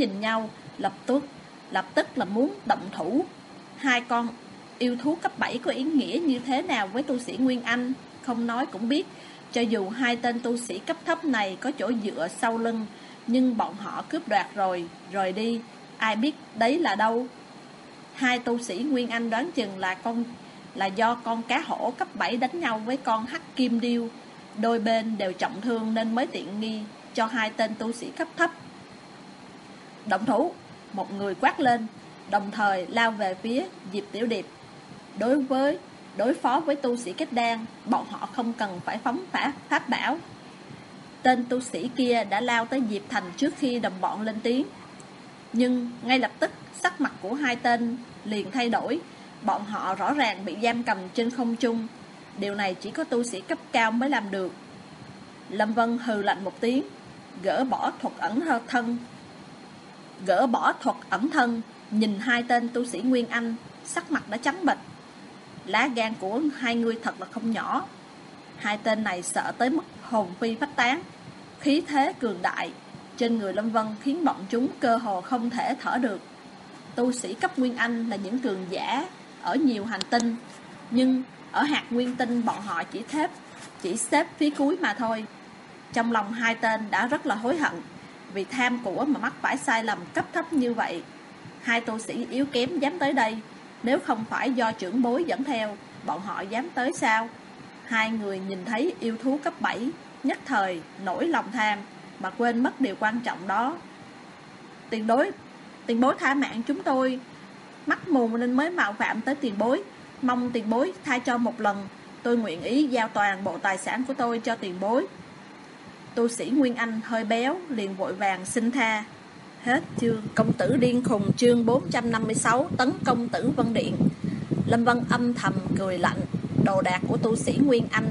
nhìn nhau, lập tức là muốn động thủ. Hai con yêu thú cấp 7 có ý nghĩa như thế nào với tu sĩ Nguyên Anh, không nói cũng biết. Cho dù hai tên tu sĩ cấp thấp này có chỗ dựa sau lưng, nhưng bọn họ cướp đoạt rồi, rời đi, ai biết đấy là đâu. Hai tu sĩ Nguyên Anh đoán chừng là do con cá hổ cấp 7 đánh nhau với con hắc kim điêu. Đôi bên đều trọng thương nên mới tiện nghi cho hai tên tu sĩ cấp thấp. Động thủ, một người quát lên, đồng thời lao về phía Diệp Tiểu Điệp. Đối phó với tu sĩ kết đan, bọn họ không cần phải phóng pháp bảo. Tên tu sĩ kia đã lao tới Diệp Thành trước khi đồng bọn lên tiếng. Nhưng ngay lập tức sắc mặt của hai tên liền thay đổi. Bọn họ rõ ràng bị giam cầm trên không trung. Điều này chỉ có tu sĩ cấp cao mới làm được. Lâm Vân hừ lạnh một tiếng, gỡ bỏ thuật ẩn thân, nhìn hai tên tu sĩ Nguyên Anh, sắc mặt đã trắng bệch. Lá gan của hai người thật là không nhỏ. Hai tên này sợ tới mức hồn phi phách tán. Khí thế cường đại trên người Lâm Vân khiến bọn chúng cơ hồ không thể thở được. Tu sĩ cấp Nguyên Anh là những cường giả ở nhiều hành tinh, nhưng ở hạt nguyên tinh bọn họ chỉ xếp phía cuối mà thôi. Trong lòng hai tên đã rất là hối hận vì tham của mà mắc phải sai lầm cấp thấp như vậy. Hai tu sĩ yếu kém dám tới đây, nếu không phải do trưởng bối dẫn theo, bọn họ dám tới sao? Hai người nhìn thấy yêu thú cấp 7, nhất thời nổi lòng tham mà quên mất điều quan trọng đó. Tiền bối tha mạng chúng tôi, mắt mù nên mới mạo phạm tới tiền bối, mong tiền bối tha cho một lần, tôi nguyện ý giao toàn bộ tài sản của tôi cho tiền bối. Tu sĩ Nguyên Anh hơi béo liền vội vàng xin tha. Hết chương. Công tử điên khùng chương 456, tấn công Tử Vân Điện. Lâm Vân âm thầm cười lạnh, đồ đạc của tu sĩ Nguyên Anh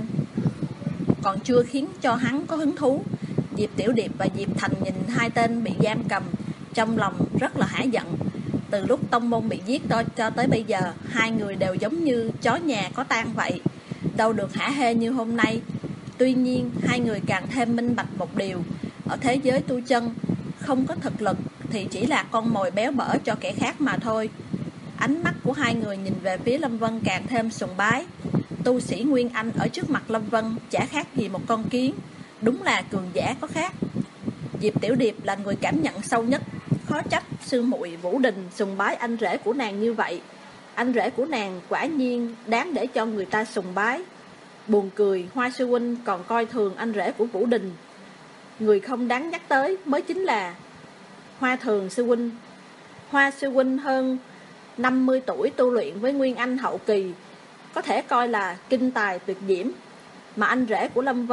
còn chưa khiến cho hắn có hứng thú. Diệp Tiểu Điệp và Diệp Thành nhìn hai tên bị giam cầm, trong lòng rất là hả giận. Từ lúc tông môn bị giết cho tới bây giờ, hai người đều giống như chó nhà có tang vậy, đâu được hả hê như hôm nay. Tuy nhiên hai người càng thêm minh bạch một điều, ở thế giới tu chân, không có thực lực thì chỉ là con mồi béo bở cho kẻ khác mà thôi. Ánh mắt của hai người nhìn về phía Lâm Vân càng thêm sùng bái. Tu sĩ Nguyên Anh ở trước mặt Lâm Vân chả khác gì một con kiến, đúng là cường giả có khác. Diệp Tiểu Điệp là người cảm nhận sâu nhất, khó trách sư muội Vũ Đình sùng bái anh rể của nàng như vậy. Anh rể của nàng quả nhiên đáng để cho người ta sùng bái. Buồn cười, Hoa sư huynh còn coi thường anh rể của Vũ Đình. Người không đáng nhắc tới mới chính là Hoa Thường sư huynh. Hoa sư huynh hơn 50 tuổi tu luyện với Nguyên Anh hậu kỳ, có thể coi là kinh tài tuyệt diễm. Mà anh rể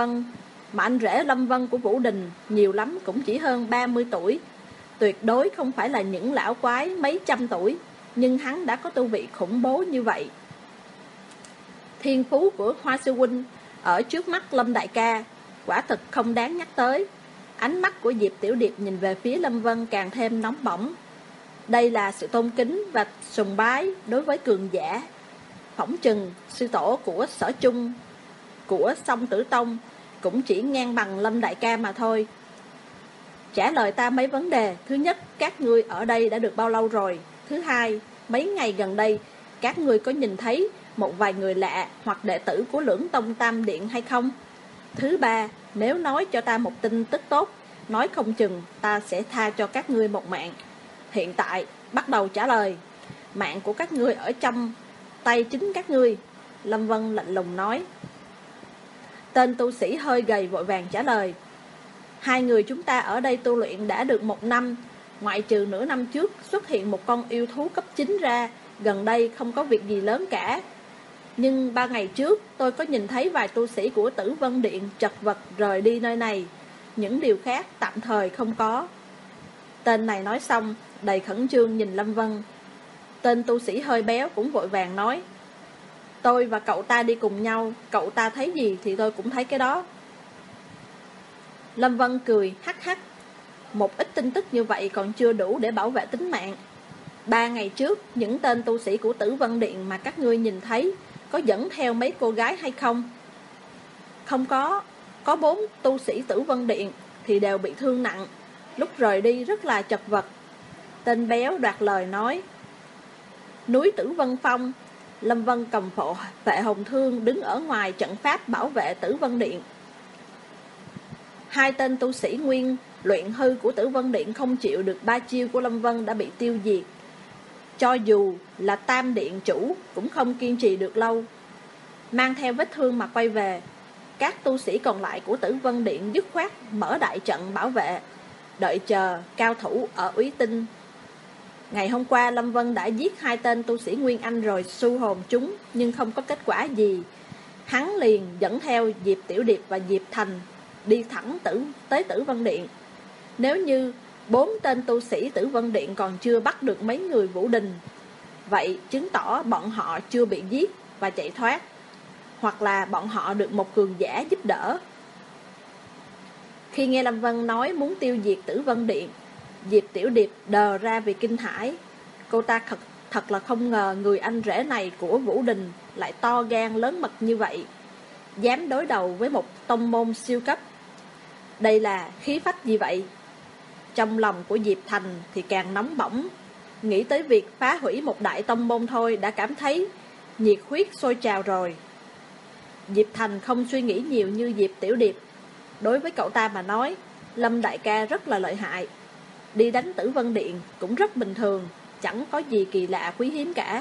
Lâm Vân của Vũ Đình nhiều lắm cũng chỉ hơn 30 tuổi. Tuyệt đối không phải là những lão quái mấy trăm tuổi, nhưng hắn đã có tu vị khủng bố như vậy. Thiên phú của Hoa sư huynh ở trước mắt Lâm đại ca quả thực không đáng nhắc tới. Ánh mắt của Diệp Tiểu Điệp nhìn về phía Lâm Vân càng thêm nóng bỏng. Đây là sự tôn kính và sùng bái đối với cường giả. Phỏng chừng sư tổ của Sở Chung, của Song Tử Tông cũng chỉ ngang bằng Lâm đại ca mà thôi. Trả lời ta mấy vấn đề. Thứ nhất, các ngươi ở đây đã được bao lâu rồi? Thứ hai, mấy ngày gần đây các ngươi có nhìn thấy một vài người lạ hoặc đệ tử của Lưỡng Tông Tam Điện hay không? Thứ ba, nếu nói cho ta một tin tức tốt, nói không chừng ta sẽ tha cho các ngươi một mạng. Hiện tại bắt đầu trả lời. Mạng của các ngươi ở trong tay chính các ngươi. Lâm Vân lạnh lùng nói. Tên tu sĩ hơi gầy vội vàng trả lời. Hai người chúng ta ở đây tu luyện đã được 1 năm, ngoại trừ nửa năm trước xuất hiện một con yêu thú cấp 9 ra, gần đây không có việc gì lớn cả. Nhưng 3 ngày trước tôi có nhìn thấy vài tu sĩ của Tử Vân Điện chật vật rời đi nơi này. Những điều khác tạm thời không có. Tên này nói xong đầy khẩn trương nhìn Lâm Vân. Tên tu sĩ hơi béo cũng vội vàng nói. Tôi và cậu ta đi cùng nhau, cậu ta thấy gì thì tôi cũng thấy cái đó. Lâm Vân cười hắc hắc. Một ít tin tức như vậy còn chưa đủ để bảo vệ tính mạng. 3 ngày trước, những tên tu sĩ của Tử Vân Điện mà các ngươi nhìn thấy có dẫn theo mấy cô gái hay không? Không có. Có 4 tu sĩ Tử Vân Điện thì đều bị thương nặng. Lúc rời đi rất là chật vật. Tên béo đoạt lời nói. Núi Tử Vân Phong. Lâm Vân cầm phệ hồn thương đứng ở ngoài trận pháp bảo vệ Tử Vân Điện. Hai tên tu sĩ nguyên luyện hư của Tử Vân Điện không chịu được 3 chiêu của Lâm Vân đã bị tiêu diệt. Cho dù là Tam Điện chủ cũng không kiên trì được lâu, mang theo vết thương mà quay về. Các tu sĩ còn lại của Tử Vân Điện dứt khoát mở đại trận bảo vệ, đợi chờ cao thủ ở Úy Tinh. Ngày hôm qua Lâm Vân đã giết 2 tên tu sĩ Nguyên Anh rồi su hồn chúng, nhưng không có kết quả gì. Hắn liền dẫn theo Diệp Tiểu Điệp và Diệp Thành đi thẳng tới Tử Vân Điện. Nếu như 4 tên tu sĩ Tử Vân Điện còn chưa bắt được mấy người Vũ Đình, vậy chứng tỏ bọn họ chưa bị giết và chạy thoát, hoặc là bọn họ được một cường giả giúp đỡ. Khi nghe Lâm Vân nói muốn tiêu diệt Tử Vân Điện, Diệp Tiểu Điệp đờ ra vì kinh hãi. Cô ta thật là không ngờ người anh rể này của Vũ Đình lại to gan lớn mật như vậy, dám đối đầu với một tông môn siêu cấp. Đây là khí phách gì vậy? Trong lòng của Diệp Thành thì càng nóng bỏng. Nghĩ tới việc phá hủy một đại tông môn thôi đã cảm thấy nhiệt huyết sôi trào rồi. Diệp Thành không suy nghĩ nhiều như Diệp Tiểu Điệp. Đối với cậu ta mà nói, Lâm đại ca rất là lợi hại. Đi đánh Tử Vân Điện cũng rất bình thường, chẳng có gì kỳ lạ quý hiếm cả.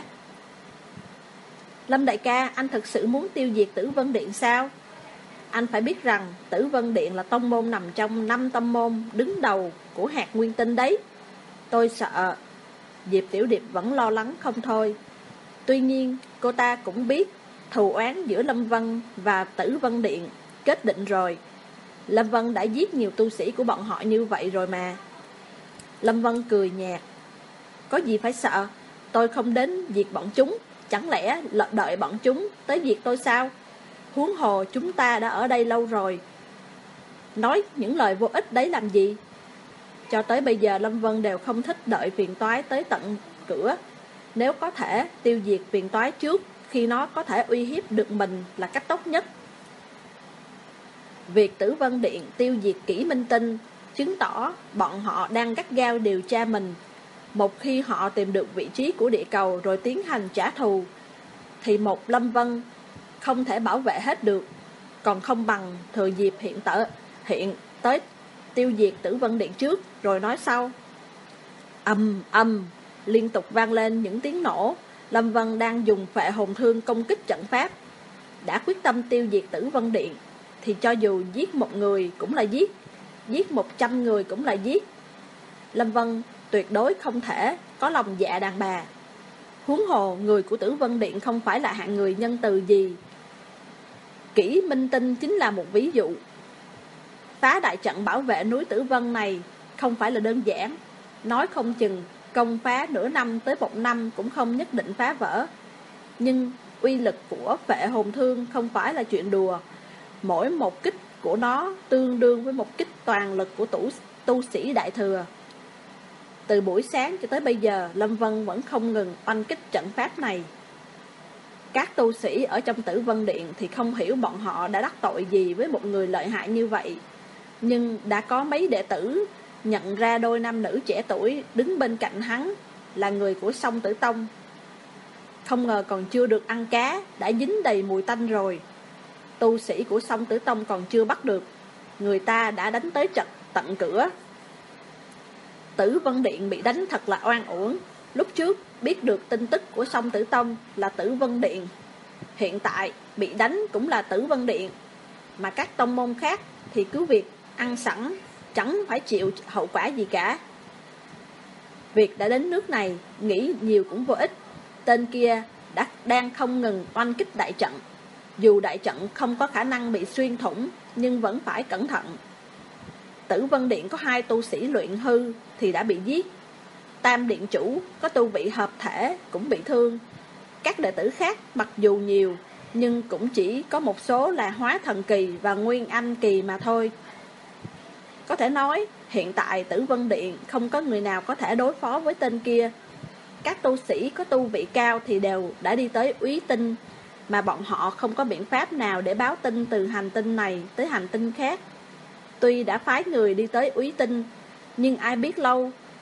Lâm đại ca, anh thực sự muốn tiêu diệt Tử Vân Điện sao? Anh phải biết rằng Tử Vân Điện là tông môn nằm trong 5 tông môn đứng đầu của hạt nguyên tinh đấy. Tôi sợ. Diệp Tiểu Điệp vẫn lo lắng không thôi. Tuy nhiên cô ta cũng biết thù oán giữa Lâm Vân và Tử Vân Điện kết định rồi. Lâm Vân đã giết nhiều tu sĩ của bọn họ như vậy rồi mà. Lâm Vân cười nhạt. Có gì phải sợ? Tôi không đến diệt bọn chúng, chẳng lẽ đợi bọn chúng tới diệt tôi sao? Huống hồ chúng ta đã ở đây lâu rồi. Nói những lời vô ích đấy làm gì? Cho tới bây giờ Lâm Vân đều không thích đợi phiền toái tới tận cửa. Nếu có thể tiêu diệt phiền toái trước khi nó có thể uy hiếp được mình là cách tốt nhất. Việc Tử Vân Điện tiêu diệt Kỷ Minh Tinh chứng tỏ bọn họ đang gắt gao điều tra mình. Một khi họ tìm được vị trí của địa cầu rồi tiến hành trả thù, thì một Lâm Vân không thể bảo vệ hết được. Còn không bằng thừa dịp hiện tới tiêu diệt Tử Vân Điện trước rồi nói sau. Liên tục vang lên những tiếng nổ. Lâm Vân đang dùng phệ hồn thương công kích trận pháp. Đã quyết tâm tiêu diệt Tử Vân Điện thì cho dù giết một người cũng là giết, giết 100 người cũng là giết. Lâm Vân tuyệt đối không thể có lòng dạ đàn bà. Huống hồ người của Tử Vân Điện không phải là hạng người nhân từ gì. Kỷ Minh Tinh chính là một ví dụ. Phá đại trận bảo vệ núi Tử Vân này không phải là đơn giản. Nói không chừng công phá nửa năm tới 1 năm cũng không nhất định phá vỡ. Nhưng uy lực của phệ hồn thương không phải là chuyện đùa. Mỗi một kích của nó tương đương với một kích toàn lực của tu sĩ đại thừa. Từ buổi sáng cho tới bây giờ, Lâm Vân vẫn không ngừng oanh kích trận pháp này. Các tu sĩ ở trong Tử Vân Điện thì không hiểu bọn họ đã đắc tội gì với một người lợi hại như vậy. Nhưng đã có mấy đệ tử nhận ra đôi nam nữ trẻ tuổi đứng bên cạnh hắn là người của Song Tử Tông. Không ngờ còn chưa được ăn cá đã dính đầy mùi tanh rồi. Tu sĩ của Song Tử Tông còn chưa bắt được, người ta đã đánh tới tận cửa. Tử Vân Điện bị đánh thật là oan uổng. Lúc trước biết được tin tức của Song Tử Tông là Tử Vân Điện, hiện tại bị đánh cũng là Tử Vân Điện. Mà các tông môn khác thì cứ việc ăn sẵn, chẳng phải chịu hậu quả gì cả. Việc đã đến nước này, nghĩ nhiều cũng vô ích. Tên kia đang không ngừng oanh kích đại trận. Dù đại trận không có khả năng bị xuyên thủng, nhưng vẫn phải cẩn thận. Tử Vân Điện có 2 tu sĩ luyện hư thì đã bị giết. Tam Điện chủ có tu vị hợp thể cũng bị thương. Các đệ tử khác mặc dù nhiều, nhưng cũng chỉ có một số là hóa thần kỳ và nguyên anh kỳ mà thôi. Có thể nói, hiện tại Tử Vân Điện không có người nào có thể đối phó với tên kia. Các tu sĩ có tu vị cao thì đều đã đi tới Úy Tinh, mà bọn họ không có biện pháp nào để báo tin từ hành tinh này tới hành tinh khác. Tuy đã phái người đi tới Úy Tinh, nhưng ai biết lâu,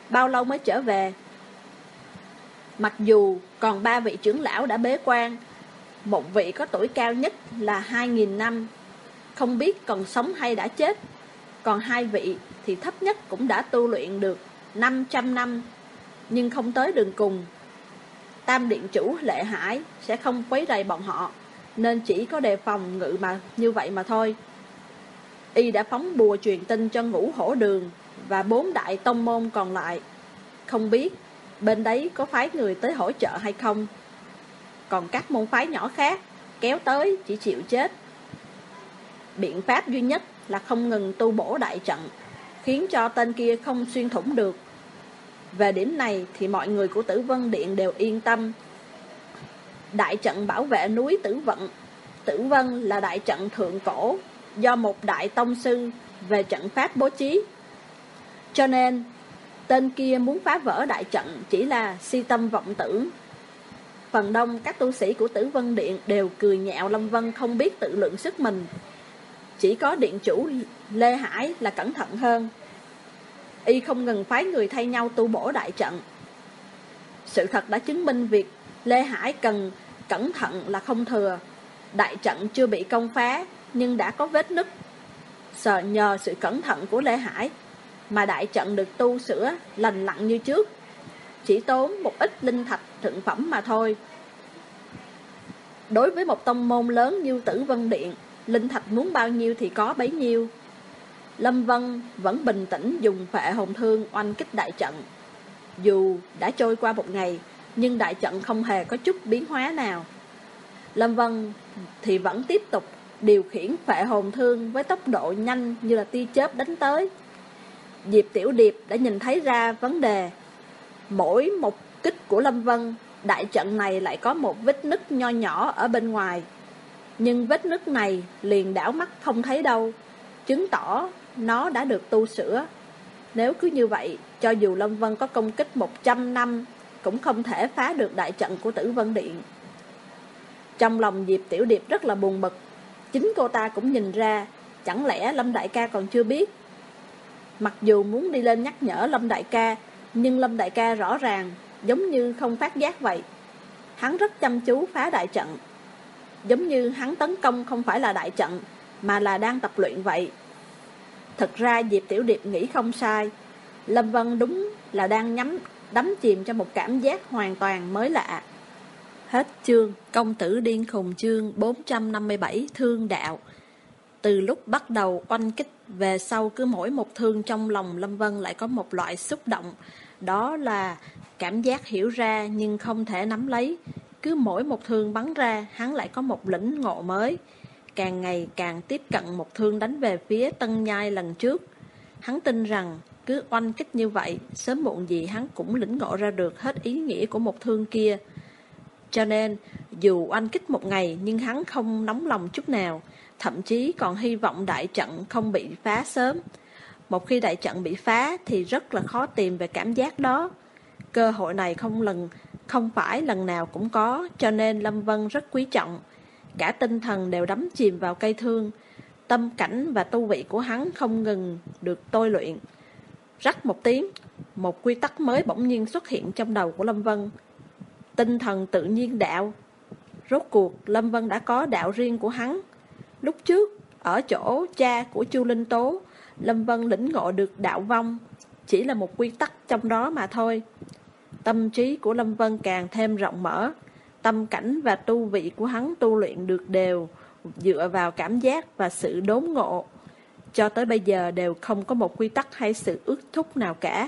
bao lâu mới trở về? Mặc dù còn 3 vị trưởng lão đã bế quan, một vị có tuổi cao nhất là 2.000 năm, không biết còn sống hay đã chết. Còn 2 vị thì thấp nhất cũng đã tu luyện được 500 năm, nhưng không tới đường cùng. Tam điện chủ Lệ Hải sẽ không quấy rầy bọn họ, nên chỉ có đề phòng ngự mà như vậy mà thôi. Y đã phóng bùa truyền tin cho Ngũ Hổ Đường và 4 đại tông môn còn lại. Không biết bên đấy có phái người tới hỗ trợ hay không. Còn các môn phái nhỏ khác kéo tới chỉ chịu chết. Biện pháp duy nhất là không ngừng tu bổ đại trận, khiến cho tên kia không xuyên thủng được. Về điểm này thì mọi người của Tử Vân Điện đều yên tâm. Đại trận bảo vệ núi Tử Vân là đại trận thượng cổ do một đại tông sư về trận pháp bố trí. Cho nên tên kia muốn phá vỡ đại trận chỉ là si tâm vọng tưởng. Phần đông các tu sĩ của Tử Vân Điện đều cười nhạo Lâm Vân không biết tự lượng sức mình. Chỉ có điện chủ Lê Hải là cẩn thận hơn. Y không ngừng phái người thay nhau tu bổ đại trận. Sự thật đã chứng minh việc Lê Hải cần cẩn thận là không thừa. Đại trận chưa bị công phá nhưng đã có vết nứt. Nhờ sự cẩn thận của Lê Hải mà đại trận được tu sửa lành lặn như trước, chỉ tốn một ít linh thạch thượng phẩm mà thôi. Đối với một tông môn lớn như Tử Vân Điện, linh thạch muốn bao nhiêu thì có bấy nhiêu. Lâm Vân vẫn bình tĩnh dùng phệ hồn thương oanh kích đại trận. Dù đã trôi qua một ngày, nhưng đại trận không hề có chút biến hóa nào. Lâm Vân thì vẫn tiếp tục điều khiển phệ hồn thương với tốc độ nhanh như là tia chớp đánh tới. Diệp Tiểu Điệp đã nhìn thấy ra vấn đề. Mỗi một kích của Lâm Vân, đại trận này lại có một vết nứt nho nhỏ ở bên ngoài. Nhưng vết nứt này liền đảo mắt không thấy đâu, chứng tỏ nó đã được tu sửa. Nếu cứ như vậy, cho dù Lâm Vân có công kích 100 năm cũng không thể phá được đại trận của Tử Vân Điện. Trong lòng Diệp Tiểu Điệp rất là buồn bực. Chính cô ta cũng nhìn ra, chẳng lẽ Lâm đại ca còn chưa biết. Mặc dù muốn đi lên nhắc nhở Lâm đại ca, nhưng Lâm đại ca rõ ràng giống như không phát giác vậy. Hắn rất chăm chú phá đại trận, giống như hắn tấn công không phải là đại trận, mà là đang tập luyện vậy. Thật ra Diệp Tiểu Điệp nghĩ không sai. Lâm Vân đúng là đang đắm chìm trong một cảm giác hoàn toàn mới lạ. Hết chương. Công tử điên khùng chương 457 thương đạo. Từ lúc bắt đầu oanh kích về sau, cứ mỗi một thương trong lòng Lâm Vân lại có một loại xúc động. Đó là cảm giác hiểu ra nhưng không thể nắm lấy. Cứ mỗi một thương bắn ra, hắn lại có một lĩnh ngộ mới. Càng ngày càng tiếp cận một thương đánh về phía Tân Nhai lần trước. Hắn tin rằng cứ oanh kích như vậy, sớm muộn gì hắn cũng lĩnh ngộ ra được hết ý nghĩa của một thương kia. Cho nên, dù oanh kích một ngày nhưng hắn không nóng lòng chút nào, thậm chí còn hy vọng đại trận không bị phá sớm. Một khi đại trận bị phá thì rất là khó tìm về cảm giác đó. Cơ hội này không phải lần nào cũng có, cho nên Lâm Vân rất quý trọng. Cả tinh thần đều đắm chìm vào cây thương. Tâm cảnh và tu vị của hắn không ngừng được tôi luyện. Rắc một tiếng, một quy tắc mới bỗng nhiên xuất hiện trong đầu của Lâm Vân. Tinh thần tự nhiên đạo. Rốt cuộc Lâm Vân đã có đạo riêng của hắn. Lúc trước ở chỗ cha của Chu Linh Tố, Lâm Vân lĩnh ngộ được đạo vong, chỉ là một quy tắc trong đó mà thôi. Tâm trí của Lâm Vân càng thêm rộng mở. Tâm cảnh và tu vị của hắn tu luyện được đều dựa vào cảm giác và sự đốn ngộ. Cho tới bây giờ đều không có một quy tắc hay sự ước thúc nào cả.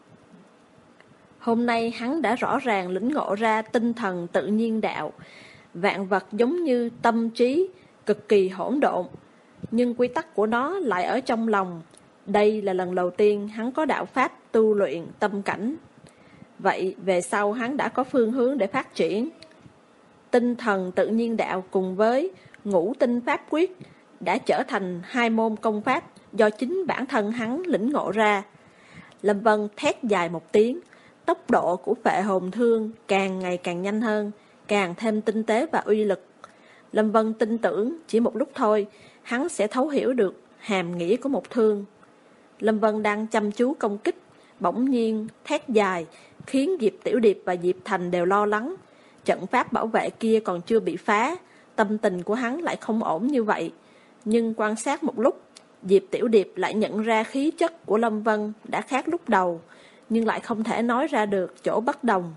Hôm nay hắn đã rõ ràng lĩnh ngộ ra tinh thần tự nhiên đạo. Vạn vật giống như tâm trí, cực kỳ hỗn độn, nhưng quy tắc của nó lại ở trong lòng. Đây là lần đầu tiên hắn có đạo pháp tu luyện tâm cảnh. Vậy về sau hắn đã có phương hướng để phát triển. Tinh thần tự nhiên đạo cùng với ngũ tinh pháp quyết đã trở thành hai môn công pháp do chính bản thân hắn lĩnh ngộ ra. Lâm Vân thét dài một tiếng, tốc độ của phệ hồn thương càng ngày càng nhanh hơn, càng thêm tinh tế và uy lực. Lâm Vân tin tưởng chỉ một lúc thôi, hắn sẽ thấu hiểu được hàm nghĩa của một thương. Lâm Vân đang chăm chú công kích, bỗng nhiên thét dài, khiến Diệp Tiểu Điệp và Diệp Thành đều lo lắng. Trận pháp bảo vệ kia còn chưa bị phá, tâm tình của hắn lại không ổn như vậy. Nhưng quan sát một lúc, Diệp Tiểu Điệp lại nhận ra khí chất của Lâm Vân đã khác lúc đầu, nhưng lại không thể nói ra được chỗ bất đồng.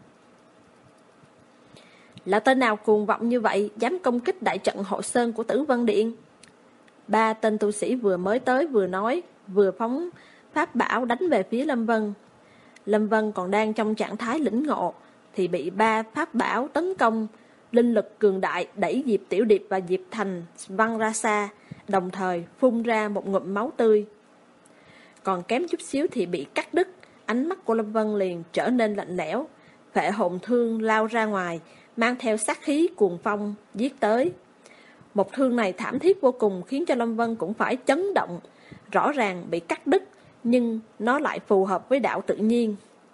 Là tên nào cuồng vọng như vậy, dám công kích đại trận hộ sơn của Tử Vân Điện? Ba tên tu sĩ vừa mới tới vừa nói, vừa phóng pháp bảo đánh về phía Lâm Vân. Lâm Vân còn đang trong trạng thái lĩnh ngộ, thì bị ba pháp bảo tấn công, linh lực cường đại đẩy Diệp Tiểu Điệp và Diệp Thành văng ra xa, đồng thời phun ra một ngụm máu tươi. Còn kém chút xíu thì bị cắt đứt, ánh mắt của Lâm Vân liền trở nên lạnh lẽo, phệ hồn thương lao ra ngoài, mang theo sát khí cuồng phong giết tới. Một thương này thảm thiết vô cùng, khiến cho Lâm Vân cũng phải chấn động. Rõ ràng bị cắt đứt, nhưng nó lại phù hợp với đạo tự nhiên.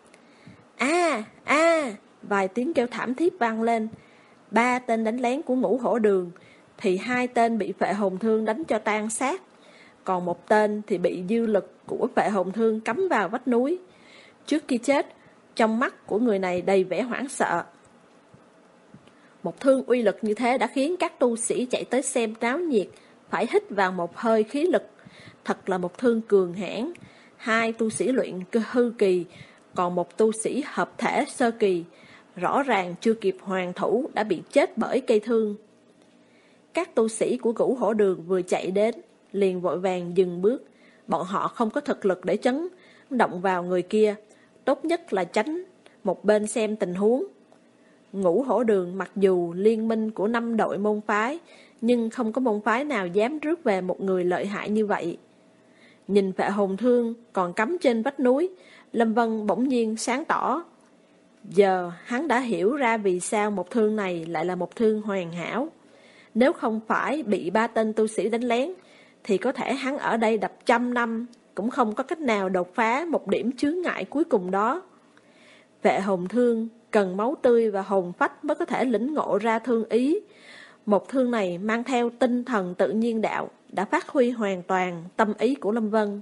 Vài tiếng kêu thảm thiết vang lên. Ba tên đánh lén của Ngũ Hổ Đường thì hai tên bị phệ hồn thương đánh cho tan xác, còn một tên thì bị dư lực của phệ hồn thương cắm vào vách núi. Trước khi chết, trong mắt của người này đầy vẻ hoảng sợ. Một thương uy lực như thế đã khiến các tu sĩ chạy tới xem náo nhiệt phải hít vào một hơi khí lực. Thật là một thương cường hãn. Hai tu sĩ luyện hư kỳ, còn một tu sĩ hợp thể sơ kỳ, rõ ràng chưa kịp hoàn thủ đã bị chết bởi cây thương. Các tu sĩ của Ngũ Hổ Đường vừa chạy đến, liền vội vàng dừng bước. Bọn họ không có thực lực để chấn động vào người kia, tốt nhất là tránh một bên xem tình huống. Ngũ Hổ Đường mặc dù liên minh của 5 đội môn phái, nhưng không có môn phái nào dám rước về một người lợi hại như vậy. Nhìn phệ hồn thương còn cắm trên vách núi, Lâm Vân bỗng nhiên sáng tỏ. Giờ hắn đã hiểu ra vì sao một thương này lại là một thương hoàn hảo. Nếu không phải bị ba tên tu sĩ đánh lén, thì có thể hắn ở đây đập 100 năm cũng không có cách nào đột phá một điểm chướng ngại cuối cùng đó. Phệ hồn thương cần máu tươi và hồn phách mới có thể lĩnh ngộ ra thương ý. Một thương này mang theo tinh thần tự nhiên đạo, đã phát huy hoàn toàn tâm ý của Lâm Vân.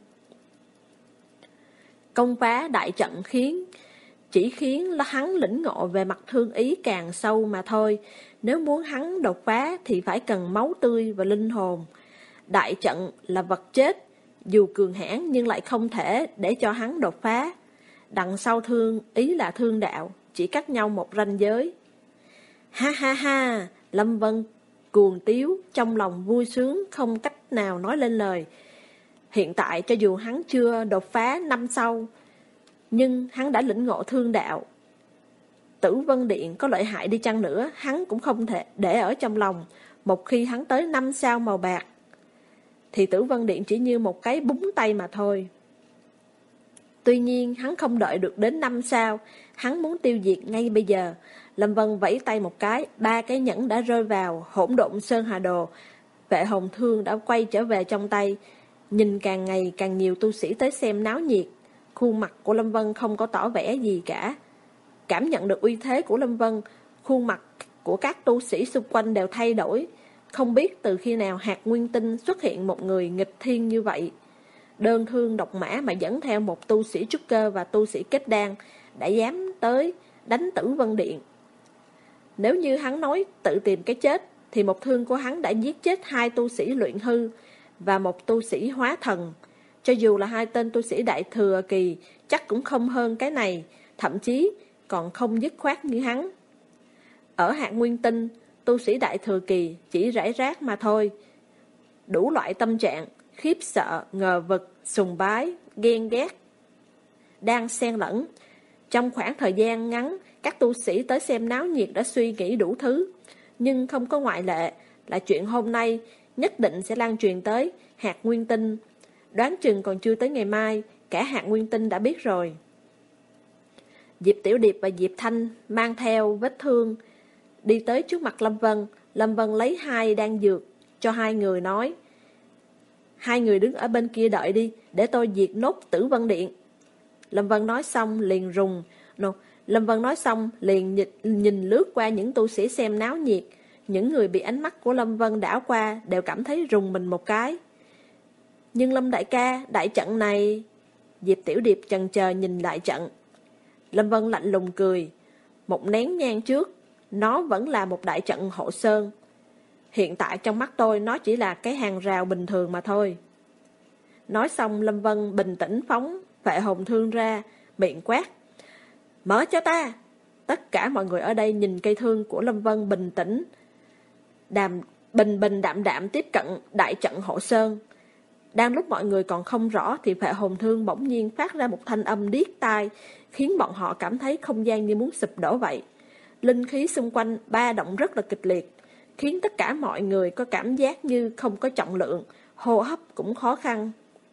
Công phá đại trận chỉ khiến hắn lĩnh ngộ về mặt thương ý càng sâu mà thôi. Nếu muốn hắn đột phá thì phải cần máu tươi và linh hồn. Đại trận là vật chết, dù cường hãn nhưng lại không thể để cho hắn đột phá. Đằng sau thương ý là thương đạo, chỉ cách nhau một ranh giới. Ha ha ha, Lâm Vân cuồng tiếu, trong lòng vui sướng không cách nào nói lên lời. Hiện tại cho dù hắn chưa đột phá năm sau, nhưng hắn đã lĩnh ngộ thương đạo. Tử Vân Điện có lợi hại đi chăng nữa, hắn cũng không thể để ở trong lòng. Một khi hắn tới 5 sao màu bạc, thì Tử Vân Điện chỉ như một cái búng tay mà thôi. Tuy nhiên hắn không đợi được đến 5 sao, hắn muốn tiêu diệt ngay bây giờ. Lâm Vân vẫy tay một cái, 3 cái nhẫn đã rơi vào hỗn độn sơn hà đồ. Phệ hồn thương đã quay trở về trong tay. Nhìn càng ngày càng nhiều tu sĩ tới xem náo nhiệt, khuôn mặt của Lâm Vân không có tỏ vẻ gì cả. Cảm nhận được uy thế của Lâm Vân, khuôn mặt của các tu sĩ xung quanh đều thay đổi. Không biết từ khi nào hạt nguyên tinh xuất hiện một người nghịch thiên như vậy. Đơn thương độc mã mà dẫn theo một tu sĩ trúc cơ và tu sĩ kết đan đã dám tới đánh Tử Vân Điện. Nếu như hắn nói tự tìm cái chết, thì một thương của hắn đã giết chết 2 tu sĩ luyện hư và một tu sĩ hóa thần. Cho dù là 2 tên tu sĩ đại thừa kỳ, chắc cũng không hơn cái này, thậm chí còn không dứt khoát như hắn. Ở hạt nguyên tinh, tu sĩ đại thừa kỳ chỉ rải rác mà thôi. Đủ loại tâm trạng, khiếp sợ, ngờ vực, sùng bái, ghen ghét đang xen lẫn. Trong khoảng thời gian ngắn, các tu sĩ tới xem náo nhiệt đã suy nghĩ đủ thứ, nhưng không có ngoại lệ là chuyện hôm nay nhất định sẽ lan truyền tới hạt nguyên tinh. Đoán chừng còn chưa tới ngày mai, cả hạt nguyên tinh đã biết rồi. Diệp Tiểu Điệp và Diệp Thanh mang theo vết thương đi tới trước mặt Lâm Vân. Lâm Vân lấy 2 đan dược cho 2 người, nói: 2 người đứng ở bên kia đợi đi, để tôi diệt nốt Tử Vân Điện. Lâm Vân nói xong liền nhìn lướt qua những tu sĩ xem náo nhiệt. Những người bị ánh mắt của Lâm Vân đảo qua đều cảm thấy rùng mình một cái. Nhưng Lâm đại ca, đại trận này... Diệp Tiểu Điệp chần chờ nhìn lại trận. Lâm Vân lạnh lùng cười. Một nén nhang trước, nó vẫn là một đại trận hộ sơn. Hiện tại trong mắt tôi nó chỉ là cái hàng rào bình thường mà thôi. Nói xong Lâm Vân bình tĩnh phóng Phệ Hồn Thương ra, miệng quát. Mở cho ta! Tất cả mọi người ở đây nhìn cây thương của Lâm Vân bình tĩnh. Bình đạm đạm tiếp cận đại trận hộ sơn. Đang lúc mọi người còn không rõ thì Phệ Hồn Thương bỗng nhiên phát ra một thanh âm điếc tai, khiến bọn họ cảm thấy không gian như muốn sụp đổ vậy. Linh khí xung quanh ba động rất là kịch liệt, khiến tất cả mọi người có cảm giác như không có trọng lượng, hô hấp cũng khó khăn.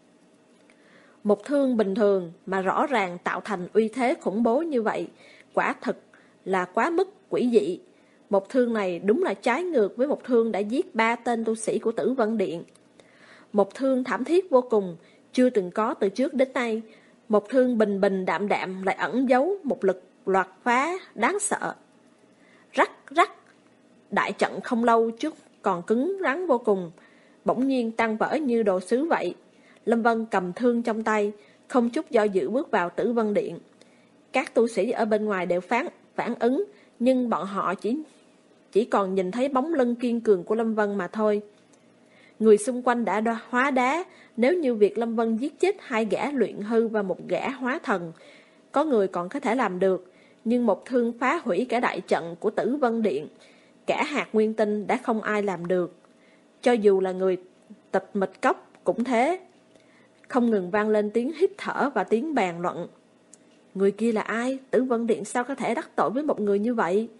Một thương bình thường mà rõ ràng tạo thành uy thế khủng bố như vậy, quả thực là quá mức quỷ dị. Một thương này đúng là trái ngược với một thương đã giết 3 tên tu sĩ của Tử Vân Điện. Một thương thảm thiết vô cùng, chưa từng có từ trước đến nay. Một thương bình đạm đạm lại ẩn giấu một lực loạt phá đáng sợ. Rắc rắc, đại trận không lâu trước còn cứng rắn vô cùng, bỗng nhiên tan vỡ như đồ sứ vậy. Lâm Vân cầm thương trong tay, không chút do dự bước vào Tử Vân Điện. Các tu sĩ ở bên ngoài đều phản ứng, nhưng bọn họ chỉ còn nhìn thấy bóng lưng kiên cường của Lâm Vân mà thôi. Người xung quanh đã hóa đá, nếu như việc Lâm Vân giết chết 2 gã luyện hư và 1 gã hóa thần, có người còn có thể làm được, nhưng một thương phá hủy cả đại trận của Tử Vân Điện, cả hạt nguyên tinh đã không ai làm được. Cho dù là người tịch mịch cốc cũng thế. Không ngừng vang lên tiếng hít thở và tiếng bàn luận. Người kia là ai? Tử Vân Điện sao có thể đắc tội với một người như vậy?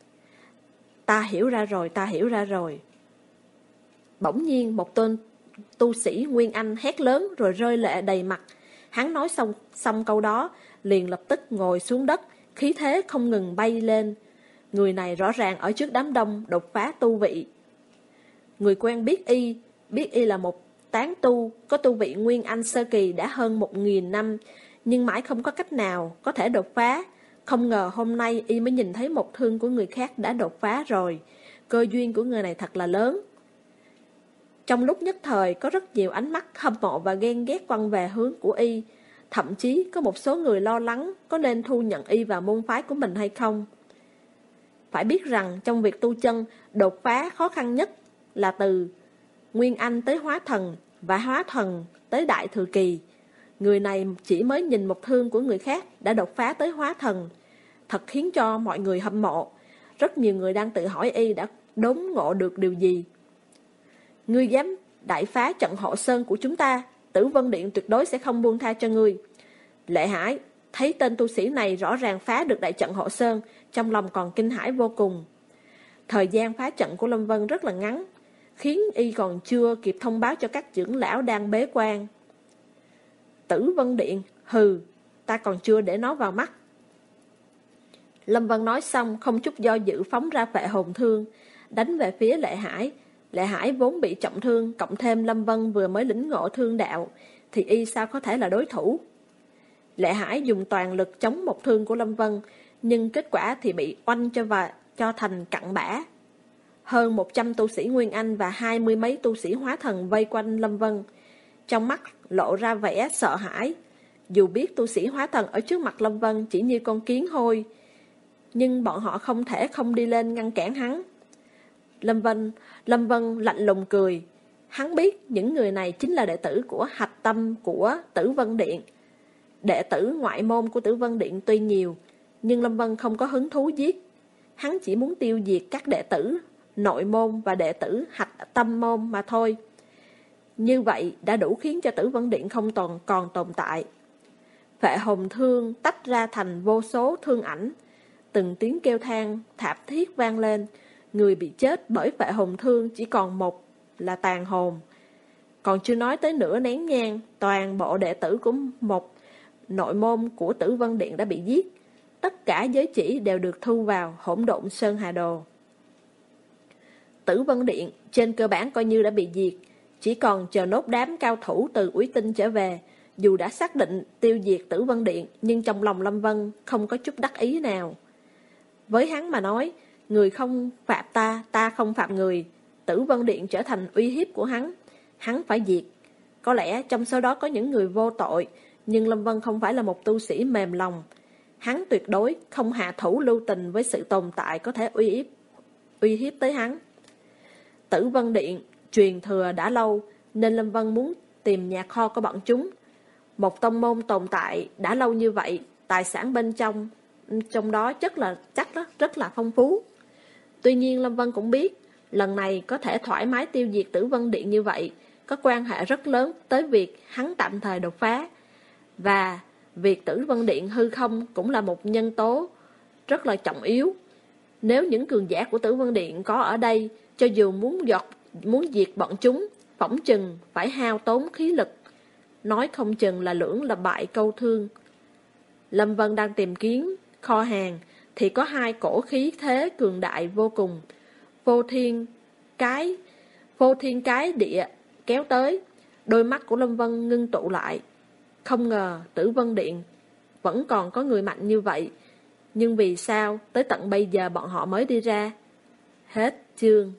Ta hiểu ra rồi. Bỗng nhiên một tên tu sĩ Nguyên Anh hét lớn rồi rơi lệ đầy mặt. Hắn nói xong câu đó, liền lập tức ngồi xuống đất, khí thế không ngừng bay lên. Người này rõ ràng ở trước đám đông đột phá tu vị. Người quen biết y là một tán tu, có tu vị Nguyên Anh sơ kỳ đã hơn 1000 năm, nhưng mãi không có cách nào có thể đột phá. Không ngờ hôm nay y mới nhìn thấy một thương của người khác đã đột phá rồi. Cơ duyên của người này thật là lớn. Trong lúc nhất thời có rất nhiều ánh mắt hâm mộ và ghen ghét quăng về hướng của y. Thậm chí có một số người lo lắng có nên thu nhận y vào môn phái của mình hay không. Phải biết rằng trong việc tu chân, đột phá khó khăn nhất là từ Nguyên Anh tới Hóa Thần và Hóa Thần tới Đại Thừa Kỳ. Người này chỉ mới nhìn một thương của người khác đã đột phá tới Hóa Thần, thật khiến cho mọi người hâm mộ. Rất nhiều người đang tự hỏi y đã đốn ngộ được điều gì. Ngươi dám đại phá trận hộ sơn của chúng ta, Tử Vân Điện tuyệt đối sẽ không buông tha cho ngươi. Lệ Hải thấy tên tu sĩ này rõ ràng phá được đại trận hộ sơn, trong lòng còn kinh hãi vô cùng. Thời gian phá trận của Lâm Vân rất là ngắn, khiến y còn chưa kịp thông báo cho các trưởng lão đang bế quan. Tử Vân Điện, hừ, ta còn chưa để nó vào mắt. Lâm Vân nói xong không chút do dự phóng ra Phệ Hồn Thương, đánh về phía Lệ Hải. Lệ Hải vốn bị trọng thương, cộng thêm Lâm Vân vừa mới lĩnh ngộ thương đạo, thì y sao có thể là đối thủ. Lệ Hải dùng toàn lực chống một thương của Lâm Vân, nhưng kết quả thì bị oanh cho thành cặn bã. Hơn 100 tu sĩ Nguyên Anh và 20 mấy tu sĩ Hóa Thần vây quanh Lâm Vân, trong mắt lộ ra vẻ sợ hãi. Dù biết tu sĩ Hóa Thần ở trước mặt Lâm Vân chỉ như con kiến hôi, nhưng bọn họ không thể không đi lên ngăn cản hắn. Lâm Vân lạnh lùng cười. Hắn biết những người này chính là đệ tử của hạch tâm của Tử Vân Điện. Đệ tử ngoại môn của Tử Vân Điện tuy nhiều, nhưng Lâm Vân không có hứng thú giết. Hắn chỉ muốn tiêu diệt các đệ tử nội môn và đệ tử hạch tâm môn mà thôi. Như vậy đã đủ khiến cho Tử Vân Điện không còn tồn tại. Phệ Hồn Thương tách ra thành vô số thương ảnh. Từng tiếng kêu than thảm thiết vang lên. Người bị chết bởi Phệ Hồn Thương chỉ còn một là tàn hồn. Còn chưa nói tới nửa nén nhang, toàn bộ đệ tử của một nội môn của Tử Vân Điện đã bị giết. Tất cả giới chỉ đều được thu vào Hỗn Độn Sơn Hà Đồ. Tử Vân Điện trên cơ bản coi như đã bị diệt, chỉ còn chờ nốt đám cao thủ từ Úy Tinh trở về. Dù đã xác định tiêu diệt Tử Vân Điện, nhưng trong lòng Lâm Vân không có chút đắc ý nào. Với hắn mà nói, người không phạm ta, ta không phạm người. Tử Vân Điện trở thành uy hiếp của hắn, hắn phải diệt. Có lẽ trong số đó có những người vô tội, Nhưng Lâm Vân không phải là một tu sĩ mềm lòng. Hắn tuyệt đối không hạ thủ lưu tình với sự tồn tại có thể uy hiếp tới hắn. Tử Vân Điện truyền thừa đã lâu, nên Lâm Vân muốn tìm nhà kho của bọn chúng. Một tông môn tồn tại đã lâu như vậy, tài sản bên trong đó chắc rất là phong phú. Tuy nhiên Lâm Vân cũng biết, lần này có thể thoải mái tiêu diệt Tử Vân Điện như vậy, có quan hệ rất lớn tới việc hắn tạm thời đột phá. Và việc Tử Vân Điện hư không cũng là một nhân tố rất là trọng yếu. Nếu những cường giả của Tử Vân Điện có ở đây, cho dù muốn diệt bọn chúng, phỏng chừng phải hao tốn khí lực, nói không chừng là lưỡng là bại câu thương. Lâm Vân đang tìm kiếm kho hàng thì có hai cổ khí thế cường đại vô cùng, Phô thiên cái địa kéo tới. Đôi mắt của Lâm Vân ngưng tụ lại. Không ngờ Tử Vân Điện vẫn còn có người mạnh như vậy. Nhưng vì sao tới tận bây giờ bọn họ mới đi ra? Hết chương.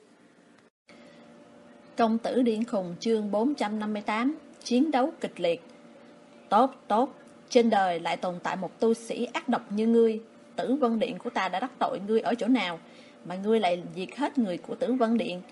Công tử điên khùng chương 458. Chiến đấu kịch liệt. Tốt, trên đời lại tồn tại một tu sĩ ác độc như ngươi. Tử Vân Điện của ta đã đắc tội ngươi ở chỗ nào mà ngươi lại diệt hết người của Tử Vân Điện?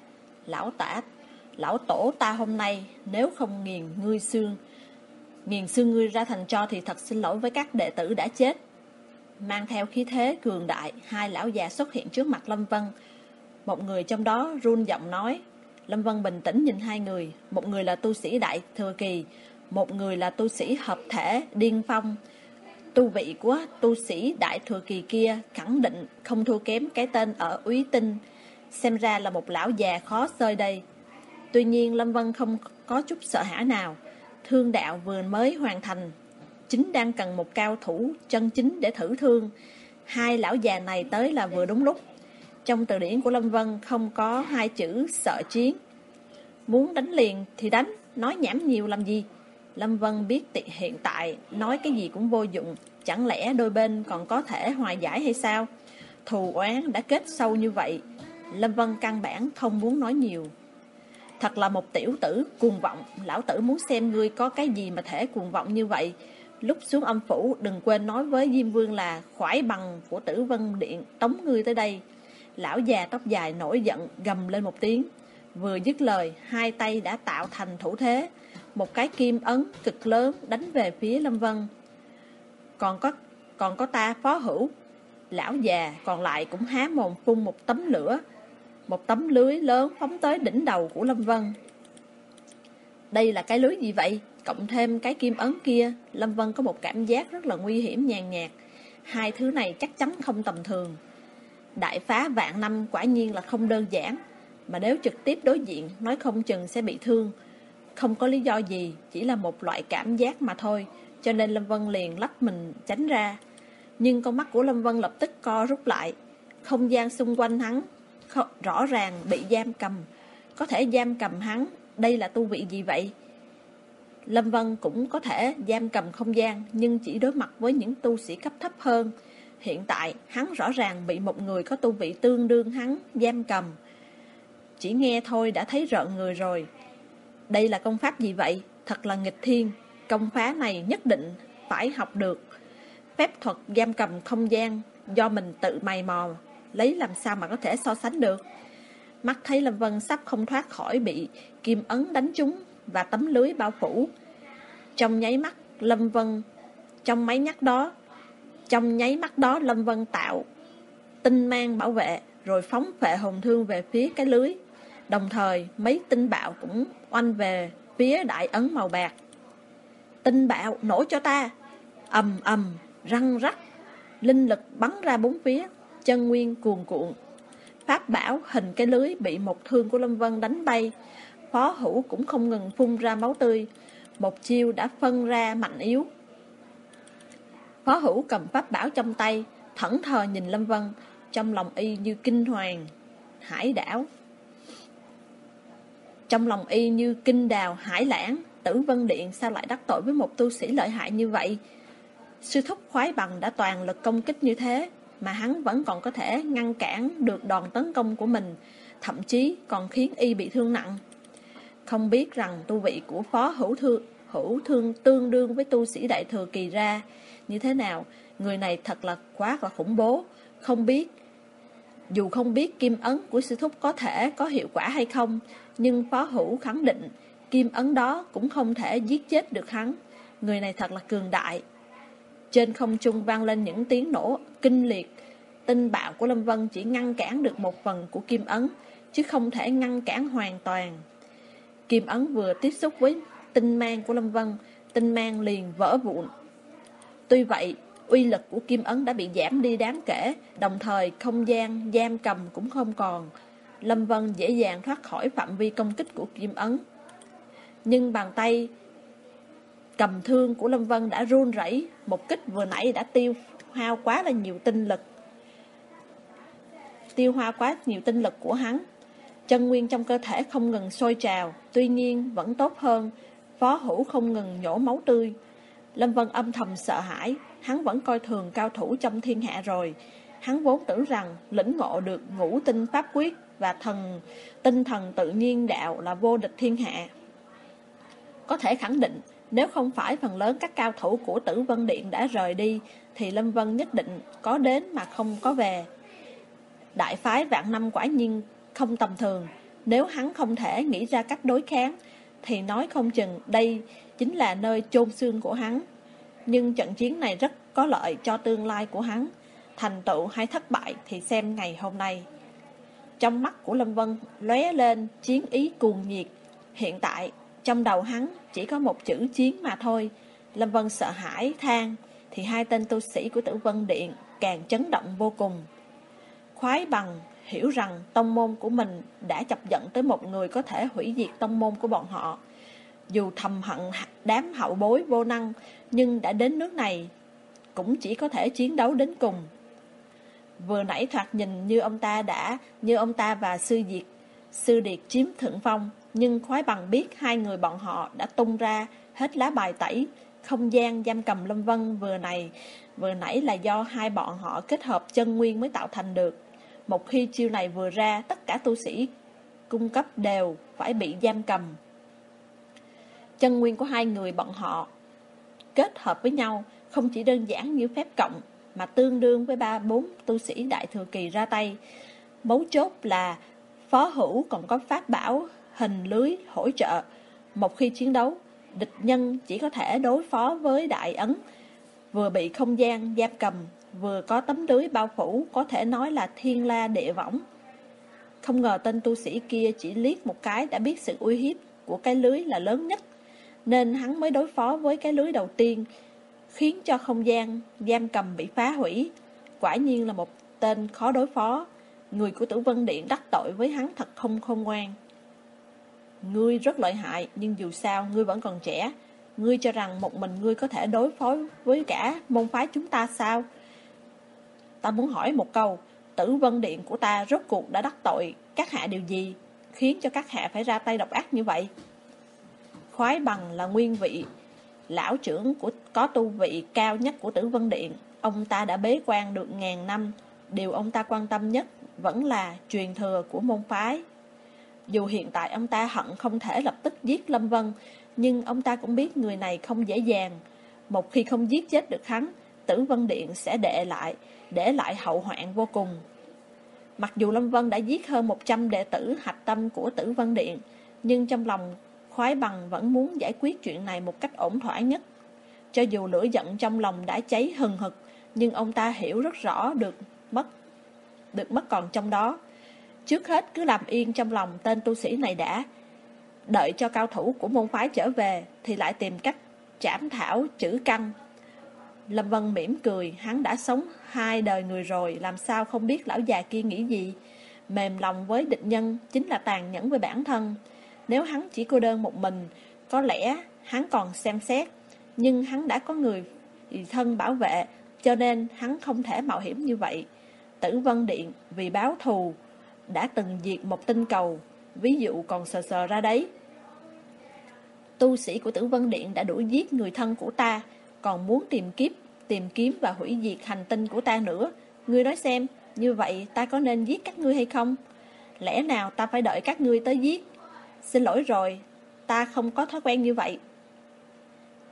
Lão tổ ta hôm nay nếu không nghiền xương ngươi ra thành tro thì thật xin lỗi với các đệ tử đã chết. Mang theo khí thế cường đại, hai lão già xuất hiện trước mặt Lâm Vân. Một người trong đó run giọng nói. Lâm Vân bình tĩnh nhìn hai người. Một người là tu sĩ Đại Thừa Kỳ, một người là tu sĩ hợp thể điên phong. Tu vị của tu sĩ Đại Thừa Kỳ kia khẳng định không thua kém cái tên ở Úy Tinh. Xem ra là một lão già khó xơi đây. Tuy nhiên Lâm Vân không có chút sợ hãi nào. Thương đạo vừa mới hoàn thành, chính đang cần một cao thủ chân chính để thử thương. Hai lão già này tới là vừa đúng lúc. Trong từ điển của Lâm Vân không có hai chữ sợ chiến. Muốn đánh liền thì đánh, nói nhảm nhiều làm gì? Lâm Vân biết hiện tại nói cái gì cũng vô dụng. Chẳng lẽ đôi bên còn có thể hòa giải hay sao? Thù oán đã kết sâu như vậy, Lâm Vân căn bản không muốn nói nhiều. Thật là một tiểu tử cuồng vọng. Lão tử muốn xem ngươi có cái gì mà thể cuồng vọng như vậy. Lúc xuống âm phủ đừng quên nói với Diêm Vương là khoải bằng của Tử Vân Điện tống ngươi tới đây. Lão già tóc dài nổi giận gầm lên một tiếng. Vừa dứt lời, hai tay đã tạo thành thủ thế, một cái kim ấn cực lớn đánh về phía Lâm Vân. Còn có ta phó hữu. Lão già còn lại cũng há mồm phun một tấm lửa. Một tấm lưới lớn phóng tới đỉnh đầu của Lâm Vân. Đây là cái lưới gì vậy? Cộng thêm cái kim ấn kia, Lâm Vân có một cảm giác rất là nguy hiểm nhàn nhạt. Hai thứ này chắc chắn không tầm thường. Đại phá vạn năm quả nhiên là không đơn giản. Mà nếu trực tiếp đối diện, nói không chừng sẽ bị thương. Không có lý do gì, chỉ là một loại cảm giác mà thôi. Cho nên Lâm Vân liền lách mình tránh ra. Nhưng con mắt của Lâm Vân lập tức co rút lại. Không gian xung quanh hắn rõ ràng bị giam cầm. Có thể giam cầm hắn, đây là tu vị gì vậy? Lâm Vân cũng có thể giam cầm không gian, nhưng chỉ đối mặt với những tu sĩ cấp thấp hơn. Hiện tại hắn rõ ràng bị một người có tu vị tương đương hắn giam cầm. Chỉ nghe thôi đã thấy rợn người rồi. Đây là công pháp gì vậy? Thật là nghịch thiên. Công phá này nhất định phải học được. Phép thuật giam cầm không gian do mình tự mày mò, lấy làm sao mà có thể so sánh được. Mắt thấy Lâm Vân sắp không thoát khỏi bị kim ấn đánh trúng và tấm lưới bao phủ. Trong nháy mắt đó Lâm Vân tạo tinh mang bảo vệ, rồi phóng phệ hồn thương về phía cái lưới. Đồng thời mấy tinh bạo cũng oanh về phía đại ấn màu bạc. Tinh bạo nổ cho ta! Ầm ầm, răng rắc, linh lực bắn ra bốn phía, chân nguyên cuồn cuộn. Pháp bảo hình cái lưới bị một thương của Lâm Vân đánh bay. Phó hữu cũng không ngừng phun ra máu tươi. Một chiêu đã phân ra mạnh yếu. Phó hữu cầm pháp bảo trong tay, thẫn thờ nhìn Lâm Vân, trong lòng y như kinh hoàng hải đảo. Trong lòng y như kinh đào hải lãng. Tử Vân Điện sao lại đắc tội với một tu sĩ lợi hại như vậy? Sư thúc khoái bằng đã toàn lực công kích như thế, mà hắn vẫn còn có thể ngăn cản được đòn tấn công của mình, thậm chí còn khiến y bị thương nặng. Không biết rằng tu vị của hữu tương đương với tu sĩ Đại Thừa Kỳ ra. Như thế nào, người này thật là quá là khủng bố. Dù không biết kim ấn của sư thúc có thể có hiệu quả hay không, nhưng Phó Hữu khẳng định kim ấn đó cũng không thể giết chết được hắn. Người này thật là cường đại. Trên không trung vang lên những tiếng nổ kinh liệt. Tinh bạo của Lâm Vân chỉ ngăn cản được một phần của kim ấn, chứ không thể ngăn cản hoàn toàn. Kim ấn vừa tiếp xúc với tinh mang của Lâm Vân, tinh mang liền vỡ vụn. Tuy vậy, uy lực của kim ấn đã bị giảm đi đáng kể, đồng thời không gian giam cầm cũng không còn. Lâm Vân dễ dàng thoát khỏi phạm vi công kích của kim ấn. Nhưng bàn tay cầm thương của Lâm Vân đã run rẩy, một kích vừa nãy đã tiêu hao quá nhiều tinh lực của hắn. Chân nguyên trong cơ thể không ngừng sôi trào, tuy nhiên vẫn tốt hơn Phó Hữu không ngừng nhổ máu tươi. Lâm Vân âm thầm sợ hãi, hắn vẫn coi thường cao thủ trong thiên hạ rồi. Hắn vốn tưởng rằng lĩnh ngộ được ngũ tinh pháp quyết và tinh thần tự nhiên đạo là vô địch thiên hạ. Có thể khẳng định, nếu không phải phần lớn các cao thủ của Tử Vân Điện đã rời đi, thì Lâm Vân nhất định có đến mà không có về. Đại phái Vạn Năm quả nhiên không tầm thường. Nếu hắn không thể nghĩ ra cách đối kháng, thì nói không chừng đây chính là nơi chôn xương của hắn. Nhưng trận chiến này rất có lợi cho tương lai của hắn. Thành tựu hay thất bại thì xem ngày hôm nay. Trong mắt của Lâm Vân lóe lên chiến ý cuồng nhiệt. Hiện tại trong đầu hắn chỉ có một chữ chiến mà thôi. Lâm Vân sợ hãi than, thì hai tên tu sĩ của Tử Vân Điện càng chấn động vô cùng. Khoái Bằng hiểu rằng tông môn của mình đã chọc giận tới một người có thể hủy diệt tông môn của bọn họ. Dù thầm hận đám hậu bối vô năng, nhưng đã đến nước này cũng chỉ có thể chiến đấu đến cùng. Vừa nãy thoạt nhìn như ông ta và Sư Điệt chiếm thượng phong, nhưng Khoái Bằng biết hai người bọn họ đã tung ra hết lá bài tẩy. Không gian giam cầm Lâm Vân vừa nãy là do hai bọn họ kết hợp chân nguyên mới tạo thành được. Một khi chiêu này vừa ra, tất cả tu sĩ cung cấp đều phải bị giam cầm. Chân nguyên của hai người bọn họ kết hợp với nhau không chỉ đơn giản như phép cộng, mà tương đương với 3-4 tu sĩ Đại Thừa Kỳ ra tay. Mấu chốt là Phó Hữu còn có pháp bảo hình lưới hỗ trợ. Một khi chiến đấu, địch nhân chỉ có thể đối phó với đại ấn, vừa bị không gian giam cầm, vừa có tấm lưới bao phủ, có thể nói là thiên la địa võng. Không ngờ tên tu sĩ kia chỉ liếc một cái đã biết sự uy hiếp của cái lưới là lớn nhất, nên hắn mới đối phó với cái lưới đầu tiên, khiến cho không gian giam cầm bị phá hủy. Quả nhiên là một tên khó đối phó. Người của Tử Vân Điện đắc tội với hắn thật không khôn ngoan. Ngươi rất lợi hại, nhưng dù sao ngươi vẫn còn trẻ. Ngươi cho rằng một mình ngươi có thể đối phó với cả môn phái chúng ta sao? Ta muốn hỏi một câu, Tử Vân Điện của ta rốt cuộc đã đắc tội các hạ điều gì, khiến cho các hạ phải ra tay độc ác như vậy? Khoái Bằng là nguyên vị lão trưởng có tu vị cao nhất của Tử Vân Điện. Ông ta đã bế quan được 1000 năm. Điều ông ta quan tâm nhất vẫn là truyền thừa của môn phái. Dù hiện tại ông ta hận không thể lập tức giết Lâm Vân, nhưng ông ta cũng biết người này không dễ dàng. Một khi không giết chết được hắn, Tử Vân Điện sẽ để lại hậu hoạn vô cùng. Mặc dù Lâm Vân đã giết hơn 100 đệ tử hạch tâm của Tử Vân Điện, nhưng trong lòng Khoái Bằng vẫn muốn giải quyết chuyện này một cách ổn thỏa nhất. Cho dù lửa giận trong lòng đã cháy hừng hực, nhưng ông ta hiểu rất rõ được mất còn trong đó. Trước hết cứ làm yên trong lòng tên tu sĩ này đã. Đợi cho cao thủ của môn phái trở về thì lại tìm cách trảm thảo trừ căn. Lâm Vân mỉm cười, hắn đã sống 2 đời người rồi, làm sao không biết lão già kia nghĩ gì. Mềm lòng với địch nhân chính là tàn nhẫn với bản thân. Nếu hắn chỉ cô đơn một mình, có lẽ hắn còn xem xét, nhưng hắn đã có người thân bảo vệ, cho nên hắn không thể mạo hiểm như vậy. Tử Vân Điện vì báo thù đã từng diệt một tinh cầu, ví dụ còn sờ ra đấy. Tu sĩ của Tử Vân Điện đã đuổi giết người thân của ta, còn muốn tìm kiếm và hủy diệt hành tinh của ta nữa. Ngươi nói xem, như vậy ta có nên giết các ngươi hay không? Lẽ nào ta phải đợi các ngươi tới giết? Xin lỗi rồi, ta không có thói quen như vậy.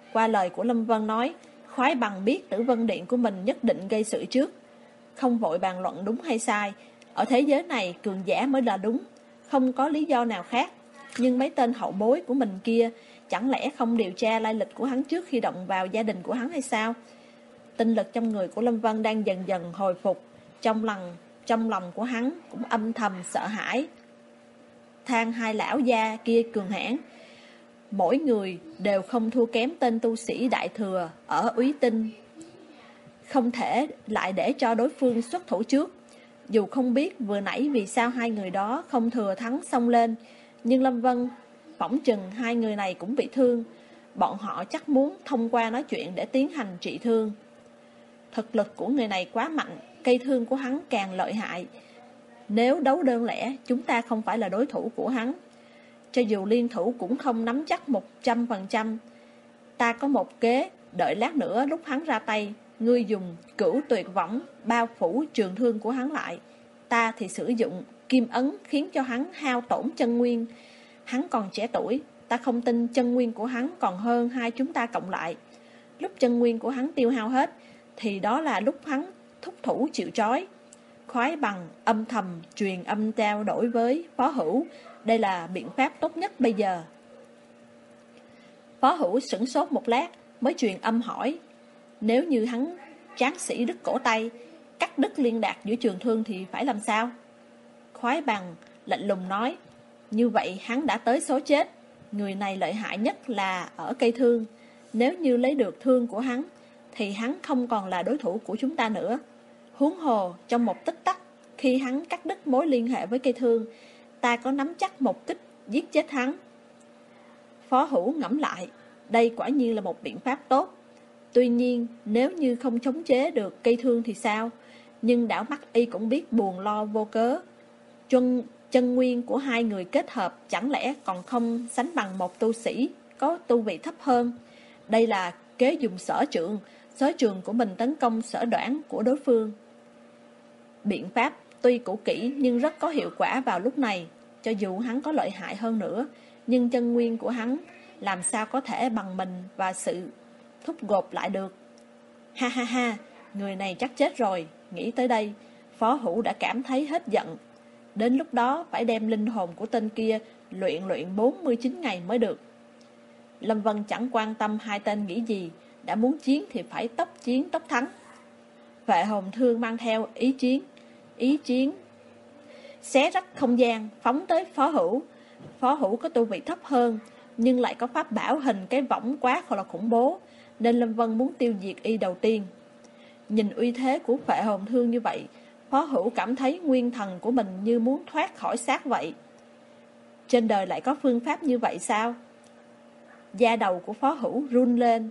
Qua lời của Lâm Vân nói, Khoái Bằng biết Tử Vân Điện của mình nhất định gây sự trước. Không vội bàn luận đúng hay sai. Ở thế giới này cường giả mới là đúng, không có lý do nào khác. Nhưng mấy tên hậu bối của mình kia, chẳng lẽ không điều tra lai lịch của hắn trước khi động vào gia đình của hắn hay sao? Tinh lực trong người của Lâm Vân đang dần dần hồi phục. Trong lòng của hắn cũng âm thầm sợ hãi. Than hai lão gia kia cường hãn, mỗi người đều không thua kém tên tu sĩ đại thừa ở Úy Tinh. Không thể lại để cho đối phương xuất thủ trước. Dù không biết vừa nãy vì sao hai người đó không thừa thắng xông lên, nhưng Lâm Vân phỏng chừng hai người này cũng bị thương. Bọn họ chắc muốn thông qua nói chuyện để tiến hành trị thương. Thực lực của người này quá mạnh, cây thương của hắn càng lợi hại. Nếu đấu đơn lẻ, chúng ta không phải là đối thủ của hắn. Cho dù liên thủ cũng không nắm chắc 100%. Ta có một kế, đợi lát nữa lúc hắn ra tay, ngươi dùng cửu tuyệt võng bao phủ trường thương của hắn lại. Ta thì sử dụng kim ấn khiến cho hắn hao tổn chân nguyên. Hắn còn trẻ tuổi, ta không tin chân nguyên của hắn còn hơn hai chúng ta cộng lại. Lúc chân nguyên của hắn tiêu hao hết, thì đó là lúc hắn thúc thủ chịu trói. Khoái Bằng âm thầm truyền âm trao đổi với Phó Hữu. Đây là biện pháp tốt nhất bây giờ. Phó Hữu sửng sốt một lát mới truyền âm hỏi, nếu như hắn tráng sĩ đứt cổ tay, cắt đứt liên đạc giữa trường thương thì phải làm sao? Khoái Bằng lạnh lùng nói, như vậy hắn đã tới số chết. Người này lợi hại nhất là ở cây thương. Nếu như lấy được thương của hắn, thì hắn không còn là đối thủ của chúng ta nữa. Huống hồ trong một tích tắc, khi hắn cắt đứt mối liên hệ với cây thương, ta có nắm chắc một kích giết chết hắn. Phó Hữu ngẫm lại, đây quả nhiên là một biện pháp tốt. Tuy nhiên, nếu như không chống chế được cây thương thì sao? Nhưng đảo mắt y cũng biết buồn lo vô cớ. Chân nguyên của hai người kết hợp chẳng lẽ còn không sánh bằng một tu sĩ có tu vị thấp hơn. Đây là kế dùng sở trường của mình tấn công sở đoản của đối phương. Biện pháp tuy cũ kỹ nhưng rất có hiệu quả vào lúc này. Cho dù hắn có lợi hại hơn nữa, nhưng chân nguyên của hắn làm sao có thể bằng mình và sự thúc gột lại được. Ha ha ha, người này chắc chết rồi. Nghĩ tới đây, Phó Hữu đã cảm thấy hết giận. Đến lúc đó phải đem linh hồn của tên kia luyện 49 ngày mới được. Lâm Vân chẳng quan tâm hai tên nghĩ gì, đã muốn chiến thì phải tốc chiến tốc thắng. Vệ hồn thương mang theo ý chiến xé rách không gian, phóng tới Phó Hữu. Phó Hữu có tu vị thấp hơn, nhưng lại có pháp bảo hình cái võng quá là khủng bố, nên Lâm Vân muốn tiêu diệt y đầu tiên. Nhìn uy thế của Vệ hồn thương như vậy, Phó Hữu cảm thấy nguyên thần của mình như muốn thoát khỏi xác vậy. Trên đời lại có phương pháp như vậy sao? Da đầu của Phó Hữu run lên.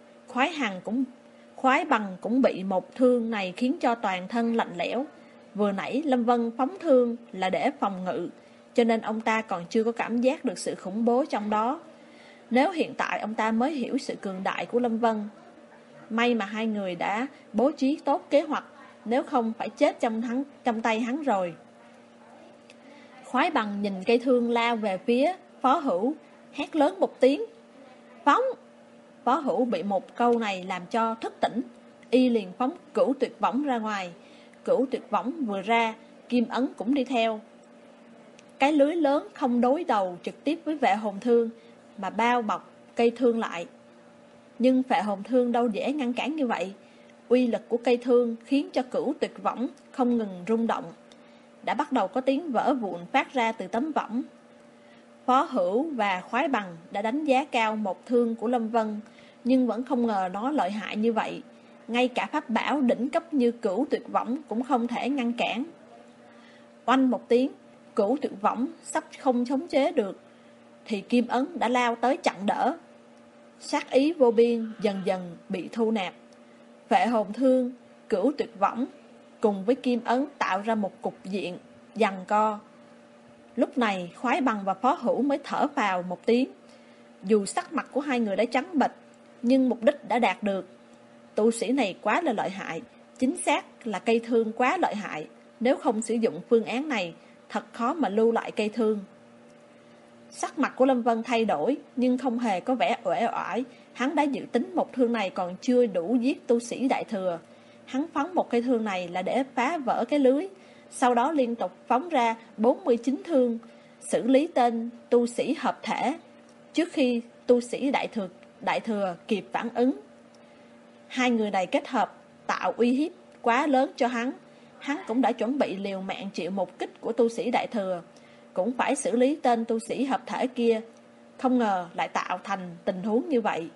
Khoái Bằng cũng bị một thương này khiến cho toàn thân lạnh lẽo. Vừa nãy Lâm Vân phóng thương là để phòng ngự, cho nên ông ta còn chưa có cảm giác được sự khủng bố trong đó. Nếu hiện tại ông ta mới hiểu sự cường đại của Lâm Vân. May mà hai người đã bố trí tốt kế hoạch, nếu không phải chết trong tay hắn rồi. Khoái Bằng nhìn cây thương lao về phía Phó Hữu, hét lớn một tiếng, phóng! Phó Hữu bị một câu này làm cho thức tỉnh, y liền phóng cửu tuyệt võng ra ngoài. Cửu tuyệt võng vừa ra, kim ấn cũng đi theo. Cái lưới lớn không đối đầu trực tiếp với Vệ hồn thương, mà bao bọc cây thương lại. Nhưng Vệ hồn thương đâu dễ ngăn cản như vậy. Uy lực của cây thương khiến cho cửu tuyệt võng không ngừng rung động. Đã bắt đầu có tiếng vỡ vụn phát ra từ tấm võng. Phó Hữu và Khoái Bằng đã đánh giá cao một thương của Lâm Vân, nhưng vẫn không ngờ nó lợi hại như vậy. Ngay cả pháp bảo đỉnh cấp như cửu tuyệt võng cũng không thể ngăn cản. Oanh một tiếng, cửu tuyệt võng sắp không chống chế được, thì kim ấn đã lao tới chặn đỡ. Sát ý vô biên dần dần bị thu nạp. Vệ hồn thương, cửu tuyệt võng cùng với kim ấn tạo ra một cục diện giằng co. Lúc này Khoái Bằng và Phó Hữu mới thở phào một tiếng. Dù sắc mặt của hai người đã trắng bệch, nhưng mục đích đã đạt được. Tu sĩ này quá là lợi hại, chính xác là cây thương quá lợi hại. Nếu không sử dụng phương án này, thật khó mà lưu lại cây thương. Sắc mặt của Lâm Vân thay đổi, nhưng không hề có vẻ uể oải, Hắn đã dự tính một thương này còn chưa đủ giết tu sĩ Đại Thừa. Hắn phóng một cây thương này là để phá vỡ cái lưới, sau đó liên tục phóng ra 49 thương, xử lý tên tu sĩ hợp thể, trước khi tu sĩ Đại Thừa kịp phản ứng. Hai người này kết hợp tạo uy hiếp quá lớn cho hắn. Hắn cũng đã chuẩn bị liều mạng chịu một kích của tu sĩ Đại Thừa, cũng phải xử lý tên tu sĩ hợp thể kia. Không ngờ lại tạo thành tình huống như vậy.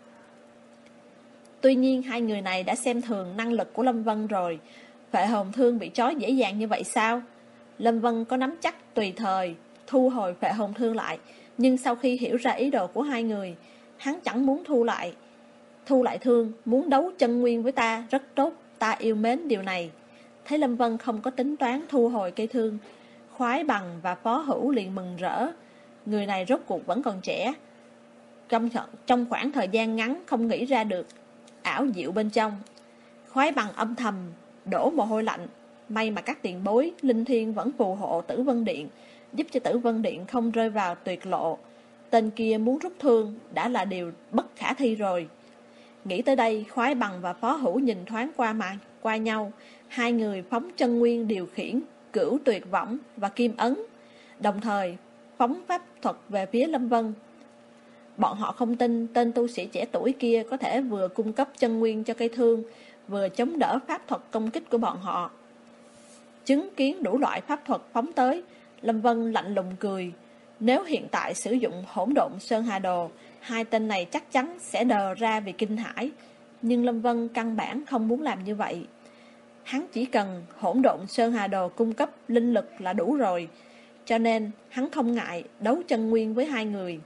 Tuy nhiên hai người này đã xem thường năng lực của Lâm Vân rồi. Phệ hồn thương bị trói dễ dàng như vậy sao? Lâm Vân có nắm chắc tùy thời thu hồi phệ hồn thương lại, nhưng sau khi hiểu ra ý đồ của hai người, hắn chẳng muốn thu lại thương, muốn đấu chân nguyên với ta. Rất tốt, ta yêu mến điều này. Thấy Lâm Vân không có tính toán thu hồi cây thương, Khoái Bằng và Phó Hữu liền mừng rỡ. Người này rốt cuộc vẫn còn trẻ, trong khoảng thời gian ngắn không nghĩ ra được ảo diệu bên trong. Khoái Bằng âm thầm đổ mồ hôi lạnh. May mà các tiền bối linh thiêng vẫn phù hộ Tử Vân Điện, giúp cho Tử Vân Điện không rơi vào tuyệt lộ. Tên kia muốn rút thương đã là điều bất khả thi rồi. Nghĩ tới đây, Khoái Bằng và Phó Hữu nhìn thoáng qua nhau. Hai người phóng chân nguyên điều khiển Cửu Tuyệt Võng và Kim Ấn, đồng thời phóng pháp thuật về phía Lâm Vân. Bọn họ không tin tên tu sĩ trẻ tuổi kia có thể vừa cung cấp chân nguyên cho cây thương, vừa chống đỡ pháp thuật công kích của bọn họ. Chứng kiến đủ loại pháp thuật phóng tới, Lâm Vân lạnh lùng cười. Nếu hiện tại sử dụng Hỗn Độn Sơn Hà Đồ, hai tên này chắc chắn sẽ đờ ra vì kinh hãi. Nhưng Lâm Vân căn bản không muốn làm như vậy. Hắn chỉ cần Hỗn Độn Sơn Hà Đồ cung cấp linh lực là đủ rồi, cho nên hắn không ngại đấu chân nguyên với hai người.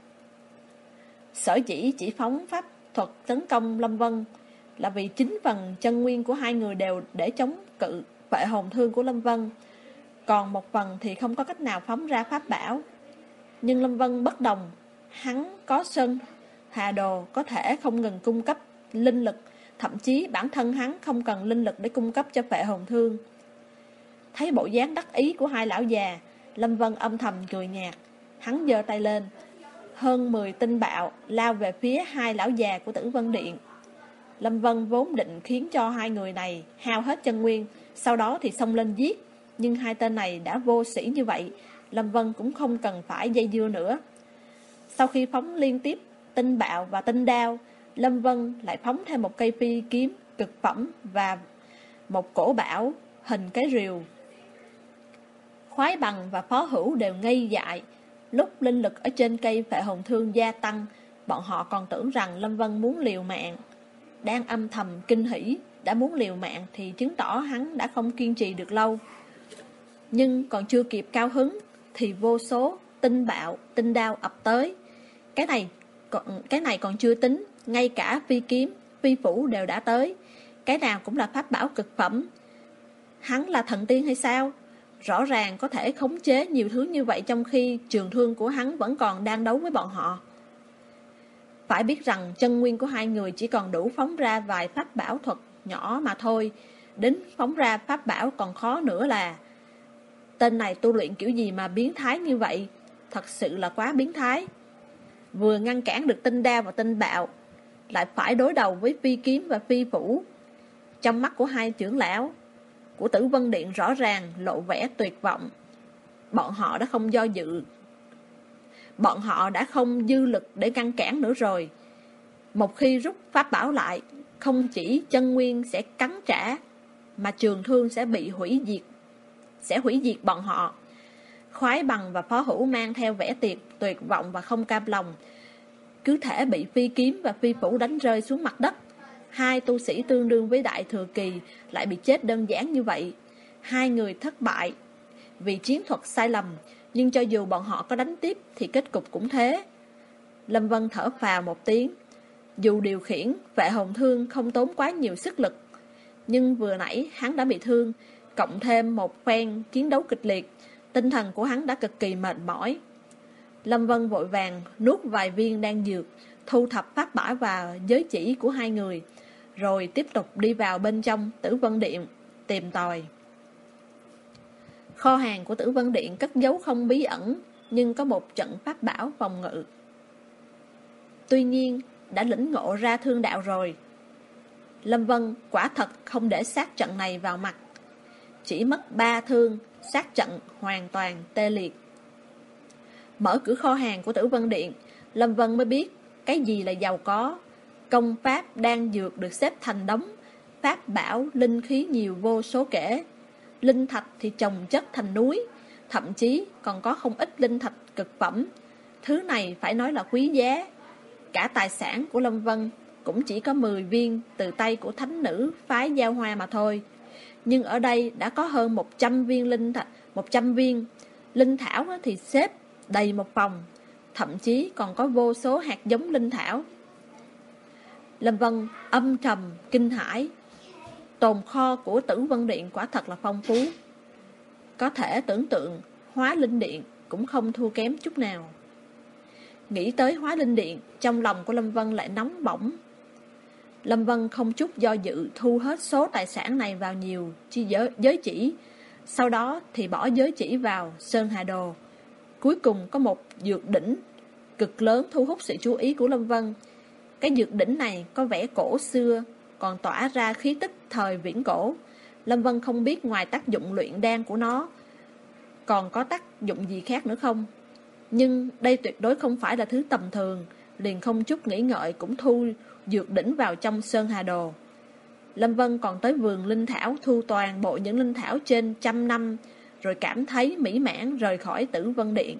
Sở dĩ chỉ phóng pháp thuật tấn công Lâm Vân là vì 9 phần chân nguyên của hai người đều để chống cự phệ hồn thương của Lâm Vân, còn một phần thì không có cách nào phóng ra pháp bảo. Nhưng Lâm Vân bất đồng, hắn có Sơn Hà Đồ có thể không ngừng cung cấp linh lực, thậm chí bản thân hắn không cần linh lực để cung cấp cho phệ hồn thương. Thấy bộ dáng đắc ý của hai lão già, Lâm Vân âm thầm cười nhạt. Hắn giơ tay lên, hơn 10 tinh bạo lao về phía hai lão già của Tử Vân Điện. Lâm Vân vốn định khiến cho hai người này hao hết chân nguyên, sau đó thì xông lên giết. Nhưng hai tên này đã vô sĩ như vậy, Lâm Vân cũng không cần phải dây dưa nữa. Sau khi phóng liên tiếp tinh bạo và tinh đao, Lâm Vân lại phóng thêm một cây phi kiếm cực phẩm và một cổ bảo hình cái rìu. Khoái Bằng và Phó Hữu đều ngây dại. Lúc linh lực ở trên cây phệ hồn thương gia tăng, bọn họ còn tưởng rằng Lâm Vân muốn liều mạng. Đang âm thầm kinh hỉ, đã muốn liều mạng thì chứng tỏ hắn đã không kiên trì được lâu. Nhưng còn chưa kịp cao hứng thì vô số tinh bạo, tinh đao ập tới. Cái này còn chưa tính, ngay cả phi kiếm, phi phủ đều đã tới. Cái nào cũng là pháp bảo cực phẩm. Hắn là thần tiên hay sao? Rõ ràng có thể khống chế nhiều thứ như vậy, trong khi trường thương của hắn vẫn còn đang đấu với bọn họ. Phải biết rằng chân nguyên của hai người chỉ còn đủ phóng ra vài pháp bảo thuật nhỏ mà thôi. Đến phóng ra pháp bảo còn khó nữa là. Tên này tu luyện kiểu gì mà biến thái như vậy? Thật sự là quá biến thái. Vừa ngăn cản được tinh đao và tinh bạo, lại phải đối đầu với phi kiếm và phi phủ. Trong mắt của hai trưởng lão của Tử Vân Điện rõ ràng lộ vẻ tuyệt vọng. Bọn họ đã không dư lực để ngăn cản nữa rồi. Một khi rút pháp bảo lại, không chỉ chân nguyên sẽ cắn trả, mà trường thương sẽ bị hủy diệt bọn họ. Khoái Bằng và Phó Hữu mang theo vẻ tuyệt vọng và không cam lòng, cứ thể bị phi kiếm và phi phủ đánh rơi xuống mặt đất. Hai tu sĩ tương đương với Đại Thừa Kỳ lại bị chết đơn giản như vậy. Hai người thất bại vì chiến thuật sai lầm, nhưng cho dù bọn họ có đánh tiếp thì kết cục cũng thế. Lâm Vân thở phào một tiếng. Dù điều khiển phệ hồn thương không tốn quá nhiều sức lực, nhưng vừa nãy hắn đã bị thương, cộng thêm một phen chiến đấu kịch liệt, tinh thần của hắn đã cực kỳ mệt mỏi. Lâm Vân vội vàng nuốt vài viên đan dược, thu thập pháp bảo và giới chỉ của hai người, rồi tiếp tục đi vào bên trong Tử Vân Điện tìm tòi. Kho hàng của Tử Vân Điện cất giấu không bí ẩn, nhưng có một trận pháp bảo phòng ngự. Tuy nhiên, đã lĩnh ngộ ra thương đạo rồi. Lâm Vân quả thật không để sát trận này vào mặt. Chỉ mất 3 thương, sát trận hoàn toàn tê liệt. Mở cửa kho hàng của Tử Vân Điện, Lâm Vân mới biết cái gì là giàu có. Công pháp đan dược được xếp thành đống, pháp bảo, linh khí nhiều vô số kể. Linh thạch thì chồng chất thành núi, thậm chí còn có không ít linh thạch cực phẩm. Thứ này phải nói là quý giá. Cả tài sản của Lâm Vân cũng chỉ có 10 viên từ tay của thánh nữ phái Giao Hoa mà thôi. Nhưng ở đây đã có hơn 100 viên linh thạch, 100 viên linh thảo thì xếp đầy một phòng, thậm chí còn có vô số hạt giống linh thảo. Lâm Vân âm trầm kinh hãi. Tồn kho của Tử Vân Điện quả thật là phong phú. Có thể tưởng tượng Hóa Linh Điện cũng không thua kém chút nào. Nghĩ tới Hóa Linh Điện, trong lòng của Lâm Vân lại nóng bỏng. Lâm Vân không chút do dự thu hết số tài sản này vào nhiều chi giới chỉ. Sau đó thì bỏ giới chỉ vào Sơn Hà Đồ. Cuối cùng có một dược đỉnh cực lớn thu hút sự chú ý của Lâm Vân. Cái dược đỉnh này có vẻ cổ xưa, còn tỏa ra khí tức thời viễn cổ. Lâm Vân không biết ngoài tác dụng luyện đan của nó còn có tác dụng gì khác nữa không. Nhưng đây tuyệt đối không phải là thứ tầm thường. Liền không chút nghĩ ngợi cũng thu dược đỉnh vào trong Sơn Hà Đồ. Lâm Vân còn tới vườn linh thảo thu toàn bộ những linh thảo trên 100 năm, rồi cảm thấy mỹ mãn rời khỏi Tử Vân Điện.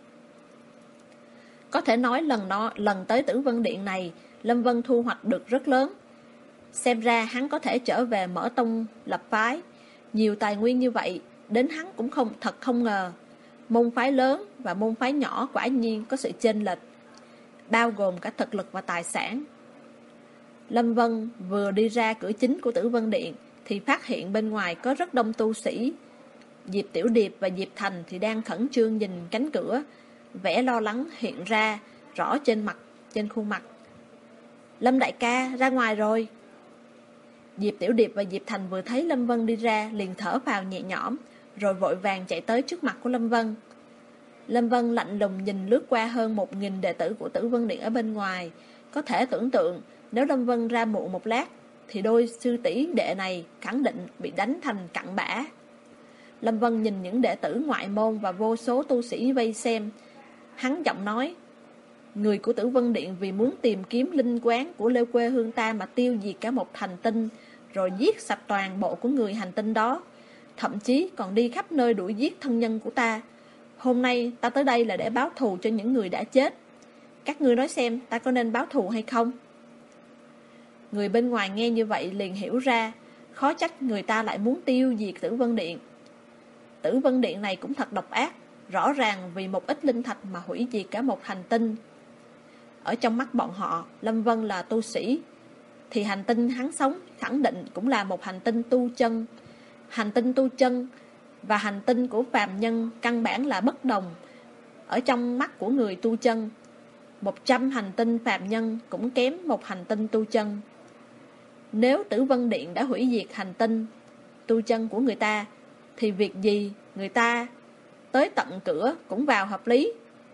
Có thể nói lần tới Tử Vân Điện này, Lâm Vân thu hoạch được rất lớn. Xem ra hắn có thể trở về mở tông lập phái. Nhiều tài nguyên như vậy, đến hắn cũng không ngờ. Môn phái lớn và môn phái nhỏ quả nhiên có sự chênh lệch, bao gồm cả thực lực và tài sản. Lâm Vân vừa đi ra cửa chính của Tử Vân Điện thì phát hiện bên ngoài có rất đông tu sĩ. Diệp Tiểu Điệp và Diệp Thành thì đang khẩn trương nhìn cánh cửa, vẻ lo lắng hiện ra rõ trên khuôn mặt. Lâm đại ca ra ngoài rồi. Diệp Tiểu Điệp và Diệp Thành vừa thấy Lâm Vân đi ra liền thở phào nhẹ nhõm, rồi vội vàng chạy tới trước mặt của Lâm Vân. Lâm Vân lạnh lùng nhìn lướt qua hơn 1000 đệ tử của Tử Vân Điện ở bên ngoài. Có thể tưởng tượng nếu Lâm Vân ra muộn một lát thì đôi sư tỷ đệ này khẳng định bị đánh thành cặn bã. Lâm Vân nhìn những đệ tử ngoại môn và vô số tu sĩ vây xem. Hắn giọng nói: người của Tử Vân Điện vì muốn tìm kiếm linh quán của Lê quê hương ta mà tiêu diệt cả một hành tinh, rồi giết sạch toàn bộ của người hành tinh đó, thậm chí còn đi khắp nơi đuổi giết thân nhân của ta. Hôm nay ta tới đây là để báo thù cho những người đã chết. Các ngươi nói xem ta có nên báo thù hay không? Người bên ngoài nghe như vậy liền hiểu ra, khó trách người ta lại muốn tiêu diệt Tử Vân Điện. Tử Vân Điện này cũng thật độc ác, rõ ràng vì một ít linh thạch mà hủy diệt cả một hành tinh. Ở trong mắt bọn họ, Lâm Vân là tu sĩ, thì hành tinh hắn sống khẳng định cũng là một hành tinh tu chân. Hành tinh tu chân và hành tinh của phàm nhân căn bản là bất đồng. Ở trong mắt của người tu chân, 100 hành tinh phàm nhân cũng kém một hành tinh tu chân. Nếu Tử Vân Điện đã hủy diệt hành tinh tu chân của người ta, thì việc gì người ta tới tận cửa cũng vào hợp lý.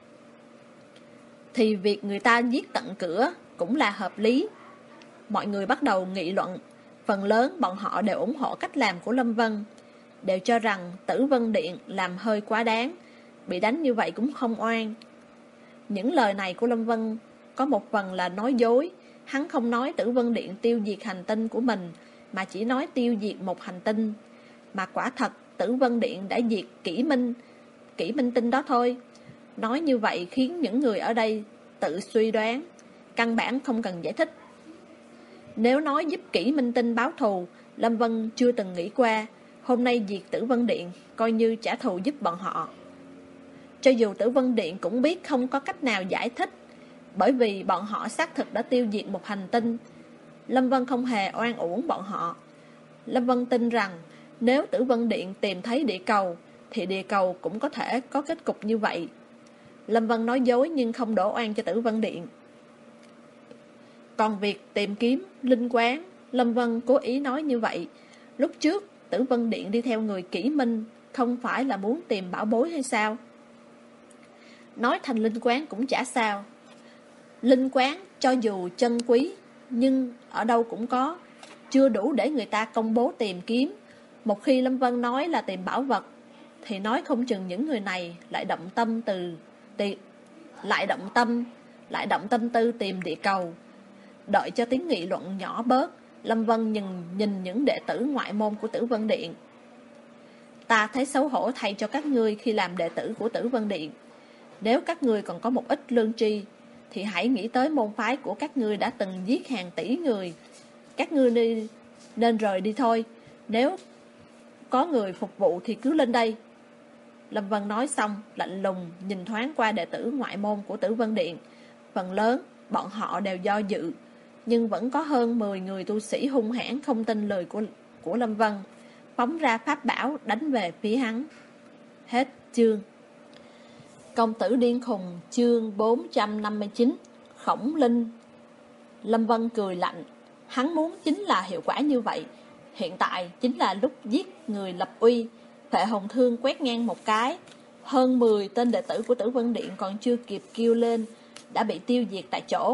Thì việc người ta giết tận cửa cũng là hợp lý. Mọi người bắt đầu nghị luận. Phần lớn bọn họ đều ủng hộ cách làm của Lâm Vân, đều cho rằng Tử Vân Điện làm hơi quá đáng, bị đánh như vậy cũng không oan. Những lời này của Lâm Vân có một phần là nói dối. Hắn không nói Tử Vân Điện tiêu diệt hành tinh của mình, mà chỉ nói tiêu diệt một hành tinh. Mà quả thật Tử Vân Điện đã diệt kỷ minh tinh đó thôi. Nói như vậy khiến những người ở đây tự suy đoán, căn bản không cần giải thích. Nếu nói giúp kỷ minh tinh báo thù, Lâm Vân chưa từng nghĩ qua. Hôm nay diệt Tử Vân Điện coi như trả thù giúp bọn họ. Cho dù Tử Vân Điện cũng biết không có cách nào giải thích, bởi vì bọn họ xác thực đã tiêu diệt một hành tinh. Lâm Vân không hề oan uổng bọn họ. Lâm Vân tin rằng nếu Tử Vân Điện tìm thấy địa cầu, thì địa cầu cũng có thể có kết cục như vậy. Lâm Vân nói dối nhưng không đổ oan cho Tử Vân Điện. Còn việc tìm kiếm linh quán, Lâm Vân cố ý nói như vậy. Lúc trước Tử Vân Điện đi theo người kỷ minh, không phải là muốn tìm bảo bối hay sao? Nói thành linh quán cũng chả sao. Linh quán Cho dù chân quý, nhưng ở đâu cũng có, chưa đủ để người ta công bố tìm kiếm. Một khi Lâm Vân nói là tìm bảo vật, thì nói không chừng những người này lại động tâm tư tìm địa cầu. Đợi cho tiếng nghị luận nhỏ bớt, Lâm Vân nhìn những đệ tử ngoại môn của Tử Vân Điện. Ta thấy xấu hổ thay cho các ngươi khi làm đệ tử của Tử Vân Điện. Nếu các ngươi còn có một ít lương tri, thì hãy nghĩ tới môn phái của các ngươi đã từng giết hàng tỷ người. Các ngươi nên rời đi thôi. Nếu có người phục vụ thì cứ lên đây. Lâm Vân nói xong, lạnh lùng nhìn thoáng qua đệ tử ngoại môn của Tử Vân Điện. Phần lớn, bọn họ đều do dự, nhưng vẫn có hơn 10 người tu sĩ hung hãn không tin lời của Lâm Vân, phóng ra pháp bảo đánh về phía hắn. Hết chương. Công tử điên khùng, chương 459. Khổng Linh. Lâm Vân cười lạnh. Hắn muốn chính là hiệu quả như vậy. Hiện tại chính là lúc giết người lập uy. Phệ Hồng Thương quét ngang một cái, hơn 10 tên đệ tử của Tử Vân Điện còn chưa kịp kêu lên đã bị tiêu diệt tại chỗ.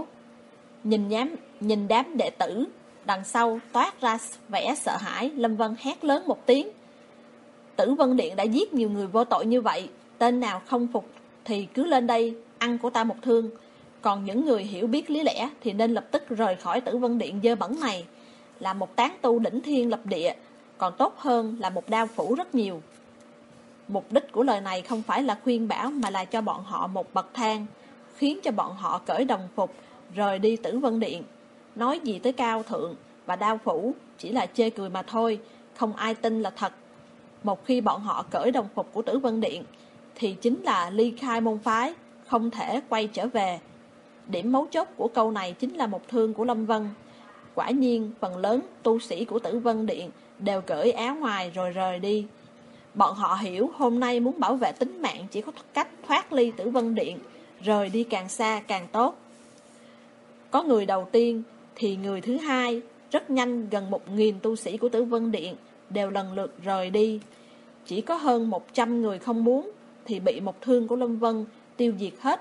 Nhìn đám đệ tử đằng sau toát ra vẻ sợ hãi, Lâm Vân hét lớn một tiếng. Tử Vân Điện đã giết nhiều người vô tội như vậy, tên nào không phục thì cứ lên đây ăn của ta một thương. Còn những người hiểu biết lý lẽ thì nên lập tức rời khỏi Tử Vân Điện dơ bẩn này. Là một tán tu đỉnh thiên lập địa còn tốt hơn là một đao phủ rất nhiều. Mục đích của lời này không phải là khuyên bảo, mà là cho bọn họ một bậc thang, khiến cho bọn họ cởi đồng phục rời đi Tử Vân Điện. Nói gì tới cao thượng và đao phủ chỉ là chê cười mà thôi, không ai tin là thật. Một khi bọn họ cởi đồng phục của Tử Vân Điện thì chính là ly khai môn phái, không thể quay trở về. Điểm mấu chốt của câu này chính là một thương của Lâm Vân. Quả nhiên phần lớn tu sĩ của Tử Vân Điện đều cởi áo ngoài rồi rời đi. Bọn họ hiểu hôm nay muốn bảo vệ tính mạng chỉ có cách thoát ly Tử Vân Điện, rời đi càng xa càng tốt. Có người đầu tiên thì người thứ hai, rất nhanh gần 1000 tu sĩ của Tử Vân Điện đều lần lượt rời đi. Chỉ có hơn 100 người không muốn thì bị một thương của Lâm Vân tiêu diệt hết.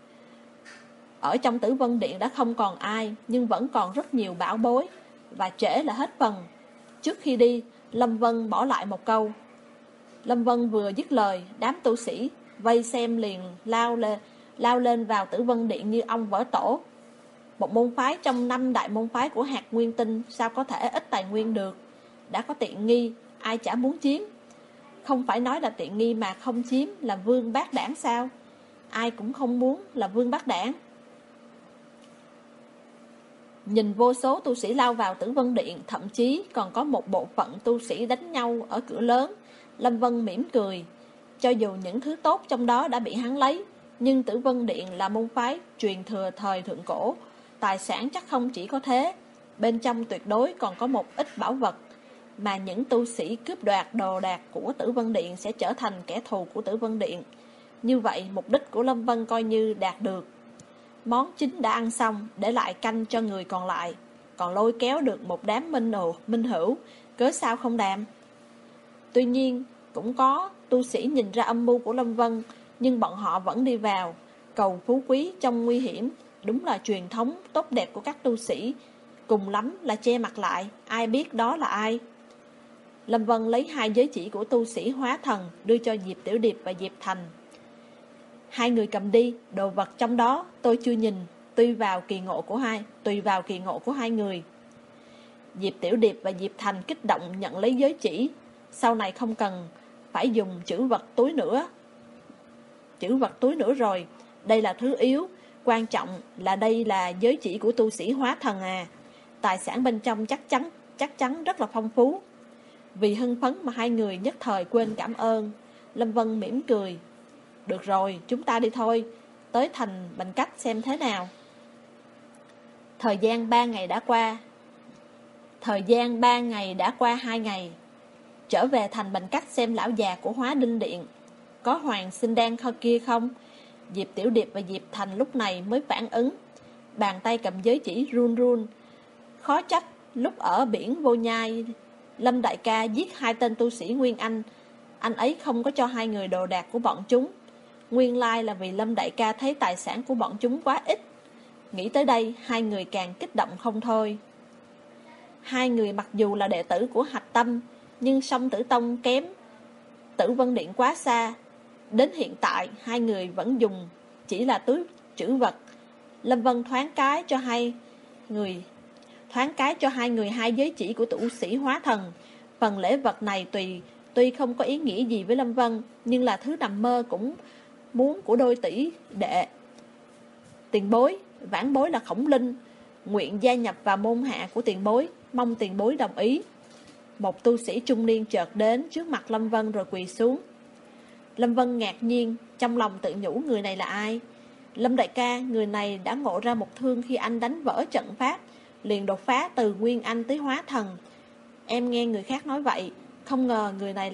Ở trong Tử Vân Điện đã không còn ai, nhưng vẫn còn rất nhiều bảo bối, và trễ là hết phần. Trước khi đi, Lâm Vân bỏ lại một câu. Lâm Vân vừa dứt lời, đám tu sĩ vây xem liền lao lên vào Tử Vân Điện như ong vỡ tổ. Một môn phái trong 5 đại môn phái của hạt nguyên tinh sao có thể ít tài nguyên được. Đã có tiện nghi, ai chả muốn chiếm. Không phải nói là tiện nghi mà không chiếm là vương bác đảng sao? Ai cũng không muốn là vương bác đảng. Nhìn vô số tu sĩ lao vào Tử Vân Điện, thậm chí còn có một bộ phận tu sĩ đánh nhau ở cửa lớn, Lâm Vân mỉm cười. Cho dù những thứ tốt trong đó đã bị hắn lấy, nhưng Tử Vân Điện là môn phái truyền thừa thời thượng cổ, tài sản chắc không chỉ có thế. Bên trong tuyệt đối còn có một ít bảo vật, mà những tu sĩ cướp đoạt đồ đạc của Tử Vân Điện sẽ trở thành kẻ thù của Tử Vân Điện. Như vậy mục đích của Lâm Vân coi như đạt được. Món chính đã ăn xong, để lại canh cho người còn lại, còn lôi kéo được một đám minh hữu, cớ sao không đàm. Tuy nhiên cũng có tu sĩ nhìn ra âm mưu của Lâm Vân, nhưng bọn họ vẫn đi vào. Cầu phú quý trong nguy hiểm, đúng là truyền thống tốt đẹp của các tu sĩ. Cùng lắm là che mặt lại, ai biết đó là ai. Lâm Vân lấy 2 giới chỉ của tu sĩ hóa thần đưa cho Diệp Tiểu Điệp và Diệp Thành. 2 người cầm đi, đồ vật trong đó tôi chưa nhìn, tùy vào kỳ ngộ của hai người. Diệp Tiểu Điệp và Diệp Thành kích động nhận lấy giới chỉ, sau này không cần phải dùng trữ vật túi nữa rồi. Đây là thứ yếu, quan trọng là đây là giới chỉ của tu sĩ hóa thần à. Tài sản bên trong chắc chắn rất là phong phú. Vì hưng phấn mà 2 người nhất thời quên cảm ơn. Lâm Vân mỉm cười. Được rồi, chúng ta đi thôi, tới thành Bành Cách xem thế nào. Thời gian 3 ngày đã qua 2 ngày. Trở về thành Bành Cách xem lão già của Hóa Đinh Điện có Hoàng Sinh Đan kia không? Diệp Tiểu Điệp và Diệp Thành lúc này mới phản ứng. Bàn tay cầm giới chỉ run run. Khó trách lúc ở biển Vô Nhai, Lâm đại ca giết 2 tên tu sĩ Nguyên Anh ấy không có cho 2 người đồ đạc của bọn chúng. Nguyên lai là vì Lâm đại ca thấy tài sản của bọn chúng quá ít, Nghĩ tới đây, hai người càng kích động không thôi. Hai người mặc dù là đệ tử của Hạch Tâm, nhưng Song Tử Tông kém Tử Vân Điện quá xa. Đến hiện tại, hai người vẫn dùng chỉ là túi trữ vật. Lâm Vân thoáng cái cho hai người hai giới chỉ của tu sĩ hóa thần. Phần lễ vật này tuy không có ý nghĩa gì với Lâm Vân, nhưng là thứ nằm mơ cũng muốn của đôi tỷ đệ. Tiền bối, vãn bối là Khổng Linh, nguyện gia nhập vào môn hạ của tiền bối, mong tiền bối đồng ý. Một tu sĩ trung niên chợt đến trước mặt Lâm Vân rồi quỳ xuống. Lâm Vân ngạc nhiên, trong lòng tự nhủ người này là ai. Lâm đại ca, người này đã ngộ ra một thương khi anh đánh vỡ trận pháp, liền đột phá từ Nguyên Anh tới Hóa Thần. Em nghe người khác nói vậy, không ngờ người này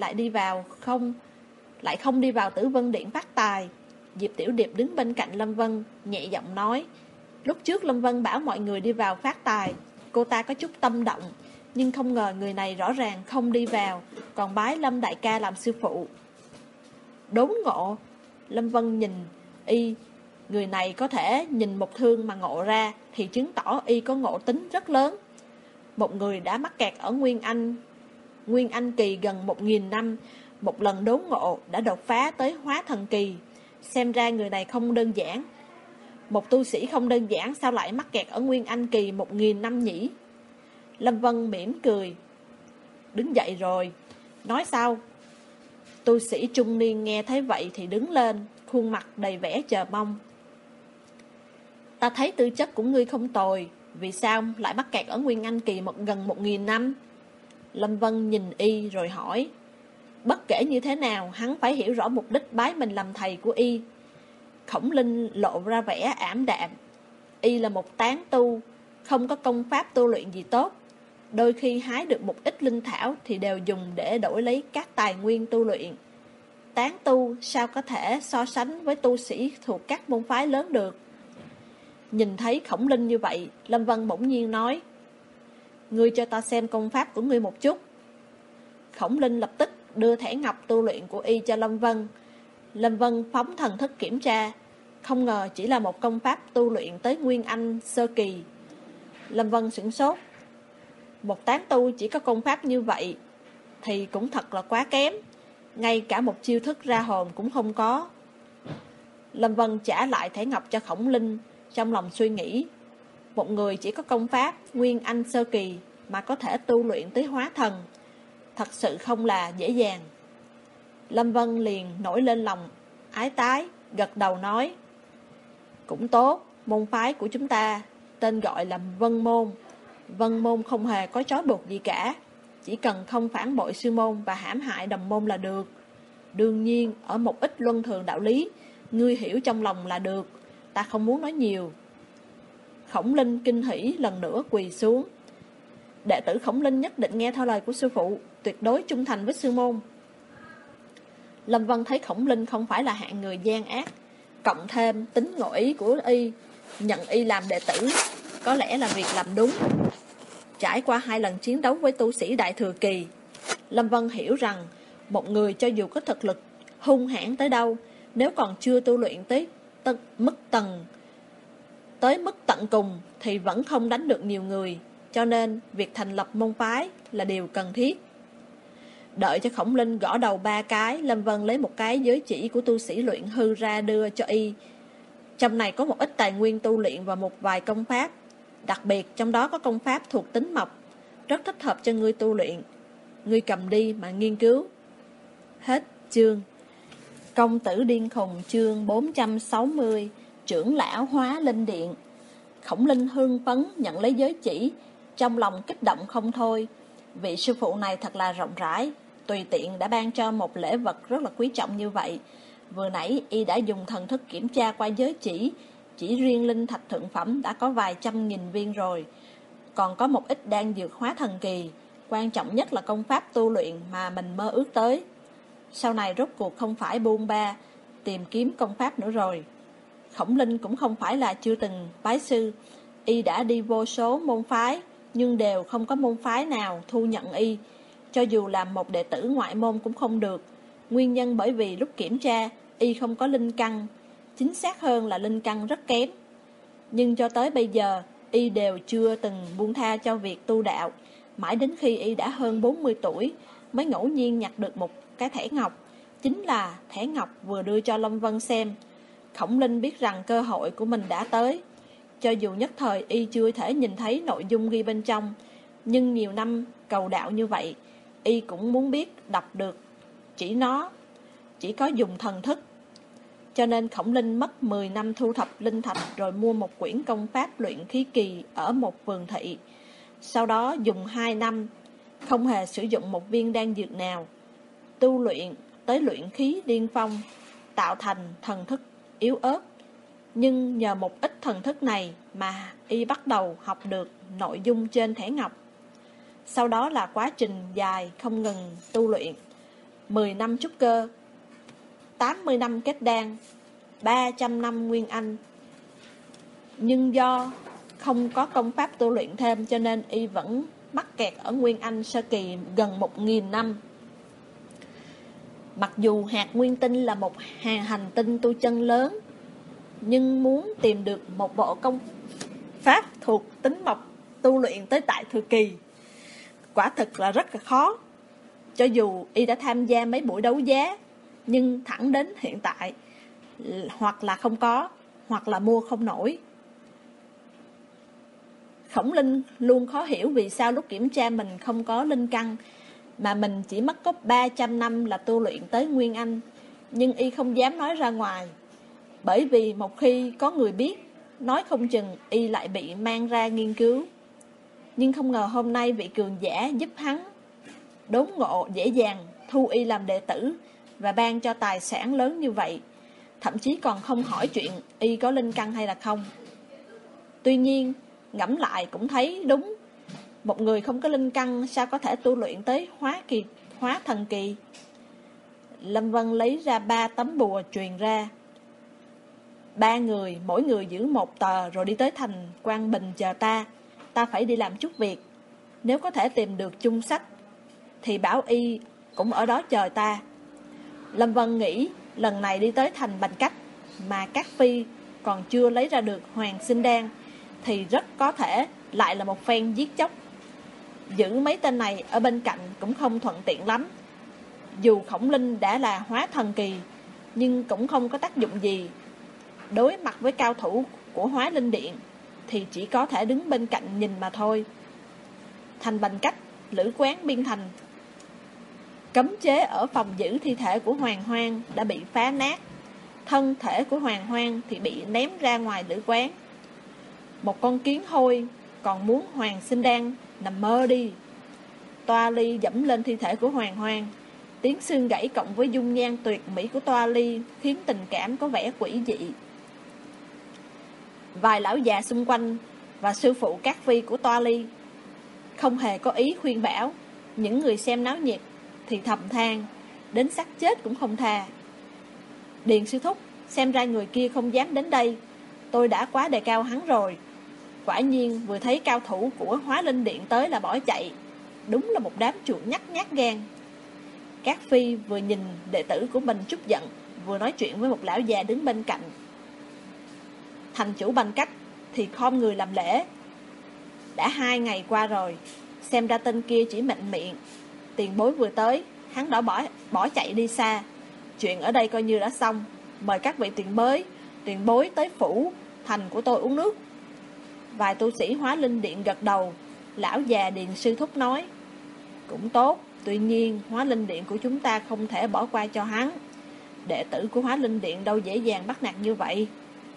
lại không đi vào Tử Vân Điện phát tài. Diệp Tiểu Điệp đứng bên cạnh Lâm Vân, nhẹ giọng nói. Lúc trước Lâm Vân bảo mọi người đi vào phát tài, cô ta có chút tâm động, nhưng không ngờ người này rõ ràng không đi vào, còn bái Lâm đại ca làm sư phụ. Đốn ngộ. Lâm Vân nhìn y, người này có thể nhìn một thương mà ngộ ra, thì chứng tỏ y có ngộ tính rất lớn. Một người đã mắc kẹt ở Nguyên Anh kỳ gần 1000 năm, một lần đốn ngộ đã đột phá tới Hóa Thần kỳ. Xem ra người này không đơn giản. Một tu sĩ không đơn giản sao lại mắc kẹt ở Nguyên Anh kỳ 1000 năm nhỉ? Lâm Vân mỉm cười. Đứng dậy rồi. Nói sao? Tu sĩ trung niên nghe thấy vậy thì đứng lên, khuôn mặt đầy vẻ chờ mong. Ta thấy tư chất của ngươi không tồi, vì sao lại mắc kẹt ở Nguyên Anh kỳ gần 1000 năm? Lâm Vân nhìn y rồi hỏi. Bất kể như thế nào, hắn phải hiểu rõ mục đích bái mình làm thầy của y. Khổng Linh lộ ra vẻ ảm đạm. Y là một tán tu, không có công pháp tu luyện gì tốt. Đôi khi hái được một ít linh thảo thì đều dùng để đổi lấy các tài nguyên tu luyện. Tán tu sao có thể so sánh với tu sĩ thuộc các môn phái lớn được? Nhìn thấy Khổng Linh như vậy, Lâm Vân bỗng nhiên nói. Ngươi cho ta xem công pháp của ngươi một chút. Khổng Linh lập tức đưa thẻ ngọc tu luyện của y cho Lâm Vân. Lâm Vân phóng thần thức kiểm tra, không ngờ chỉ là một công pháp tu luyện tới Nguyên Anh sơ kỳ. Lâm Vân sửng sốt. Một tán tu chỉ có công pháp như vậy thì cũng thật là quá kém, ngay cả một chiêu thức ra hồn cũng không có. Lâm Vân trả lại thẻ ngọc cho Khổng Linh, trong lòng suy nghĩ. Một người chỉ có công pháp Nguyên Anh sơ kỳ mà có thể tu luyện tới Hóa Thần, thật sự không là dễ dàng. Lâm Vân liền nổi lên lòng ái tái, gật đầu nói. Cũng tốt, môn phái của chúng ta tên gọi là Vân Môn. Vân Môn không hề có trói buộc gì cả, chỉ cần không phản bội sư môn và hãm hại đồng môn là được. Đương nhiên, ở một ít luân thường đạo lý, ngươi hiểu trong lòng là được, ta không muốn nói nhiều. Khổng Linh kinh hỉ lần nữa quỳ xuống. Đệ tử Khổng Linh nhất định nghe theo lời của sư phụ, tuyệt đối trung thành với sư môn. Lâm Vân thấy Khổng Linh không phải là hạng người gian ác, cộng thêm tính ngộ ý của y, nhận y làm đệ tử có lẽ là việc làm đúng. Trải qua 2 lần chiến đấu với tu sĩ Đại Thừa Kỳ, Lâm Vân hiểu rằng một người cho dù có thực lực hung hãn tới đâu, nếu còn chưa tu luyện tới mức tận cùng thì vẫn không đánh được nhiều người, cho nên việc thành lập môn phái là điều cần thiết. Đợi cho Khổng Linh gõ đầu 3 cái, Lâm Vân lấy một cái giới chỉ của tu sĩ luyện hư ra đưa cho y. Trong này có một ít tài nguyên tu luyện và một vài công pháp, đặc biệt trong đó có công pháp thuộc tính mộc, rất thích hợp cho ngươi tu luyện. Ngươi cầm đi mà nghiên cứu. Hết chương. Công tử điên khùng chương 460. Trưởng lão hóa linh điện. Khổng Linh hưng phấn nhận lấy giới chỉ, trong lòng kích động không thôi. Vị sư phụ này thật là rộng rãi, tùy tiện đã ban cho một lễ vật rất là quý trọng như vậy. Vừa nãy y đã dùng thần thức kiểm tra qua giới chỉ riêng linh thạch thượng phẩm đã có vài trăm nghìn viên rồi. Còn có một ít đan dược hóa thần kỳ, quan trọng nhất là công pháp tu luyện mà mình mơ ước tới. Sau này rốt cuộc không phải buông ba tìm kiếm công pháp nữa rồi. Khổng Linh cũng không phải là chưa từng bái sư, y đã đi vô số môn phái, nhưng đều không có môn phái nào thu nhận y. Cho dù làm một đệ tử ngoại môn cũng không được. Nguyên nhân bởi vì lúc kiểm tra, y không có linh căn, chính xác hơn là linh căn rất kém. Nhưng cho tới bây giờ, y đều chưa từng buông tha cho việc tu đạo. Mãi đến khi y đã hơn 40 tuổi mới ngẫu nhiên nhặt được một cái thẻ ngọc. Chính là thẻ ngọc vừa đưa cho Lâm Vân xem. Khổng Linh biết rằng cơ hội của mình đã tới. Cho dù nhất thời y chưa thể nhìn thấy nội dung ghi bên trong, nhưng nhiều năm cầu đạo như vậy, y cũng muốn biết đọc được. Chỉ có dùng thần thức. Cho nên Khổng Linh mất 10 năm thu thập linh thạch rồi mua một quyển công pháp luyện khí kỳ ở một vườn thị. Sau đó dùng 2 năm, không hề sử dụng một viên đan dược nào, tu luyện tới luyện khí điên phong, tạo thành thần thức yếu ớt. Nhưng nhờ một ít thần thức này mà y bắt đầu học được nội dung trên thẻ ngọc. Sau đó là quá trình dài không ngừng tu luyện, 10 năm trúc cơ, 80 năm kết đan, 300 năm nguyên anh. Nhưng do không có công pháp tu luyện thêm cho nên y vẫn mắc kẹt ở nguyên anh sơ kỳ gần 1000 năm. Mặc dù hạt nguyên tinh là một hành tinh tu chân lớn, nhưng muốn tìm được một bộ công pháp thuộc tính mộc tu luyện tới tại thời kỳ, quả thực là rất là khó. Cho dù y đã tham gia mấy buổi đấu giá, nhưng thẳng đến hiện tại hoặc là không có, hoặc là mua không nổi. Khổng Linh luôn khó hiểu vì sao lúc kiểm tra mình không có linh căn, mà mình chỉ mất có 300 năm là tu luyện tới nguyên anh. Nhưng y không dám nói ra ngoài, bởi vì một khi có người biết, nói không chừng y lại bị mang ra nghiên cứu. Nhưng không ngờ hôm nay vị cường giả giúp hắn đốn ngộ dễ dàng thu y làm đệ tử và ban cho tài sản lớn như vậy, thậm chí còn không hỏi chuyện y có linh căn hay là không. Tuy nhiên, ngẫm lại cũng thấy đúng, một người không có linh căn sao có thể tu luyện tới hóa thần kỳ. Lâm Vân lấy ra 3 tấm bùa truyền ra. 3 người, mỗi người giữ một tờ rồi đi tới thành Quang Bình chờ ta. Ta phải đi làm chút việc. Nếu có thể tìm được chung sách thì bảo y cũng ở đó chờ ta. Lâm Vân nghĩ lần này đi tới thành Bành Cách mà các phi còn chưa lấy ra được Hoàng Sinh Đan thì rất có thể lại là một phen giết chóc. Giữ mấy tên này ở bên cạnh cũng không thuận tiện lắm. Dù Khổng Linh đã là hóa thần kỳ, nhưng cũng không có tác dụng gì. Đối mặt với cao thủ của Hóa Linh Điện thì chỉ có thể đứng bên cạnh nhìn mà thôi. Thành Bành Cách, lữ quán biên thành. Cấm chế ở phòng giữ thi thể của Hoàng Hoang đã bị phá nát. Thân thể của Hoàng Hoang thì bị ném ra ngoài lữ quán. Một con kiến hôi còn muốn Hoàng Sinh Đan nằm mơ đi. Toa Ly dẫm lên thi thể của Hoàng Hoang. Tiếng xương gãy cộng với dung nhan tuyệt mỹ của Toa Ly khiến tình cảm có vẻ quỷ dị. Vài lão già xung quanh và sư phụ các phi của Toa Ly không hề có ý khuyên bảo. Những người xem náo nhiệt thì thầm than, đến xác chết cũng không tha. Điền sư thúc, xem ra người kia không dám đến đây. Tôi đã quá đề cao hắn rồi. Quả nhiên vừa thấy cao thủ của Hóa Linh Điện tới là bỏ chạy. Đúng là một đám chuột nhát gan. Các phi vừa nhìn đệ tử của mình chút giận, vừa nói chuyện với một lão già đứng bên cạnh. Thành chủ Bành Cách thì khom người làm lễ. Đã 2 ngày qua rồi, xem ra tên kia chỉ mạnh miệng. Tiền bối vừa tới, hắn đã bỏ chạy đi xa. Chuyện ở đây coi như đã xong. Mời các vị tiền bối tới phủ thành của tôi uống nước. Vài tu sĩ Hóa Linh Điện gật đầu. Lão già Điền sư thúc nói, cũng tốt, tuy nhiên Hóa Linh Điện của chúng ta không thể bỏ qua cho hắn. Đệ tử của Hóa Linh Điện đâu dễ dàng bắt nạt như vậy.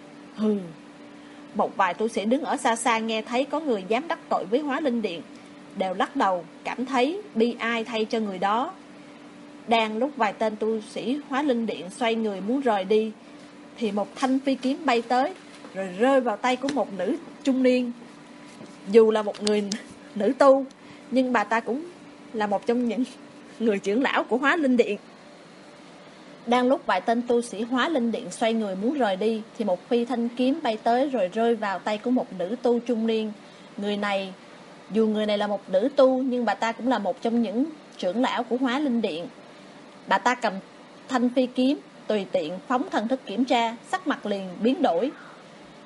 Một vài tu sĩ đứng ở xa xa nghe thấy có người dám đắc tội với Hóa Linh Điện, đều lắc đầu, cảm thấy bi ai thay cho người đó. Đang lúc vài tên tu sĩ Hóa Linh Điện xoay người muốn rời đi, thì một thanh phi kiếm bay tới, rồi rơi vào tay của một nữ trung niên. Dù là một người nữ tu, nhưng bà ta cũng là một trong những người trưởng lão của Hóa Linh Điện. Đang lúc vài tên tu sĩ Hóa Linh Điện xoay người muốn rời đi, thì một phi thanh kiếm bay tới rồi rơi vào tay của một nữ tu trung niên. Dù người này là một nữ tu, nhưng bà ta cũng là một trong những trưởng lão của Hóa Linh Điện. Bà ta cầm thanh phi kiếm, tùy tiện phóng thần thức kiểm tra, sắc mặt liền biến đổi.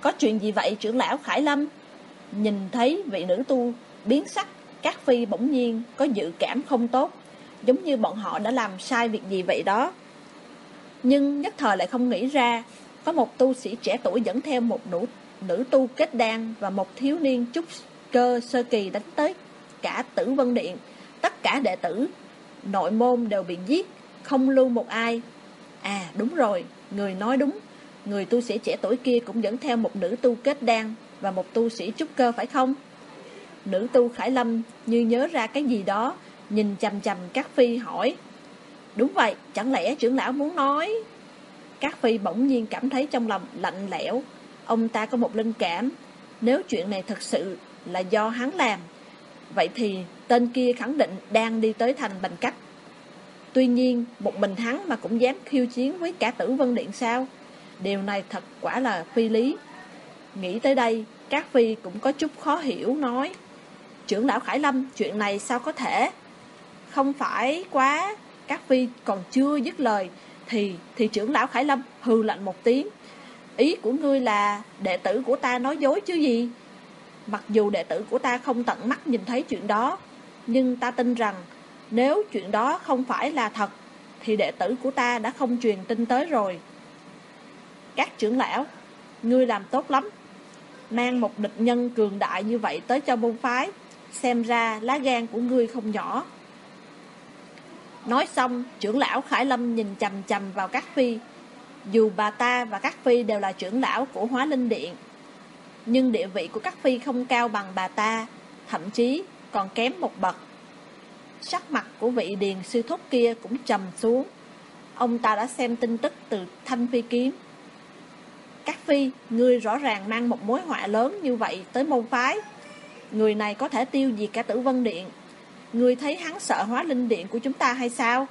Có chuyện gì vậy trưởng lão Khải Lâm? Nhìn thấy vị nữ tu biến sắc, các phi bỗng nhiên có dự cảm không tốt, giống như bọn họ đã làm sai việc gì vậy đó. Nhưng nhất thời lại không nghĩ ra, có một tu sĩ trẻ tuổi dẫn theo một nữ tu kết đan và một thiếu niên trúc cơ sơ kỳ đánh tới cả Tử Vân Điện. Tất cả đệ tử nội môn đều bị giết, không lưu một ai. À đúng rồi, người nói đúng, người tu sĩ trẻ tuổi kia cũng dẫn theo một nữ tu kết đan và một tu sĩ trúc cơ phải không? Nữ tu Khải Lâm như nhớ ra cái gì đó, nhìn chằm chằm các phi hỏi. Đúng vậy, chẳng lẽ trưởng lão muốn nói? Các phi bỗng nhiên cảm thấy trong lòng lạnh lẽo. Ông ta có một linh cảm, nếu chuyện này thật sự là do hắn làm, vậy thì tên kia khẳng định đang đi tới thành Bành Cách. Tuy nhiên, một mình hắn mà cũng dám khiêu chiến với cả Tử Vân Điện sao? Điều này thật quả là phi lý. Nghĩ tới đây, các phi cũng có chút khó hiểu nói. Trưởng lão Khải Lâm, chuyện này sao có thể? Không phải quá. Các phi còn chưa dứt lời thì trưởng lão Khải Lâm hừ lạnh một tiếng. Ý của ngươi là đệ tử của ta nói dối chứ gì? Mặc dù đệ tử của ta không tận mắt nhìn thấy chuyện đó, nhưng ta tin rằng nếu chuyện đó không phải là thật thì đệ tử của ta đã không truyền tin tới rồi. Các trưởng lão, ngươi làm tốt lắm, mang một địch nhân cường đại như vậy tới cho môn phái, xem ra lá gan của ngươi không nhỏ. Nói xong, trưởng lão Khải Lâm nhìn chằm chằm vào các phi. Dù bà ta và các phi đều là trưởng lão của Hóa Linh Điện, nhưng địa vị của các phi không cao bằng bà ta, thậm chí còn kém một bậc. Sắc mặt của vị điền sư thúc kia cũng trầm xuống. Ông ta đã xem tin tức từ Thanh Phi Kiếm. Các phi, ngươi rõ ràng mang một mối họa lớn như vậy tới môn phái. Người này có thể tiêu diệt cả Tử Vân Điện. Ngươi thấy hắn sợ Hóa Linh Điện của chúng ta hay sao?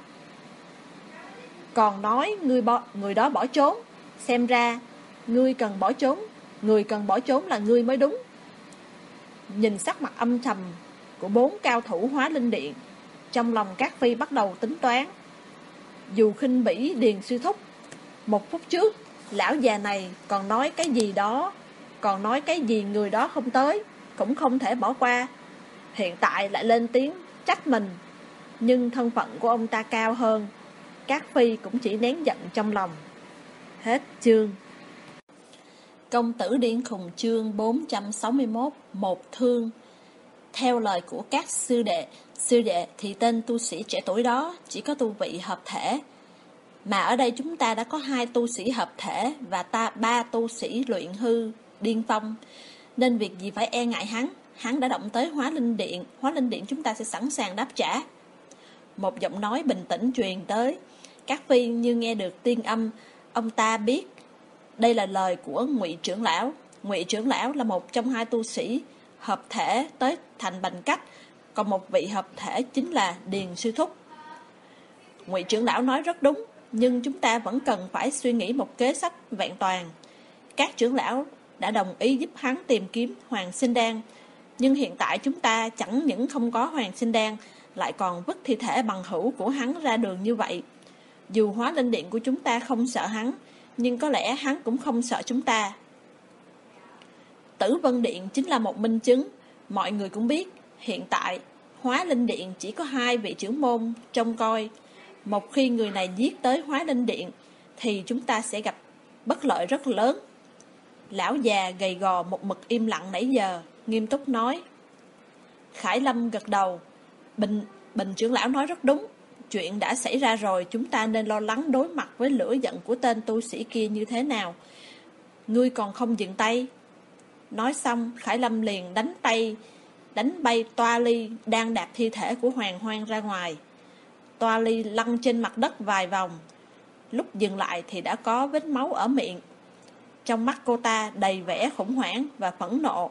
Còn nói người đó bỏ trốn. Xem ra ngươi cần bỏ trốn. Người cần bỏ trốn là ngươi mới đúng. Nhìn sắc mặt âm trầm của 4 cao thủ Hóa Linh Điện, trong lòng các phi bắt đầu tính toán. Dù khinh bỉ điền sư thúc, một phút trước lão già này còn nói cái gì đó, còn nói cái gì người đó không tới, cũng không thể bỏ qua. Hiện tại lại lên tiếng trách mình, nhưng thân phận của ông ta cao hơn. Các phi cũng chỉ nén giận trong lòng. Hết chương. Công tử điên khùng chương 461. Một thương. Theo lời của các sư đệ thì tên tu sĩ trẻ tuổi đó chỉ có tu vị hợp thể, mà ở đây chúng ta đã có 2 tu sĩ hợp thể và 3 tu sĩ luyện hư điên phong, nên việc gì phải e ngại hắn. Hắn đã động tới Hóa Linh Điện, Hóa Linh Điện chúng ta sẽ sẵn sàng đáp trả. Một giọng nói bình tĩnh truyền tới. Các phi như nghe được tiên âm. Ông ta biết đây là lời của Ngụy trưởng lão. Ngụy trưởng lão là một trong 2 tu sĩ hợp thể tới thành Bành Cách, còn một vị hợp thể chính là Điền sư thúc. Ngụy trưởng lão nói rất đúng, nhưng chúng ta vẫn cần phải suy nghĩ một kế sách vẹn toàn. Các trưởng lão đã đồng ý giúp hắn tìm kiếm Hoàng Sinh Đan, nhưng hiện tại chúng ta chẳng những không có Hoàng Sinh Đan, lại còn vứt thi thể bằng hữu của hắn ra đường như vậy. Dù Hóa Linh Điện của chúng ta không sợ hắn, nhưng có lẽ hắn cũng không sợ chúng ta. Tử Vân Điện chính là một minh chứng. Mọi người cũng biết, hiện tại Hóa Linh Điện chỉ có 2 vị trưởng môn trông coi. Một khi người này giết tới Hóa Linh Điện thì chúng ta sẽ gặp bất lợi rất lớn. Lão già gầy gò một mực im lặng nãy giờ, nghiêm túc nói. Khải Lâm gật đầu. Bình trưởng lão nói rất đúng. Chuyện đã xảy ra rồi, chúng ta nên lo lắng đối mặt với lửa giận của tên tu sĩ kia như thế nào. Ngươi còn không dừng tay. Nói xong, Khải Lâm liền đánh bay toa ly đang đạp thi thể của Hoàng Hoang ra ngoài. Toa ly lăn trên mặt đất vài vòng. Lúc dừng lại thì đã có vết máu ở miệng. Trong mắt cô ta đầy vẻ khủng hoảng và phẫn nộ.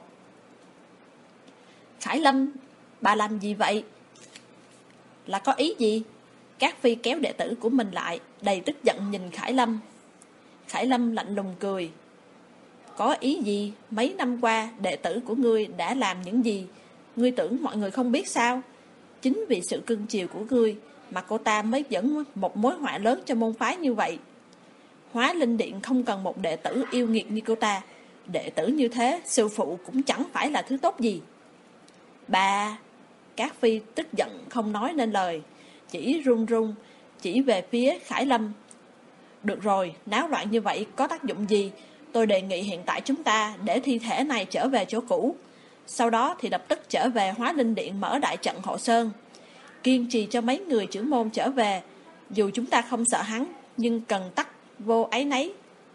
Khải Lâm, bà làm gì vậy? Là có ý gì? Các phi kéo đệ tử của mình lại, đầy tức giận nhìn Khải Lâm. Khải Lâm lạnh lùng cười. Có ý gì? Mấy năm qua đệ tử của ngươi đã làm những gì? Ngươi tưởng mọi người không biết sao? Chính vì sự cưng chiều của ngươi mà cô ta mới dẫn một mối họa lớn cho môn phái như vậy. Hóa Linh Điện không cần một đệ tử yêu nghiệt như cô ta. Đệ tử như thế, sư phụ cũng chẳng phải là thứ tốt gì. Bà! Các Phi tức giận không nói nên lời, chỉ run run, chỉ về phía Khải Lâm. Được rồi, náo loạn như vậy có tác dụng gì? Tôi đề nghị hiện tại chúng ta để thi thể này trở về chỗ cũ. Sau đó thì lập tức trở về Hóa Linh Điện mở đại trận hộ sơn. Kiên trì cho mấy người trưởng môn trở về. Dù chúng ta không sợ hắn, nhưng cần tắc vô áy nấy.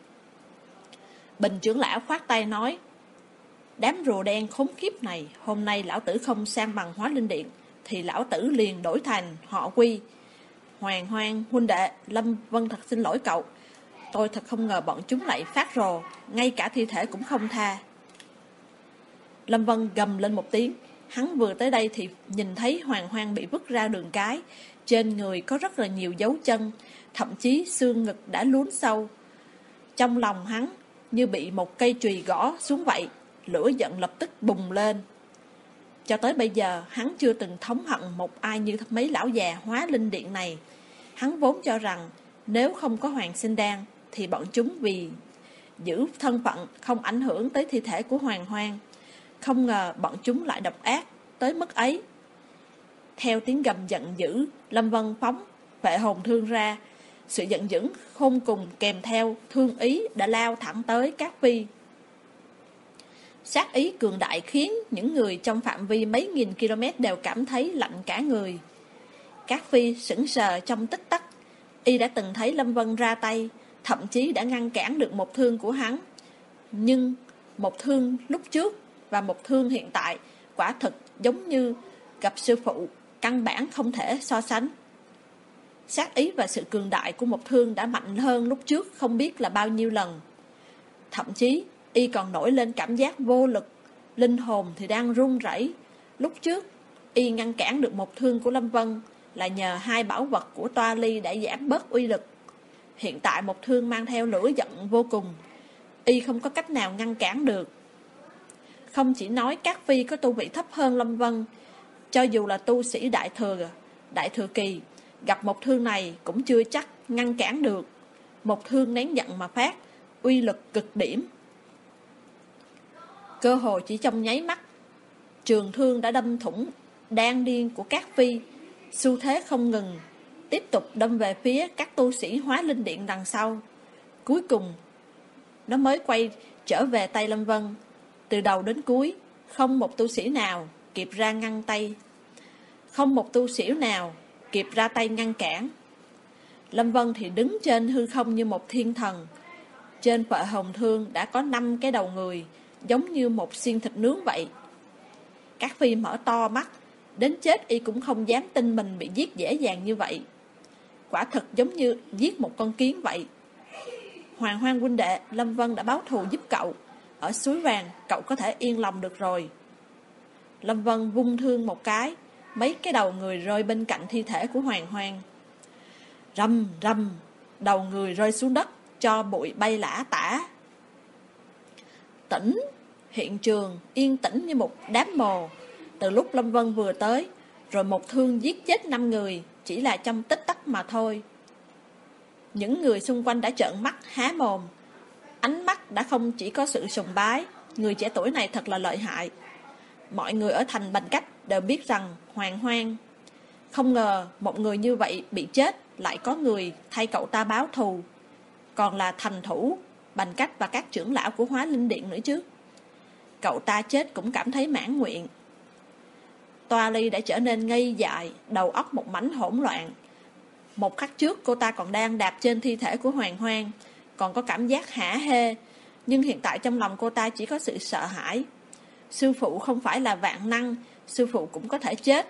Bình trưởng lão khoát tay nói, đám rùa đen khốn khiếp này, hôm nay lão tử không sang bằng Hóa Linh Điện, thì lão tử liền đổi thành họ Quy. Hoàng Hoang huynh đệ, Lâm Vân thật xin lỗi cậu. Tôi thật không ngờ bọn chúng lại phát rồ, ngay cả thi thể cũng không tha. Lâm Vân gầm lên một tiếng. Hắn vừa tới đây thì nhìn thấy Hoàng Hoang bị vứt ra đường cái. Trên người có rất là nhiều dấu chân, thậm chí xương ngực đã lún sâu. Trong lòng hắn như bị một cây chùy gõ xuống vậy, lửa giận lập tức bùng lên. Cho tới bây giờ hắn chưa từng thống hận một ai như mấy lão già Hóa Linh Điện này. Hắn vốn cho rằng nếu không có Hoàng Sinh Đan thì bọn chúng vì giữ thân phận không ảnh hưởng tới thi thể của Hoàng Hoang. Không ngờ bọn chúng lại độc ác tới mức ấy. Theo tiếng gầm giận dữ, Lâm Vân phóng Phệ Hồn Thương ra. Sự giận dữ khôn cùng kèm theo thương ý đã lao thẳng tới Các Phi. Sát ý cường đại khiến những người trong phạm vi mấy nghìn km đều cảm thấy lạnh cả người. Các Phi sững sờ trong tích tắc. Y đã từng thấy Lâm Vân ra tay, thậm chí đã ngăn cản được một thương của hắn. Nhưng một thương lúc trước và một thương hiện tại quả thực giống như gặp sư phụ, căn bản không thể so sánh. Sát ý và sự cường đại của một thương đã mạnh hơn lúc trước không biết là bao nhiêu lần. Thậm chí Y còn nổi lên cảm giác vô lực, linh hồn thì đang run rẩy. Lúc trước Y ngăn cản được một thương của Lâm Vân là nhờ hai bảo vật của Toa Ly đã giảm bớt uy lực. Hiện tại một thương mang theo lửa giận vô cùng, Y không có cách nào ngăn cản được. Không chỉ nói Các Phi có tu vị thấp hơn Lâm Vân, cho dù là tu sĩ đại thừa kỳ, gặp một thương này cũng chưa chắc ngăn cản được. Một thương nén giận mà phát, uy lực cực điểm. Cơ hồ chỉ trong nháy mắt, trường thương đã đâm thủng đan điên của Các Phi, xu thế không ngừng, tiếp tục đâm về phía các tu sĩ Hóa Linh Điện đằng sau. Cuối cùng, nó mới quay trở về tay Lâm Vân. Từ đầu đến cuối, không một tu sĩ nào kịp ra ngăn tay, không một tu sĩ nào kịp ra tay ngăn cản. Lâm Vân thì đứng trên hư không như một thiên thần. Trên Phệ Hồn Thương đã có 5 cái đầu người, giống như một xiên thịt nướng vậy. Các Phi mở to mắt, đến chết Y cũng không dám tin mình bị giết dễ dàng như vậy. Quả thật giống như giết một con kiến vậy. Hoàng Hoang huynh đệ, Lâm Vân đã báo thù giúp cậu. Ở suối vàng cậu có thể yên lòng được rồi. Lâm Vân vung thương một cái, mấy cái đầu người rơi bên cạnh thi thể của Hoàng Hoang. Rầm rầm, đầu người rơi xuống đất, cho bụi bay lả tả. Hiện trường yên tĩnh như một đám mồ. Từ lúc Lâm Vân vừa tới, rồi một thương giết chết 5 người, chỉ là trong tích tắc mà thôi. Những người xung quanh đã trợn mắt há mồm. Ánh mắt đã không chỉ có sự sùng bái, người trẻ tuổi này thật là lợi hại. Mọi người ở thành Bành Cách đều biết rằng Hoàng Hoang. Không ngờ một người như vậy bị chết, lại có người thay cậu ta báo thù, còn là thành thủ Bành Cách và các trưởng lão của Hóa Linh Điện nữa chứ. Cậu ta chết cũng cảm thấy mãn nguyện. Toa Ly đã trở nên ngây dại, đầu óc một mảnh hỗn loạn. Một khắc trước cô ta còn đang đạp trên thi thể của Hoàng Hoang, còn có cảm giác hả hê. Nhưng hiện tại trong lòng cô ta chỉ có sự sợ hãi. Sư phụ không phải là vạn năng, sư phụ cũng có thể chết.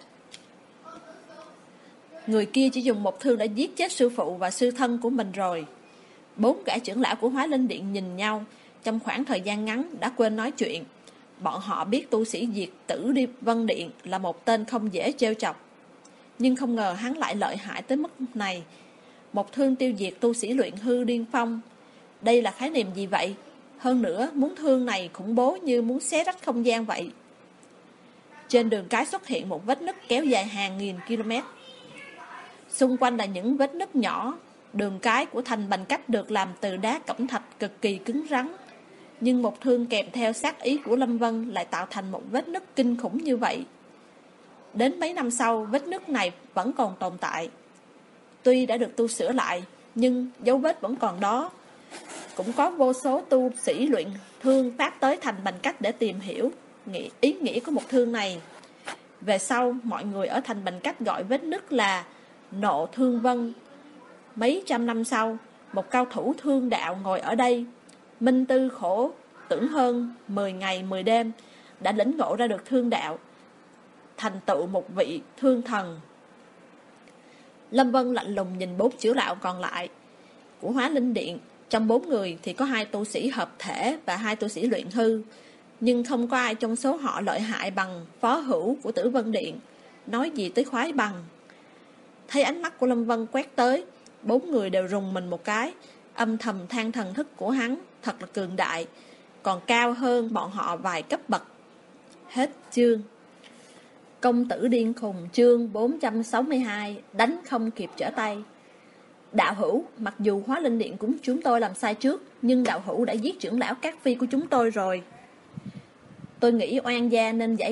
Người kia chỉ dùng một thương đã giết chết sư phụ và sư thân của mình rồi. 4 gã trưởng lão của Hóa Linh Điện nhìn nhau. Trong khoảng thời gian ngắn đã quên nói chuyện. Bọn họ biết tu sĩ Diệt Tử Đi Vân Điện là một tên không dễ trêu chọc, nhưng không ngờ hắn lại lợi hại tới mức này. Một thương tiêu diệt tu sĩ luyện hư điên phong. Đây là khái niệm gì vậy? Hơn nữa muốn thương này khủng bố như muốn xé rách không gian vậy. Trên đường cái xuất hiện một vết nứt kéo dài hàng nghìn km. Xung quanh là những vết nứt nhỏ. Đường cái của thành Bành Cách được làm từ đá cẩm thạch cực kỳ cứng rắn. Nhưng một thương kèm theo sát ý của Lâm Vân lại tạo thành một vết nứt kinh khủng như vậy. Đến mấy năm sau, vết nứt này vẫn còn tồn tại. Tuy đã được tu sửa lại, nhưng dấu vết vẫn còn đó. Cũng có vô số tu sĩ luyện thương phát tới Thành Bành Cách để tìm hiểu ý nghĩa của một thương này. Về sau, mọi người ở Thành Bành Cách gọi vết nứt là Nộ Thương Vân. Mấy trăm năm sau, một cao thủ thương đạo ngồi ở đây, minh tư khổ tưởng hơn 10 ngày 10 đêm, đã lĩnh ngộ ra được thương đạo, thành tựu một vị thương thần. Lâm Vân lạnh lùng nhìn 4 trưởng lão còn lại của Hóa Linh Điện. Trong 4 người thì có 2 tu sĩ hợp thể và 2 tu sĩ luyện hư, nhưng không có ai trong số họ lợi hại bằng phó hữu của Tử Vân Điện, nói gì tới khoái bằng. Thấy ánh mắt của Lâm Vân quét tới, 4 người đều rùng mình một cái, âm thầm than thần thức của hắn thật là cường đại, còn cao hơn bọn họ vài cấp bậc. Hết chương. Công tử điên khùng chương 462, đánh không kịp trở tay. Đạo hữu, mặc dù Hóa Linh Điện của chúng tôi làm sai trước, nhưng đạo hữu đã giết trưởng lão Cát Phi của chúng tôi rồi. Tôi nghĩ oan gia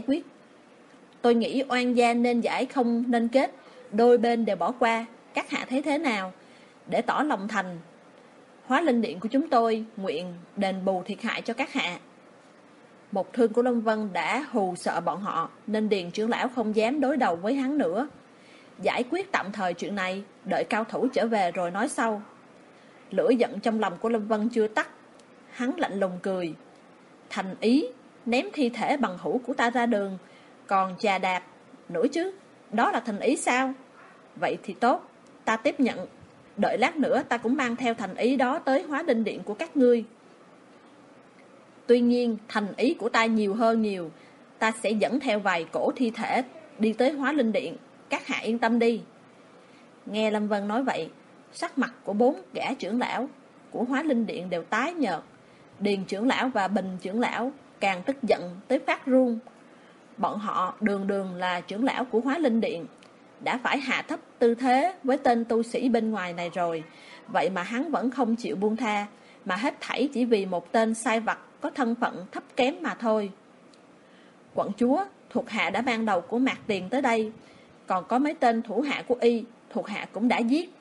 nên giải không nên kết, đôi bên đều bỏ qua. Các hạ thấy thế nào? Để tỏ lòng thành, Hóa Linh Điện của chúng tôi nguyện đền bù thiệt hại cho các hạ. Một thương của Lâm Vân đã hù sợ bọn họ, nên Điền trưởng lão không dám đối đầu với hắn nữa. Giải quyết tạm thời chuyện này, đợi cao thủ trở về rồi nói sau. Lửa giận trong lòng của Lâm Vân chưa tắt, hắn lạnh lùng cười. Thành ý ném thi thể bằng hữu của ta ra đường, còn chà đạp nữa chứ, đó là thành ý sao? Vậy thì tốt, ta tiếp nhận. Đợi lát nữa ta cũng mang theo thành ý đó tới Hóa Linh Điện của các ngươi. Tuy nhiên thành ý của ta nhiều hơn nhiều, ta sẽ dẫn theo vài cổ thi thể đi tới Hóa Linh Điện, các hạ yên tâm đi. Nghe Lâm Vân nói vậy, sắc mặt của 4 gã trưởng lão của Hóa Linh Điện đều tái nhợt. Điền trưởng lão và Bình trưởng lão càng tức giận tới phát run. Bọn họ đường là trưởng lão của Hóa Linh Điện, đã phải hạ thấp tư thế với tên tu sĩ bên ngoài này rồi, vậy mà hắn vẫn không chịu buông tha, mà hết thảy chỉ vì một tên sai vặt có thân phận thấp kém mà thôi. Quận chúa, thuộc hạ đã mang đầu của Mạc Tiền tới đây, còn có mấy tên thủ hạ của y, thuộc hạ cũng đã giết.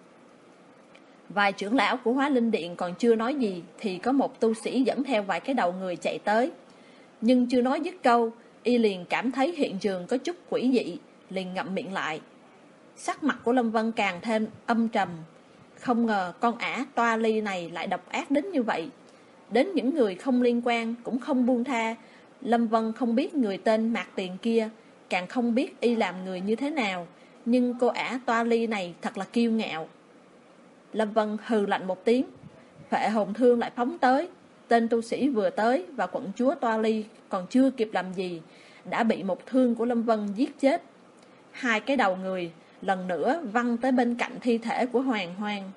Vài trưởng lão của Hóa Linh Điện còn chưa nói gì thì có một tu sĩ dẫn theo vài cái đầu người chạy tới. Nhưng chưa nói dứt câu, y liền cảm thấy hiện trường có chút quỷ dị, liền ngậm miệng lại. Sắc mặt của Lâm Vân càng thêm âm trầm. Không ngờ con ả Toa Ly này lại độc ác đến như vậy. Đến những người không liên quan cũng không buông tha. Lâm Vân không biết người tên Mạc Tiền kia, càng không biết y làm người như thế nào, nhưng cô ả Toa Ly này thật là kiêu ngạo. Lâm Vân hừ lạnh một tiếng, phệ hồn thương lại phóng tới. Tên tu sĩ vừa tới và quận chúa Toa Ly còn chưa kịp làm gì, đã bị một thương của Lâm Vân giết chết. 2 cái đầu người lần nữa văng tới bên cạnh thi thể của Hoàng Hoang.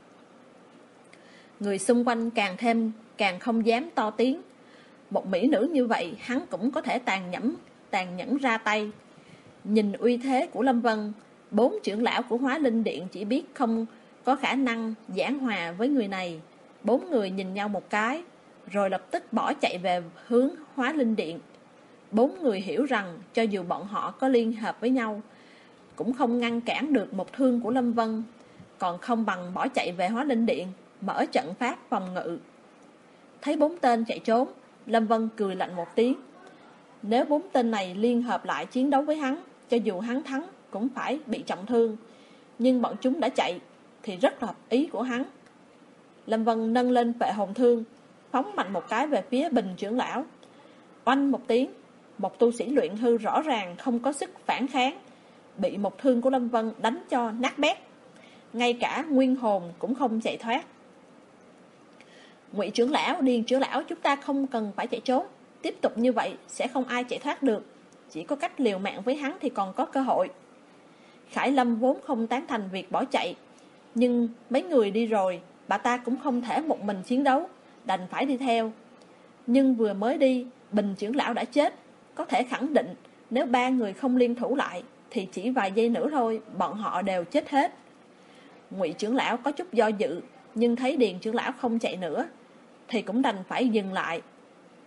Người xung quanh càng không dám to tiếng. Một mỹ nữ như vậy hắn cũng có thể tàn nhẫn ra tay. Nhìn uy thế của Lâm Vân, 4 trưởng lão của Hóa Linh Điện chỉ biết không có khả năng giảng hòa với người này. 4 người nhìn nhau một cái, rồi lập tức bỏ chạy về hướng Hóa Linh Điện. 4 người hiểu rằng cho dù bọn họ có liên hợp với nhau, cũng không ngăn cản được một thương của Lâm Vân, còn không bằng bỏ chạy về Hóa Linh Điện, mở trận pháp phòng ngự. Thấy 4 tên chạy trốn, Lâm Vân cười lạnh một tiếng. Nếu 4 tên này liên hợp lại chiến đấu với hắn, cho dù hắn thắng cũng phải bị trọng thương. Nhưng bọn chúng đã chạy thì rất là hợp ý của hắn. Lâm Vân nâng lên phệ hồn thương, phóng mạnh một cái về phía Bình trưởng lão. Oanh một tiếng, một tu sĩ luyện hư rõ ràng không có sức phản kháng, bị một thương của Lâm Vân đánh cho nát bét, ngay cả nguyên hồn cũng không chạy thoát. Ngụy trưởng lão, Điền trưởng lão, chúng ta không cần phải chạy trốn, tiếp tục như vậy sẽ không ai chạy thoát được, chỉ có cách liều mạng với hắn thì còn có cơ hội. Khải Lâm vốn không tán thành việc bỏ chạy, nhưng mấy người đi rồi, bà ta cũng không thể một mình chiến đấu, đành phải đi theo. Nhưng vừa mới đi, Bình trưởng lão đã chết, có thể khẳng định nếu 3 người không liên thủ lại thì chỉ vài giây nữa thôi bọn họ đều chết hết. Ngụy trưởng lão có chút do dự, nhưng thấy Điền trưởng lão không chạy nữa thì cũng đành phải dừng lại,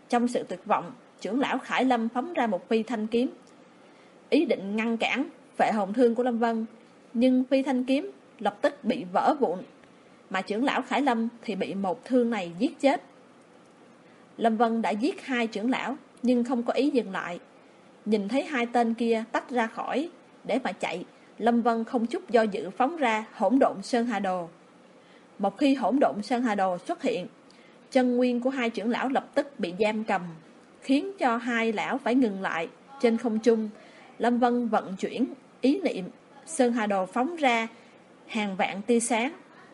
Trong sự tuyệt vọng, trưởng lão Khải Lâm phóng ra một phi thanh kiếm, ý định ngăn cản Phệ Hồn Thương của Lâm Vân, nhưng phi thanh kiếm lập tức bị vỡ vụn, mà trưởng lão Khải Lâm thì bị một thương này giết chết. Lâm Vân đã giết 2 trưởng lão nhưng không có ý dừng lại. Nhìn thấy 2 tên kia tách ra khỏi để mà chạy, Lâm Vân không chút do dự phóng ra Hỗn Độn Sơn Hà Đồ. Một khi Hỗn Độn Sơn Hà Đồ xuất hiện, chân nguyên của 2 trưởng lão lập tức bị giam cầm, khiến cho 2 lão phải ngừng lại trên không trung. Lâm Vân vận chuyển ý niệm, Sơn Hà Đồ phóng ra hàng vạn tia sáng.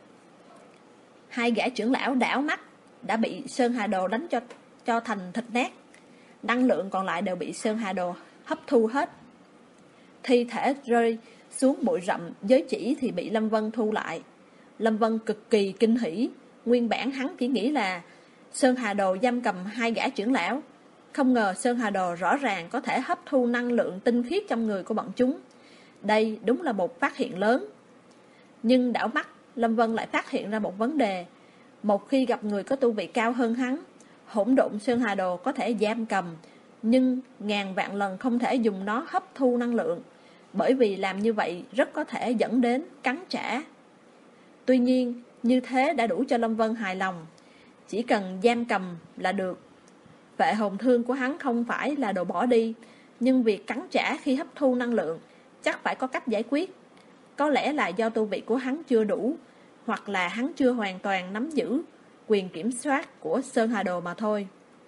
2 gã trưởng lão đảo mắt đã bị Sơn Hà Đồ đánh cho thành thịt nát. Năng lượng còn lại đều bị Sơn Hà Đồ hấp thu hết. Thi thể rơi xuống bụi rậm, giới chỉ thì bị Lâm Vân thu lại. Lâm Vân cực kỳ kinh hỉ. Nguyên bản hắn chỉ nghĩ là Sơn Hà Đồ giam cầm 2 gã trưởng lão, không ngờ Sơn Hà Đồ rõ ràng có thể hấp thu năng lượng tinh khiết trong người của bọn chúng. Đây đúng là một phát hiện lớn. Nhưng đảo mắt, Lâm Vân lại phát hiện ra một vấn đề. Một khi gặp người có tu vị cao hơn hắn, Hỗn Độn Sơn Hà Đồ có thể giam cầm, nhưng ngàn vạn lần không thể dùng nó hấp thu năng lượng, bởi vì làm như vậy rất có thể dẫn đến cắn trả. Tuy nhiên, như thế đã đủ cho Lâm Vân hài lòng. Chỉ cần giam cầm là được. Phệ Hồn Thương của hắn không phải là đồ bỏ đi, nhưng việc cắn trả khi hấp thu năng lượng chắc phải có cách giải quyết. Có lẽ là do tu vị của hắn chưa đủ, hoặc là hắn chưa hoàn toàn nắm giữ quyền kiểm soát của Sơn Hà Đồ mà thôi.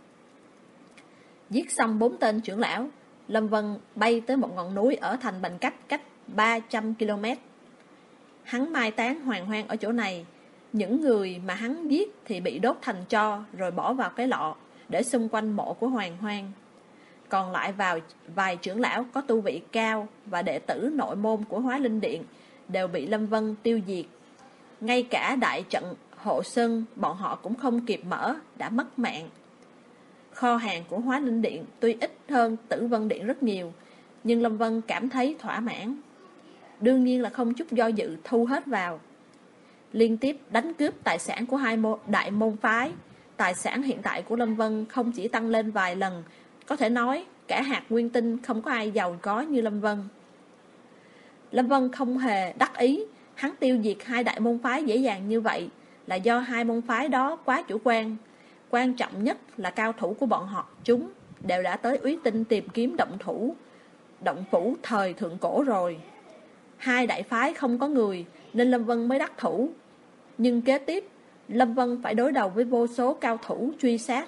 Giết xong 4 tên trưởng lão, Lâm Vân bay tới một ngọn núi ở thành Bành cách 300 km. Hắn mai táng hoàng hoang ở chỗ này. Những người mà hắn giết thì bị đốt thành tro rồi bỏ vào cái lọ để xung quanh mộ của hoàng hoang. Còn lại vài trưởng lão có tu vị cao và đệ tử nội môn của Hóa Linh Điện đều bị Lâm Vân tiêu diệt. Ngay cả đại trận hộ sơn bọn họ cũng không kịp mở đã mất mạng. Kho hàng của Hóa Linh Điện tuy ít hơn Tử Vân Điện rất nhiều, nhưng Lâm Vân cảm thấy thỏa mãn. Đương nhiên là không chút do dự thu hết vào. Liên tiếp đánh cướp tài sản của 2 đại môn phái, tài sản hiện tại của Lâm Vân không chỉ tăng lên vài lần, có thể nói cả hạt nguyên tinh không có ai giàu có như Lâm Vân. Lâm Vân không hề đắc ý, hắn tiêu diệt 2 đại môn phái dễ dàng như vậy là do 2 môn phái đó quá chủ quan. Quan trọng nhất là cao thủ của bọn họ chúng đều đã tới Úy Tinh tìm kiếm động phủ thời thượng cổ rồi. 2 đại phái không có người nên Lâm Vân mới đắc thủ. Nhưng kế tiếp Lâm Vân phải đối đầu với vô số cao thủ truy sát.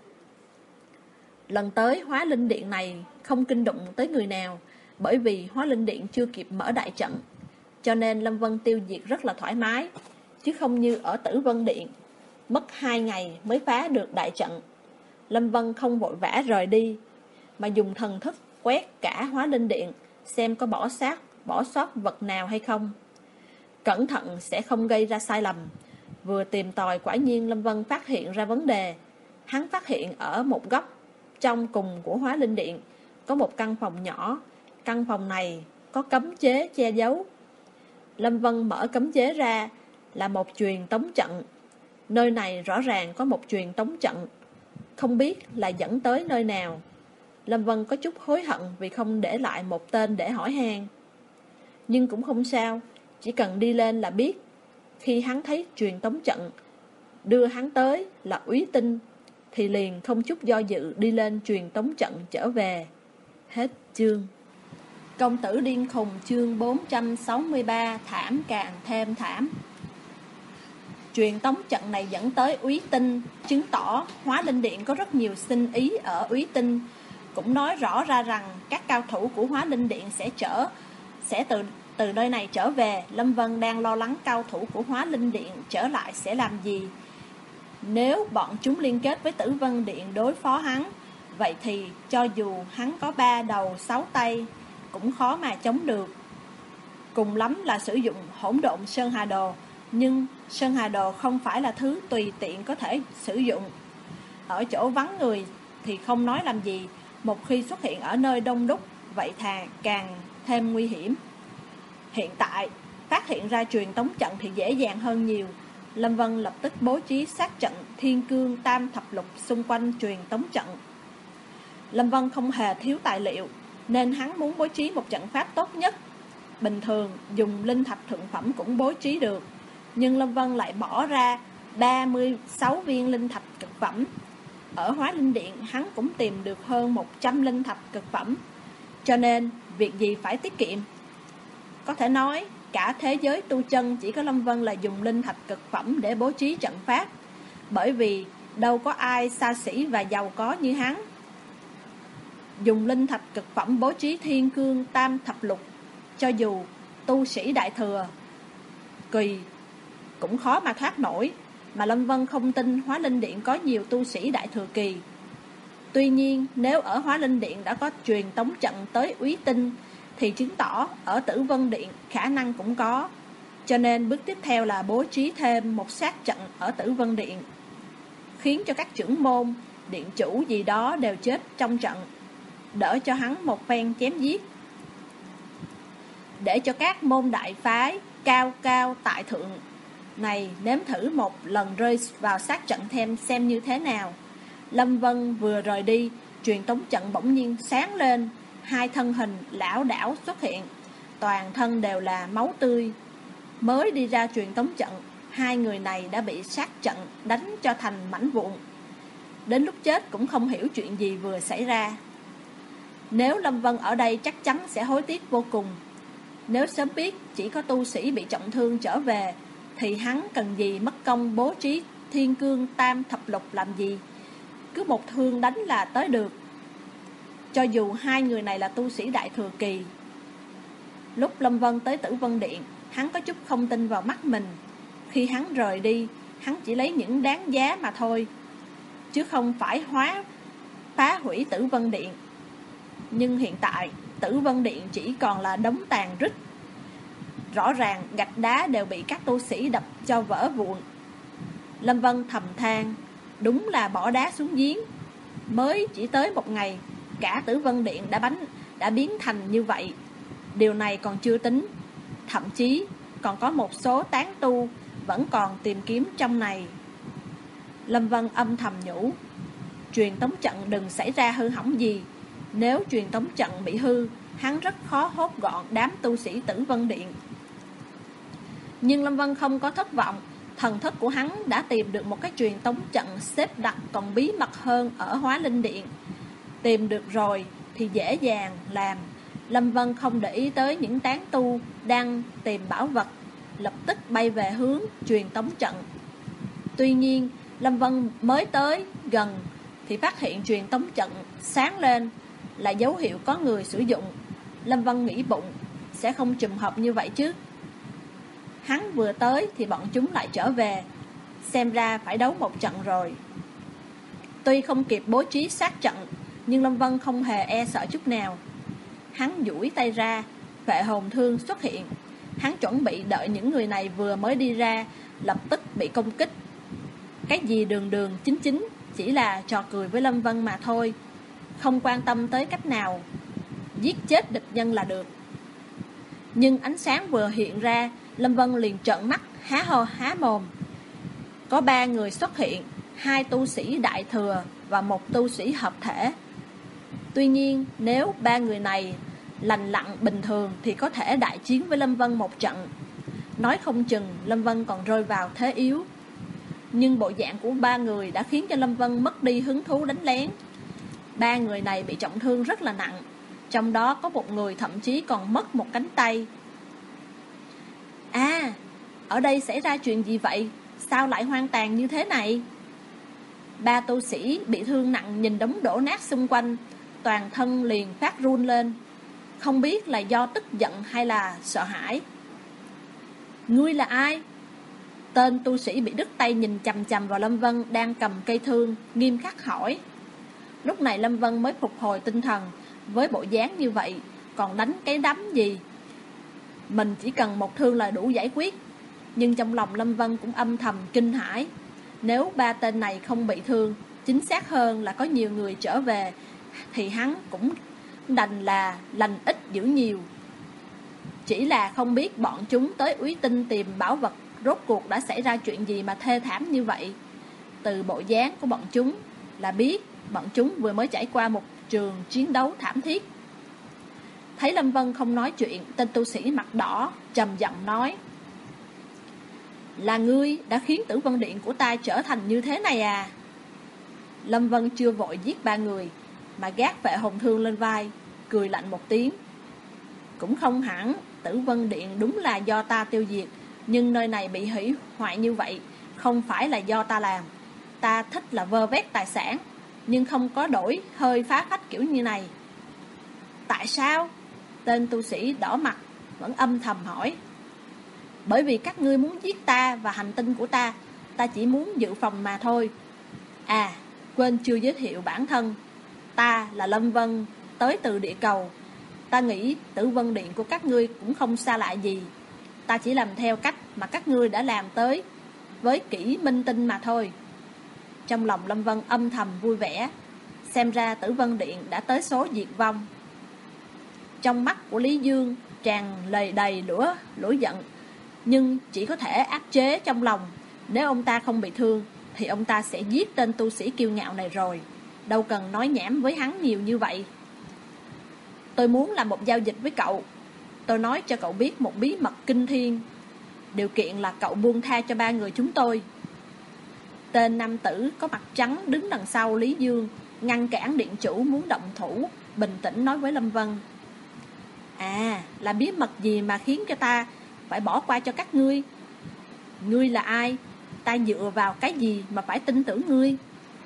Lần tới Hóa Linh Điện này không kinh động tới người nào, bởi vì Hóa Linh Điện chưa kịp mở đại trận, cho nên Lâm Vân tiêu diệt rất là thoải mái, chứ không như ở Tử Vân Điện mất 2 ngày mới phá được đại trận. Lâm Vân không vội vã rời đi, mà dùng thần thức quét cả Hóa Linh Điện, xem có bỏ sót vật nào hay không. Cẩn thận sẽ không gây ra sai lầm. Vừa tìm tòi quả nhiên Lâm Vân phát hiện ra vấn đề. Hắn phát hiện ở một góc trong cùng của Hóa Linh Điện có một căn phòng nhỏ. Căn phòng này có cấm chế che giấu. Lâm Vân mở cấm chế ra là một truyền tống trận. Nơi này rõ ràng có một truyền tống trận, không biết là dẫn tới nơi nào. Lâm Vân có chút hối hận vì không để lại một tên để hỏi han. Nhưng cũng không sao, chỉ cần đi lên là biết. Khi hắn thấy truyền tống trận đưa hắn tới là Úy Tinh thì liền không chút do dự đi lên truyền tống trận trở về. Hết chương. Công tử điên khùng chương 463, thảm càng thêm thảm. Truyền tống trận này dẫn tới Úy Tinh, chứng tỏ Hóa Linh Điện có rất nhiều sinh ý ở Úy Tinh, cũng nói rõ ra rằng các cao thủ của Hóa Linh Điện sẽ từ nơi này trở về. Lâm Vân đang lo lắng cao thủ của Hóa Linh Điện trở lại sẽ làm gì. Nếu bọn chúng liên kết với Tử Vân Điện đối phó hắn, vậy thì cho dù hắn có 3 đầu 6 tay cũng khó mà chống được. Cùng lắm là sử dụng Hỗn Độn Sơn Hà Đồ, nhưng Sơn Hà Đồ không phải là thứ tùy tiện có thể sử dụng. Ở chỗ vắng người thì không nói làm gì, một khi xuất hiện ở nơi đông đúc, vậy thà càng thêm nguy hiểm. Hiện tại phát hiện ra truyền tống trận thì dễ dàng hơn nhiều. Lâm Vân lập tức bố trí sát trận thiên cương tam thập lục xung quanh truyền tống trận. Lâm Vân không hề thiếu tài liệu, nên hắn muốn bố trí một trận pháp tốt nhất. Bình thường dùng linh thạch thượng phẩm cũng bố trí được, nhưng Lâm Vân lại bỏ ra 36 viên linh thạch cực phẩm. Ở Hóa Linh Điện hắn cũng tìm được hơn 100 linh thạch cực phẩm, cho nên việc gì phải tiết kiệm. Có thể nói cả thế giới tu chân chỉ có Lâm Vân là dùng linh thạch cực phẩm để bố trí trận pháp, bởi vì đâu có ai xa xỉ và giàu có như hắn. Dùng linh thạch cực phẩm bố trí thiên cương tam thập lục, cho dù tu sĩ đại thừa kỳ cũng khó mà thoát nổi, mà Lâm Vân không tin Hóa Linh Điện có nhiều tu sĩ đại thừa kỳ. Tuy nhiên nếu ở Hóa Linh Điện đã có truyền tống trận tới Úy Tinh, thì chứng tỏ ở Tử Vân Điện khả năng cũng có. Cho nên bước tiếp theo là bố trí thêm một sát trận ở Tử Vân Điện, khiến cho các trưởng môn, điện chủ gì đó đều chết trong trận, đỡ cho hắn một phen chém giết. Để cho các môn đại phái cao cao tại thượng này nếm thử một lần rơi vào sát trận xem như thế nào. Lâm Vân vừa rời đi, truyền tống trận bỗng nhiên sáng lên, hai thân hình lảo đảo xuất hiện, toàn thân đều là máu tươi. Mới đi ra truyền tống trận, hai người này đã bị sát trận đánh cho thành mảnh vụn. Đến lúc chết cũng không hiểu chuyện gì vừa xảy ra. Nếu Lâm Vân ở đây chắc chắn sẽ hối tiếc vô cùng. Nếu sớm biết chỉ có tu sĩ bị trọng thương trở về, thì hắn cần gì mất công bố trí thiên cương tam thập lục làm gì. Cứ một thương đánh là tới được. Cho dù hai người này là tu sĩ đại thừa kỳ. Lúc Lâm Vân tới Tử Vân Điện, hắn có chút không tin vào mắt mình. Khi hắn rời đi, hắn chỉ lấy những đáng giá mà thôi, chứ không phải phá hủy Tử Vân Điện. Nhưng hiện tại Tử Vân Điện chỉ còn là đống tàn rích. Rõ ràng gạch đá đều bị các tu sĩ đập cho vỡ vụn. Lâm Vân thầm than, đúng là bỏ đá xuống giếng. Mới chỉ tới một ngày, cả Tử Vân Điện đã biến thành như vậy. Điều này còn chưa tính, thậm chí còn có một số tán tu vẫn còn tìm kiếm trong này. Lâm Vân âm thầm nhủ, truyền tống trận đừng xảy ra hư hỏng gì. Nếu truyền tống trận bị hư, hắn rất khó hốt gọn đám tu sĩ Tử Vân Điện. Nhưng Lâm Vân không có thất vọng. Thần thức của hắn đã tìm được một cái truyền tống trận xếp đặt còn bí mật hơn ở Hóa Linh Điện. Tìm được rồi thì dễ dàng làm. Lâm Vân không để ý tới những tán tu đang tìm bảo vật, lập tức bay về hướng truyền tống trận. Tuy nhiên Lâm Vân mới tới gần thì phát hiện truyền tống trận sáng lên là dấu hiệu có người sử dụng. Lâm Vân nghĩ bụng, sẽ không trùng hợp như vậy chứ. Hắn vừa tới thì bọn chúng lại trở về, xem ra phải đấu một trận rồi. Tuy không kịp bố trí sát trận, nhưng Lâm Vân không hề e sợ chút nào. Hắn duỗi tay ra, Phệ Hồn Thương xuất hiện. Hắn chuẩn bị đợi những người này vừa mới đi ra, lập tức bị công kích. Cái gì đường đường chính chính chỉ là trò cười với Lâm Vân mà thôi, không quan tâm tới cách nào, giết chết địch nhân là được. Nhưng ánh sáng vừa hiện ra, Lâm Vân liền trợn mắt há mồm. Có 3 người xuất hiện, 2 tu sĩ đại thừa và 1 tu sĩ hợp thể. Tuy nhiên nếu 3 người này lành lặn bình thường thì có thể đại chiến với Lâm Vân một trận. Nói không chừng Lâm Vân còn rơi vào thế yếu. Nhưng bộ dạng của 3 người đã khiến cho Lâm Vân mất đi hứng thú đánh lén. 3 người này bị trọng thương rất là nặng, trong đó có một người thậm chí còn mất một cánh tay. À, ở đây xảy ra chuyện gì vậy? Sao lại hoang tàn như thế này? 3 tu sĩ bị thương nặng nhìn đống đổ nát xung quanh, toàn thân liền phát run lên, không biết là do tức giận hay là sợ hãi. Ngươi là ai? Tên tu sĩ bị đứt tay nhìn chằm chằm vào Lâm Vân đang cầm cây thương, nghiêm khắc hỏi. Lúc này Lâm Vân mới phục hồi tinh thần. Với bộ dáng như vậy còn đánh cái đấm gì? Mình chỉ cần một thương là đủ giải quyết. Nhưng trong lòng Lâm Vân cũng âm thầm kinh hãi. Nếu 3 tên này không bị thương, chính xác hơn là có nhiều người trở về, thì hắn cũng đành là lành ít dữ nhiều. Chỉ là không biết bọn chúng tới Úy Tinh tìm bảo vật rốt cuộc đã xảy ra chuyện gì mà thê thảm như vậy. Từ bộ dáng của bọn chúng là biết bọn chúng vừa mới trải qua một trường chiến đấu thảm thiết. Thấy Lâm Vân không nói chuyện, tên tu sĩ mặt đỏ trầm giọng nói: "Là ngươi đã khiến Tử Vân Điện của ta trở thành như thế này à?" Lâm Vân chưa vội giết 3 người, mà gác Phệ Hồn Thương lên vai, cười lạnh một tiếng: "Cũng không hẳn, Tử Vân Điện đúng là do ta tiêu diệt, nhưng nơi này bị hủy hoại như vậy không phải là do ta làm. Ta thích là vơ vét tài sản, nhưng không có đổi hơi phá phách kiểu như này." "Tại sao?" Tên tu sĩ đỏ mặt vẫn âm thầm hỏi. "Bởi vì các ngươi muốn giết ta và hành tinh của ta, ta chỉ muốn dự phòng mà thôi. À, quên chưa giới thiệu bản thân. Ta là Lâm Vân, tới từ địa cầu. Ta nghĩ Tử Vân Điện của các ngươi cũng không xa lạ gì. Ta chỉ làm theo cách mà các ngươi đã làm tới với Kỷ Minh Tinh mà thôi." Trong lòng Lâm Vân âm thầm vui vẻ. Xem ra Tử Vân Điện đã tới số diệt vong. Trong mắt của Lý Dương tràn đầy lửa giận, nhưng chỉ có thể áp chế trong lòng. Nếu ông ta không bị thương thì ông ta sẽ giết tên tu sĩ kiêu ngạo này rồi. Đâu cần nói nhảm với hắn nhiều như vậy. "Tôi muốn làm một giao dịch với cậu. Tôi nói cho cậu biết một bí mật kinh thiên. Điều kiện là cậu buông tha cho 3 người chúng tôi." Tên nam tử có mặt trắng đứng đằng sau Lý Dương ngăn cản điện chủ muốn động thủ, bình tĩnh nói với Lâm Vân: "À, là bí mật gì mà khiến cho ta phải bỏ qua cho các ngươi? Ngươi là ai? Ta dựa vào cái gì mà phải tin tưởng ngươi?"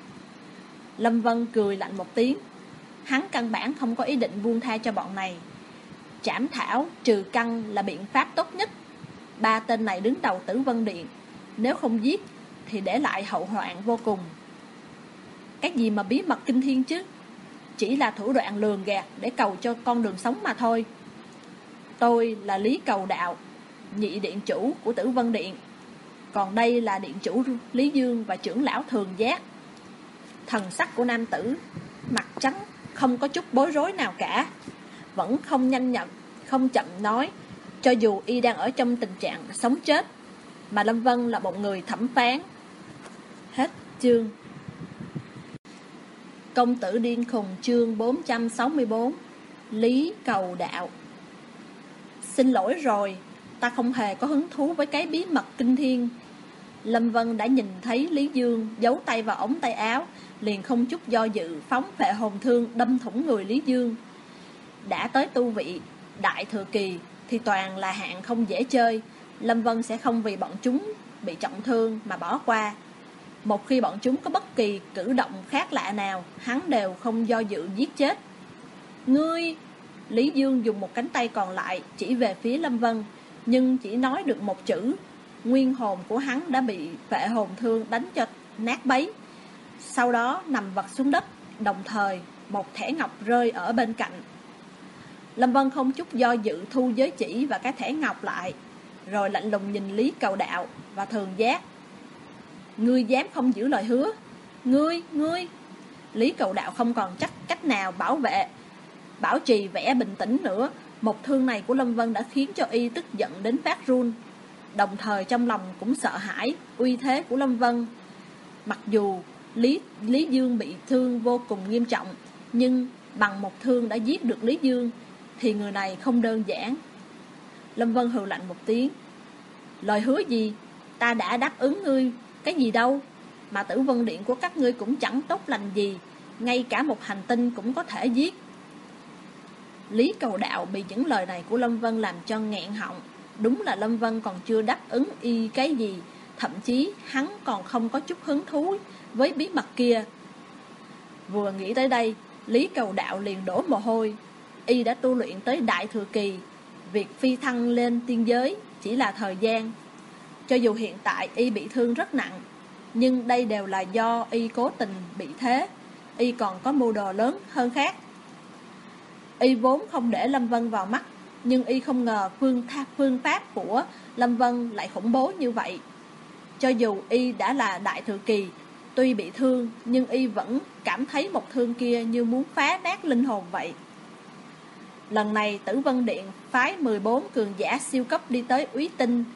Lâm Vân cười lạnh một tiếng. Hắn căn bản không có ý định buông tha cho bọn này. Trảm thảo trừ căn là biện pháp tốt nhất. 3 tên này đứng đầu Tử Vân Điện, nếu không giết thì để lại hậu hoạn vô cùng. Cái gì mà bí mật kinh thiên chứ? Chỉ là thủ đoạn lường gạt để cầu cho con đường sống mà thôi. Tôi là Lý Cầu Đạo, nhị điện chủ của Tử Vân Điện. Còn đây là điện chủ Lý Dương và trưởng lão Thường Giác. Thần sắc của nam tử mặt trắng không có chút bối rối nào cả, vẫn không nhanh nhậm, không chậm nói, cho dù y đang ở trong tình trạng sống chết, mà Lâm Vân là một người thẩm phán. Hết chương. Công tử điên khùng chương 464. Lý Cầu Đạo. "Xin lỗi rồi, ta không hề có hứng thú với cái bí mật kinh thiên." Lâm Vân đã nhìn thấy Lý Dương giấu tay vào ống tay áo, liền không chút do dự phóng Phệ Hồn Thương đâm thủng người Lý Dương. Đã tới tu vị đại thừa kỳ thì toàn là hạng không dễ chơi. Lâm Vân sẽ không vì bọn chúng bị trọng thương mà bỏ qua. Một khi bọn chúng có bất kỳ cử động khác lạ nào, hắn đều không do dự giết chết. "Ngươi!" Lý Dương dùng một cánh tay còn lại chỉ về phía Lâm Vân, nhưng chỉ nói được một chữ. Nguyên hồn của hắn đã bị Phệ Hồn Thương đánh cho nát bấy, sau đó nằm vật xuống đất. Đồng thời một thẻ ngọc rơi ở bên cạnh. Lâm Vân không chút do dự thu giới chỉ và cái thẻ ngọc lại, rồi lạnh lùng nhìn Lý Cầu Đạo và Thường Giác. "Ngươi dám không giữ lời hứa? Ngươi!" Lý Cầu Đạo không còn chắc cách nào bảo trì vẻ bình tĩnh nữa. Một thương này của Lâm Vân đã khiến cho y tức giận đến phát run, đồng thời trong lòng cũng sợ hãi uy thế của Lâm Vân. Mặc dù Lý Dương bị thương vô cùng nghiêm trọng, nhưng bằng một thương đã giết được Lý Dương thì người này không đơn giản. Lâm Vân hừ lạnh một tiếng. "Lời hứa gì? Ta đã đáp ứng ngươi cái gì đâu, mà Tử Vân Điện của các ngươi cũng chẳng tốt lành gì, ngay cả một hành tinh cũng có thể giết." Lý Cầu Đạo bị những lời này của Lâm Vân làm cho nghẹn họng. Đúng là Lâm Vân còn chưa đáp ứng y cái gì, thậm chí hắn còn không có chút hứng thú với bí mật kia. Vừa nghĩ tới đây, Lý Cầu Đạo liền đổ mồ hôi. Y đã tu luyện tới đại thừa kỳ, việc phi thăng lên tiên giới chỉ là thời gian. Cho dù hiện tại y bị thương rất nặng, nhưng đây đều là do y cố tình bị thế. Y còn có mưu đồ lớn hơn khác. Y vốn không để Lâm Vân vào mắt, nhưng y không ngờ phương pháp của Lâm Vân lại khủng bố như vậy. Cho dù y đã là đại thừa kỳ, tuy bị thương, nhưng y vẫn cảm thấy một thương kia như muốn phá nát linh hồn vậy. Lần này Tử Vân Điện phái 14 cường giả siêu cấp đi tới Úy Tinh.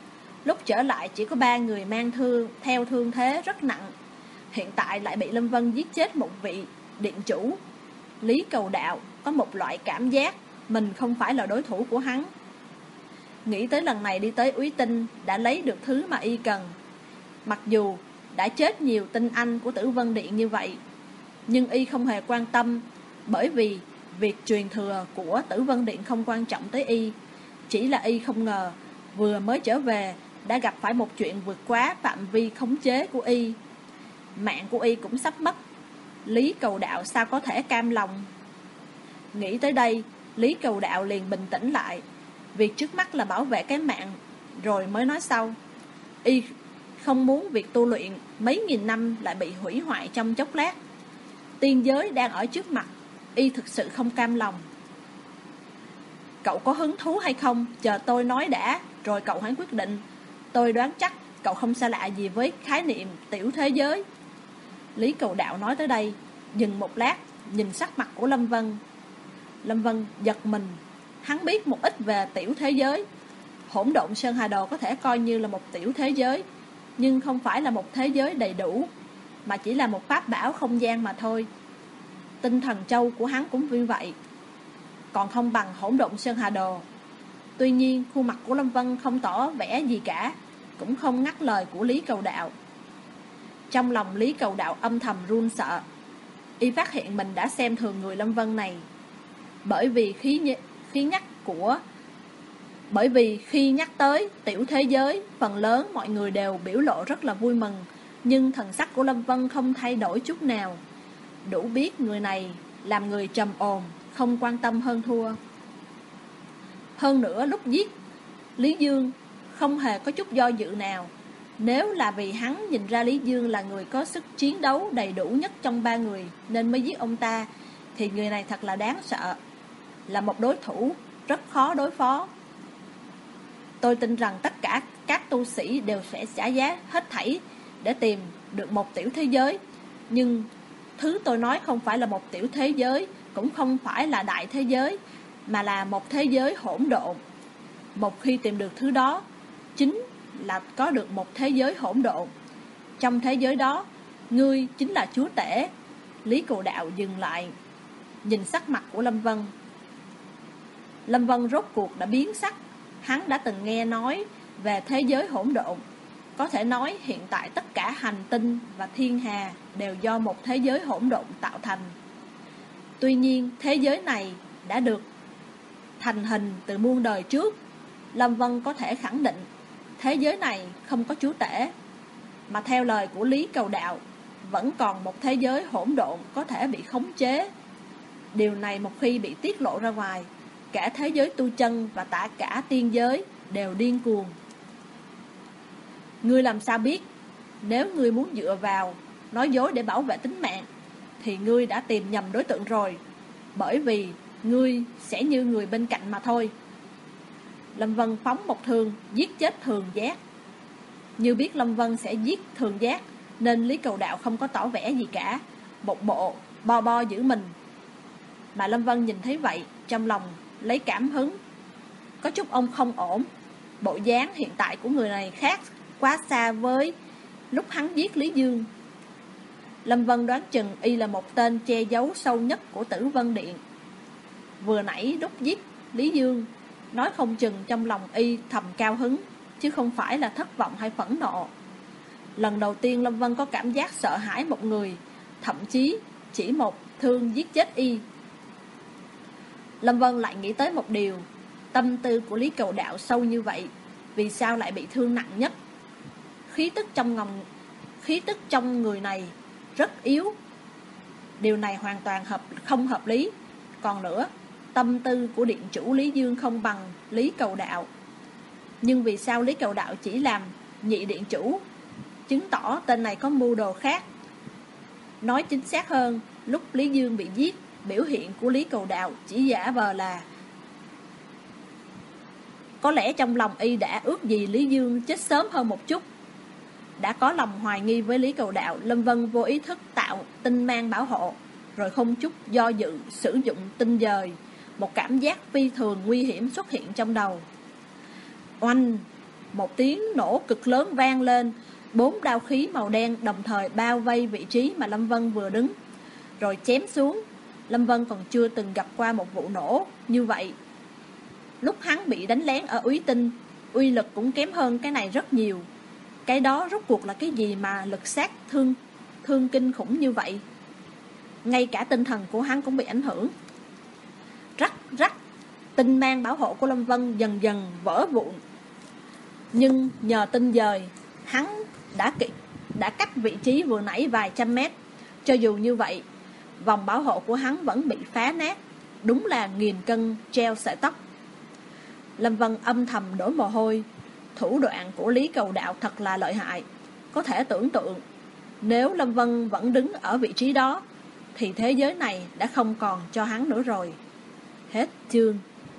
Lúc trở lại chỉ có 3 người mang theo thương thế rất nặng. Hiện tại lại bị Lâm Vân giết chết một vị điện chủ. Lý Cầu Đạo có một loại cảm giác mình không phải là đối thủ của hắn. Nghĩ tới lần này đi tới Úy Tinh đã lấy được thứ mà y cần. Mặc dù đã chết nhiều tinh anh của Tử Vân Điện như vậy, nhưng y không hề quan tâm, bởi vì việc truyền thừa của Tử Vân Điện không quan trọng tới y. Chỉ là y không ngờ vừa mới trở về đã gặp phải một chuyện vượt quá phạm vi khống chế của y. Mạng của y cũng sắp mất. Lý Cầu Đạo sao có thể cam lòng? Nghĩ tới đây, Lý Cầu Đạo liền bình tĩnh lại. Việc trước mắt là bảo vệ cái mạng, rồi mới nói sau. Y không muốn việc tu luyện mấy nghìn năm lại bị hủy hoại trong chốc lát. Tiên giới đang ở trước mặt, y thực sự không cam lòng. Cậu có hứng thú hay không? Chờ tôi nói đã, rồi cậu hãy quyết định. Tôi đoán chắc cậu không xa lạ gì với khái niệm tiểu thế giới. Lý Cầu Đạo nói tới đây, dừng một lát, nhìn sắc mặt của Lâm Vân. Lâm Vân giật mình. Hắn biết một ít về tiểu thế giới. Hỗn Độn Sơn Hà Đồ có thể coi như là một tiểu thế giới, nhưng không phải là một thế giới đầy đủ, mà chỉ là một pháp bảo không gian mà thôi. Tinh Thần Châu của hắn cũng như vậy, còn không bằng Hỗn Độn Sơn Hà Đồ. Tuy nhiên khuôn mặt của Lâm Vân không tỏ vẻ gì cả, cũng không ngắt lời của Lý Cầu Đạo. Trong lòng Lý Cầu Đạo âm thầm run sợ. Y phát hiện mình đã xem thường người Lâm Vân này. Bởi vì khi nhắc tới tiểu thế giới, phần lớn mọi người đều biểu lộ rất là vui mừng, nhưng thần sắc của Lâm Vân không thay đổi chút nào. Đủ biết người này làm người trầm ổn, không quan tâm hơn thua. Hơn nữa lúc giết Lý Dương không hề có chút do dự nào. Nếu là vì hắn nhìn ra Lý Dương là người có sức chiến đấu đầy đủ nhất trong 3 người nên mới giết ông ta, thì người này thật là đáng sợ, là một đối thủ rất khó đối phó. Tôi tin rằng tất cả các tu sĩ đều sẽ trả giá hết thảy để tìm được một tiểu thế giới. Nhưng thứ tôi nói không phải là một tiểu thế giới, cũng không phải là đại thế giới, mà là một thế giới hỗn độn. Một khi tìm được thứ đó, chính là có được một thế giới hỗn độn. Trong thế giới đó, ngươi chính là chúa tể. Lý Cầu Đạo dừng lại, nhìn sắc mặt của Lâm Vân. Lâm Vân rốt cuộc đã biến sắc. Hắn đã từng nghe nói về thế giới hỗn độn. Có thể nói hiện tại tất cả hành tinh và thiên hà đều do một thế giới hỗn độn tạo thành. Tuy nhiên thế giới này đã được thành hình từ muôn đời trước. Lâm Vân có thể khẳng định thế giới này không có chúa tể, mà theo lời của Lý Cầu Đạo, vẫn còn một thế giới hỗn độn có thể bị khống chế. Điều này một khi bị tiết lộ ra ngoài, cả thế giới tu chân và cả tiên giới đều điên cuồng. Ngươi làm sao biết? Nếu ngươi muốn dựa vào nói dối để bảo vệ tính mạng, thì ngươi đã tìm nhầm đối tượng rồi. Bởi vì ngươi sẽ như người bên cạnh mà thôi. Lâm Vân phóng một thương giết chết Thường Giác. Như biết Lâm Vân sẽ giết Thường Giác, nên Lý Cầu Đạo không có tỏ vẻ gì cả, một bộ bo giữ mình. Mà Lâm Vân nhìn thấy vậy, trong lòng lấy cảm hứng. Có chút ông không ổn. Bộ dáng hiện tại của người này khác quá xa với lúc hắn giết Lý Dương. Lâm Vân đoán chừng y là một tên che giấu sâu nhất của Tử Vân Điện. Vừa nãy lúc giết Lý Dương, nói không chừng trong lòng y thầm cao hứng, chứ không phải là thất vọng hay phẫn nộ. Lần đầu tiên Lâm Vân có cảm giác sợ hãi một người, thậm chí chỉ một thương giết chết y. Lâm Vân lại nghĩ tới một điều, tâm tư của Lý Cầu Đạo sâu như vậy, vì sao lại bị thương nặng nhất? Khí tức trong người này rất yếu. Điều này hoàn toàn không hợp lý. Còn nữa, tâm tư của điện chủ Lý Dương không bằng Lý Cầu Đạo. Nhưng vì sao Lý Cầu Đạo chỉ làm nhị điện chủ? Chứng tỏ tên này có mưu đồ khác. Nói chính xác hơn, lúc Lý Dương bị giết, biểu hiện của Lý Cầu Đạo chỉ giả vờ là có lẽ trong lòng y đã ước gì Lý Dương chết sớm hơn một chút. Đã có lòng hoài nghi với Lý Cầu Đạo, Lâm Vân vô ý thức tạo tinh mang bảo hộ, rồi không chút do dự sử dụng tinh dời. Một cảm giác phi thường nguy hiểm xuất hiện trong đầu. Oanh! Một tiếng nổ cực lớn vang lên, 4 đao khí màu đen đồng thời bao vây vị trí mà Lâm Vân vừa đứng, rồi chém xuống. Lâm Vân còn chưa từng gặp qua một vụ nổ như vậy. Lúc hắn bị đánh lén ở Úy Tinh, uy lực cũng kém hơn cái này rất nhiều. Cái đó rốt cuộc là cái gì mà lực sát thương kinh khủng như vậy? Ngay cả tinh thần của hắn cũng bị ảnh hưởng. Rắc rắc, tinh mang bảo hộ của Lâm Vân dần dần vỡ vụn. Nhưng nhờ tinh dời, hắn đã cách vị trí vừa nãy vài trăm mét. Cho dù như vậy, vòng bảo hộ của hắn vẫn bị phá nát. Đúng là nghìn cân treo sợi tóc. Lâm Vân âm thầm đổ mồ hôi. Thủ đoạn của Lý Cầu Đạo thật là lợi hại. Có thể tưởng tượng, nếu Lâm Vân vẫn đứng ở vị trí đó thì thế giới này đã không còn cho hắn nữa rồi. Hết chương.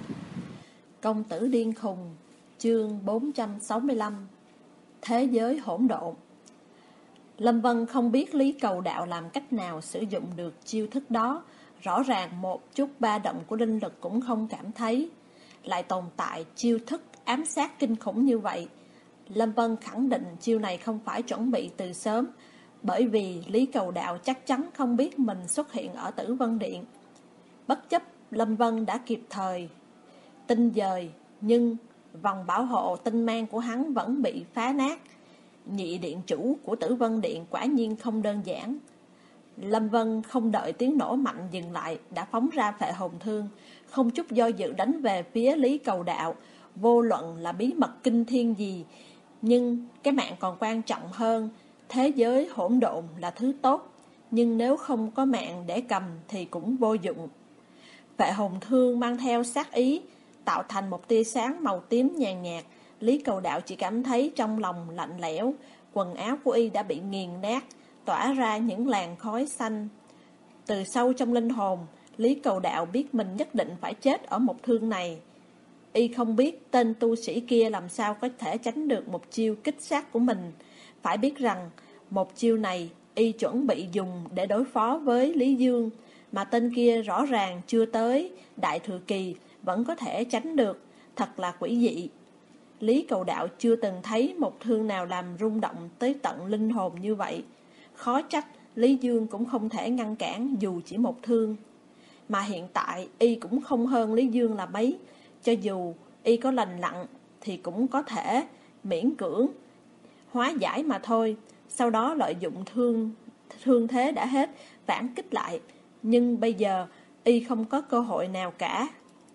Công tử điên khùng. Chương 465. Thế giới hỗn độn. Lâm Vân không biết Lý Cầu Đạo làm cách nào sử dụng được chiêu thức đó. Rõ ràng một chút ba động của linh lực cũng không cảm thấy. Lại tồn tại chiêu thức ám sát kinh khủng như vậy. Lâm Vân khẳng định chiêu này không phải chuẩn bị từ sớm, bởi vì Lý Cầu Đạo chắc chắn không biết mình xuất hiện ở Tử Vân Điện. Bất chấp Lâm Vân đã kịp thời tinh dời, nhưng vòng bảo hộ tinh mang của hắn vẫn bị phá nát. Nhị điện chủ của Tử Vân Điện quả nhiên không đơn giản. Lâm Vân không đợi tiếng nổ mạnh dừng lại, đã phóng ra phệ hồn thương, không chút do dự đánh về phía Lý Cầu Đạo. Vô luận là bí mật kinh thiên gì, nhưng cái mạng còn quan trọng hơn. Thế giới hỗn độn là thứ tốt, nhưng nếu không có mạng để cầm thì cũng vô dụng. Phệ hồn thương mang theo sát ý, tạo thành một tia sáng màu tím nhàn nhạt. Lý Cầu Đạo chỉ cảm thấy trong lòng lạnh lẽo. Quần áo của y đã bị nghiền nát, tỏa ra những làn khói xanh. Từ sâu trong linh hồn, Lý Cầu Đạo biết mình nhất định phải chết ở một thương này. Y không biết tên tu sĩ kia làm sao có thể tránh được một chiêu kích sát của mình. Phải biết rằng một chiêu này y chuẩn bị dùng để đối phó với Lý Dương, mà tên kia rõ ràng chưa tới Đại Thừa Kỳ vẫn có thể tránh được. Thật là quỷ dị. Lý Cầu Đạo chưa từng thấy một thương nào làm rung động tới tận linh hồn như vậy. Khó trách Lý Dương cũng không thể ngăn cản dù chỉ một thương. Mà hiện tại y cũng không hơn Lý Dương là mấy. Cho dù y có lành lặn thì cũng có thể miễn cưỡng hóa giải mà thôi. Sau đó lợi dụng thương thế đã hết, phản kích lại. Nhưng bây giờ y không có cơ hội nào cả.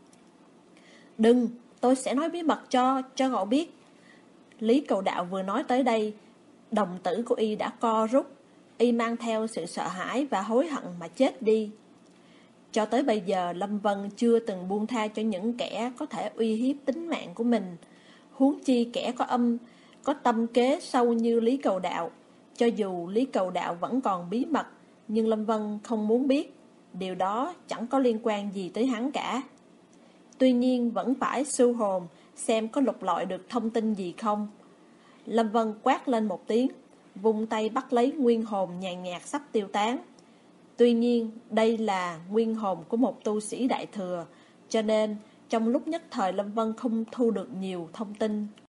Đừng, tôi sẽ nói bí mật cho cậu biết. Lý Cầu Đạo vừa nói tới đây, đồng tử của y đã co rút. Y mang theo sự sợ hãi và hối hận mà chết đi. Cho tới bây giờ Lâm Vân chưa từng buông tha cho những kẻ có thể uy hiếp tính mạng của mình. Huống chi kẻ có tâm kế sâu như Lý Cầu Đạo. Cho dù Lý Cầu Đạo vẫn còn bí mật, nhưng Lâm Vân không muốn biết. Điều đó chẳng có liên quan gì tới hắn cả. Tuy nhiên vẫn phải sưu hồn, xem có lục lọi được thông tin gì không. Lâm Vân quát lên một tiếng, vung tay bắt lấy nguyên hồn nhàn nhạt sắp tiêu tán. Tuy nhiên đây là nguyên hồn của một tu sĩ Đại Thừa, cho nên trong lúc nhất thời Lâm Vân không thu được nhiều thông tin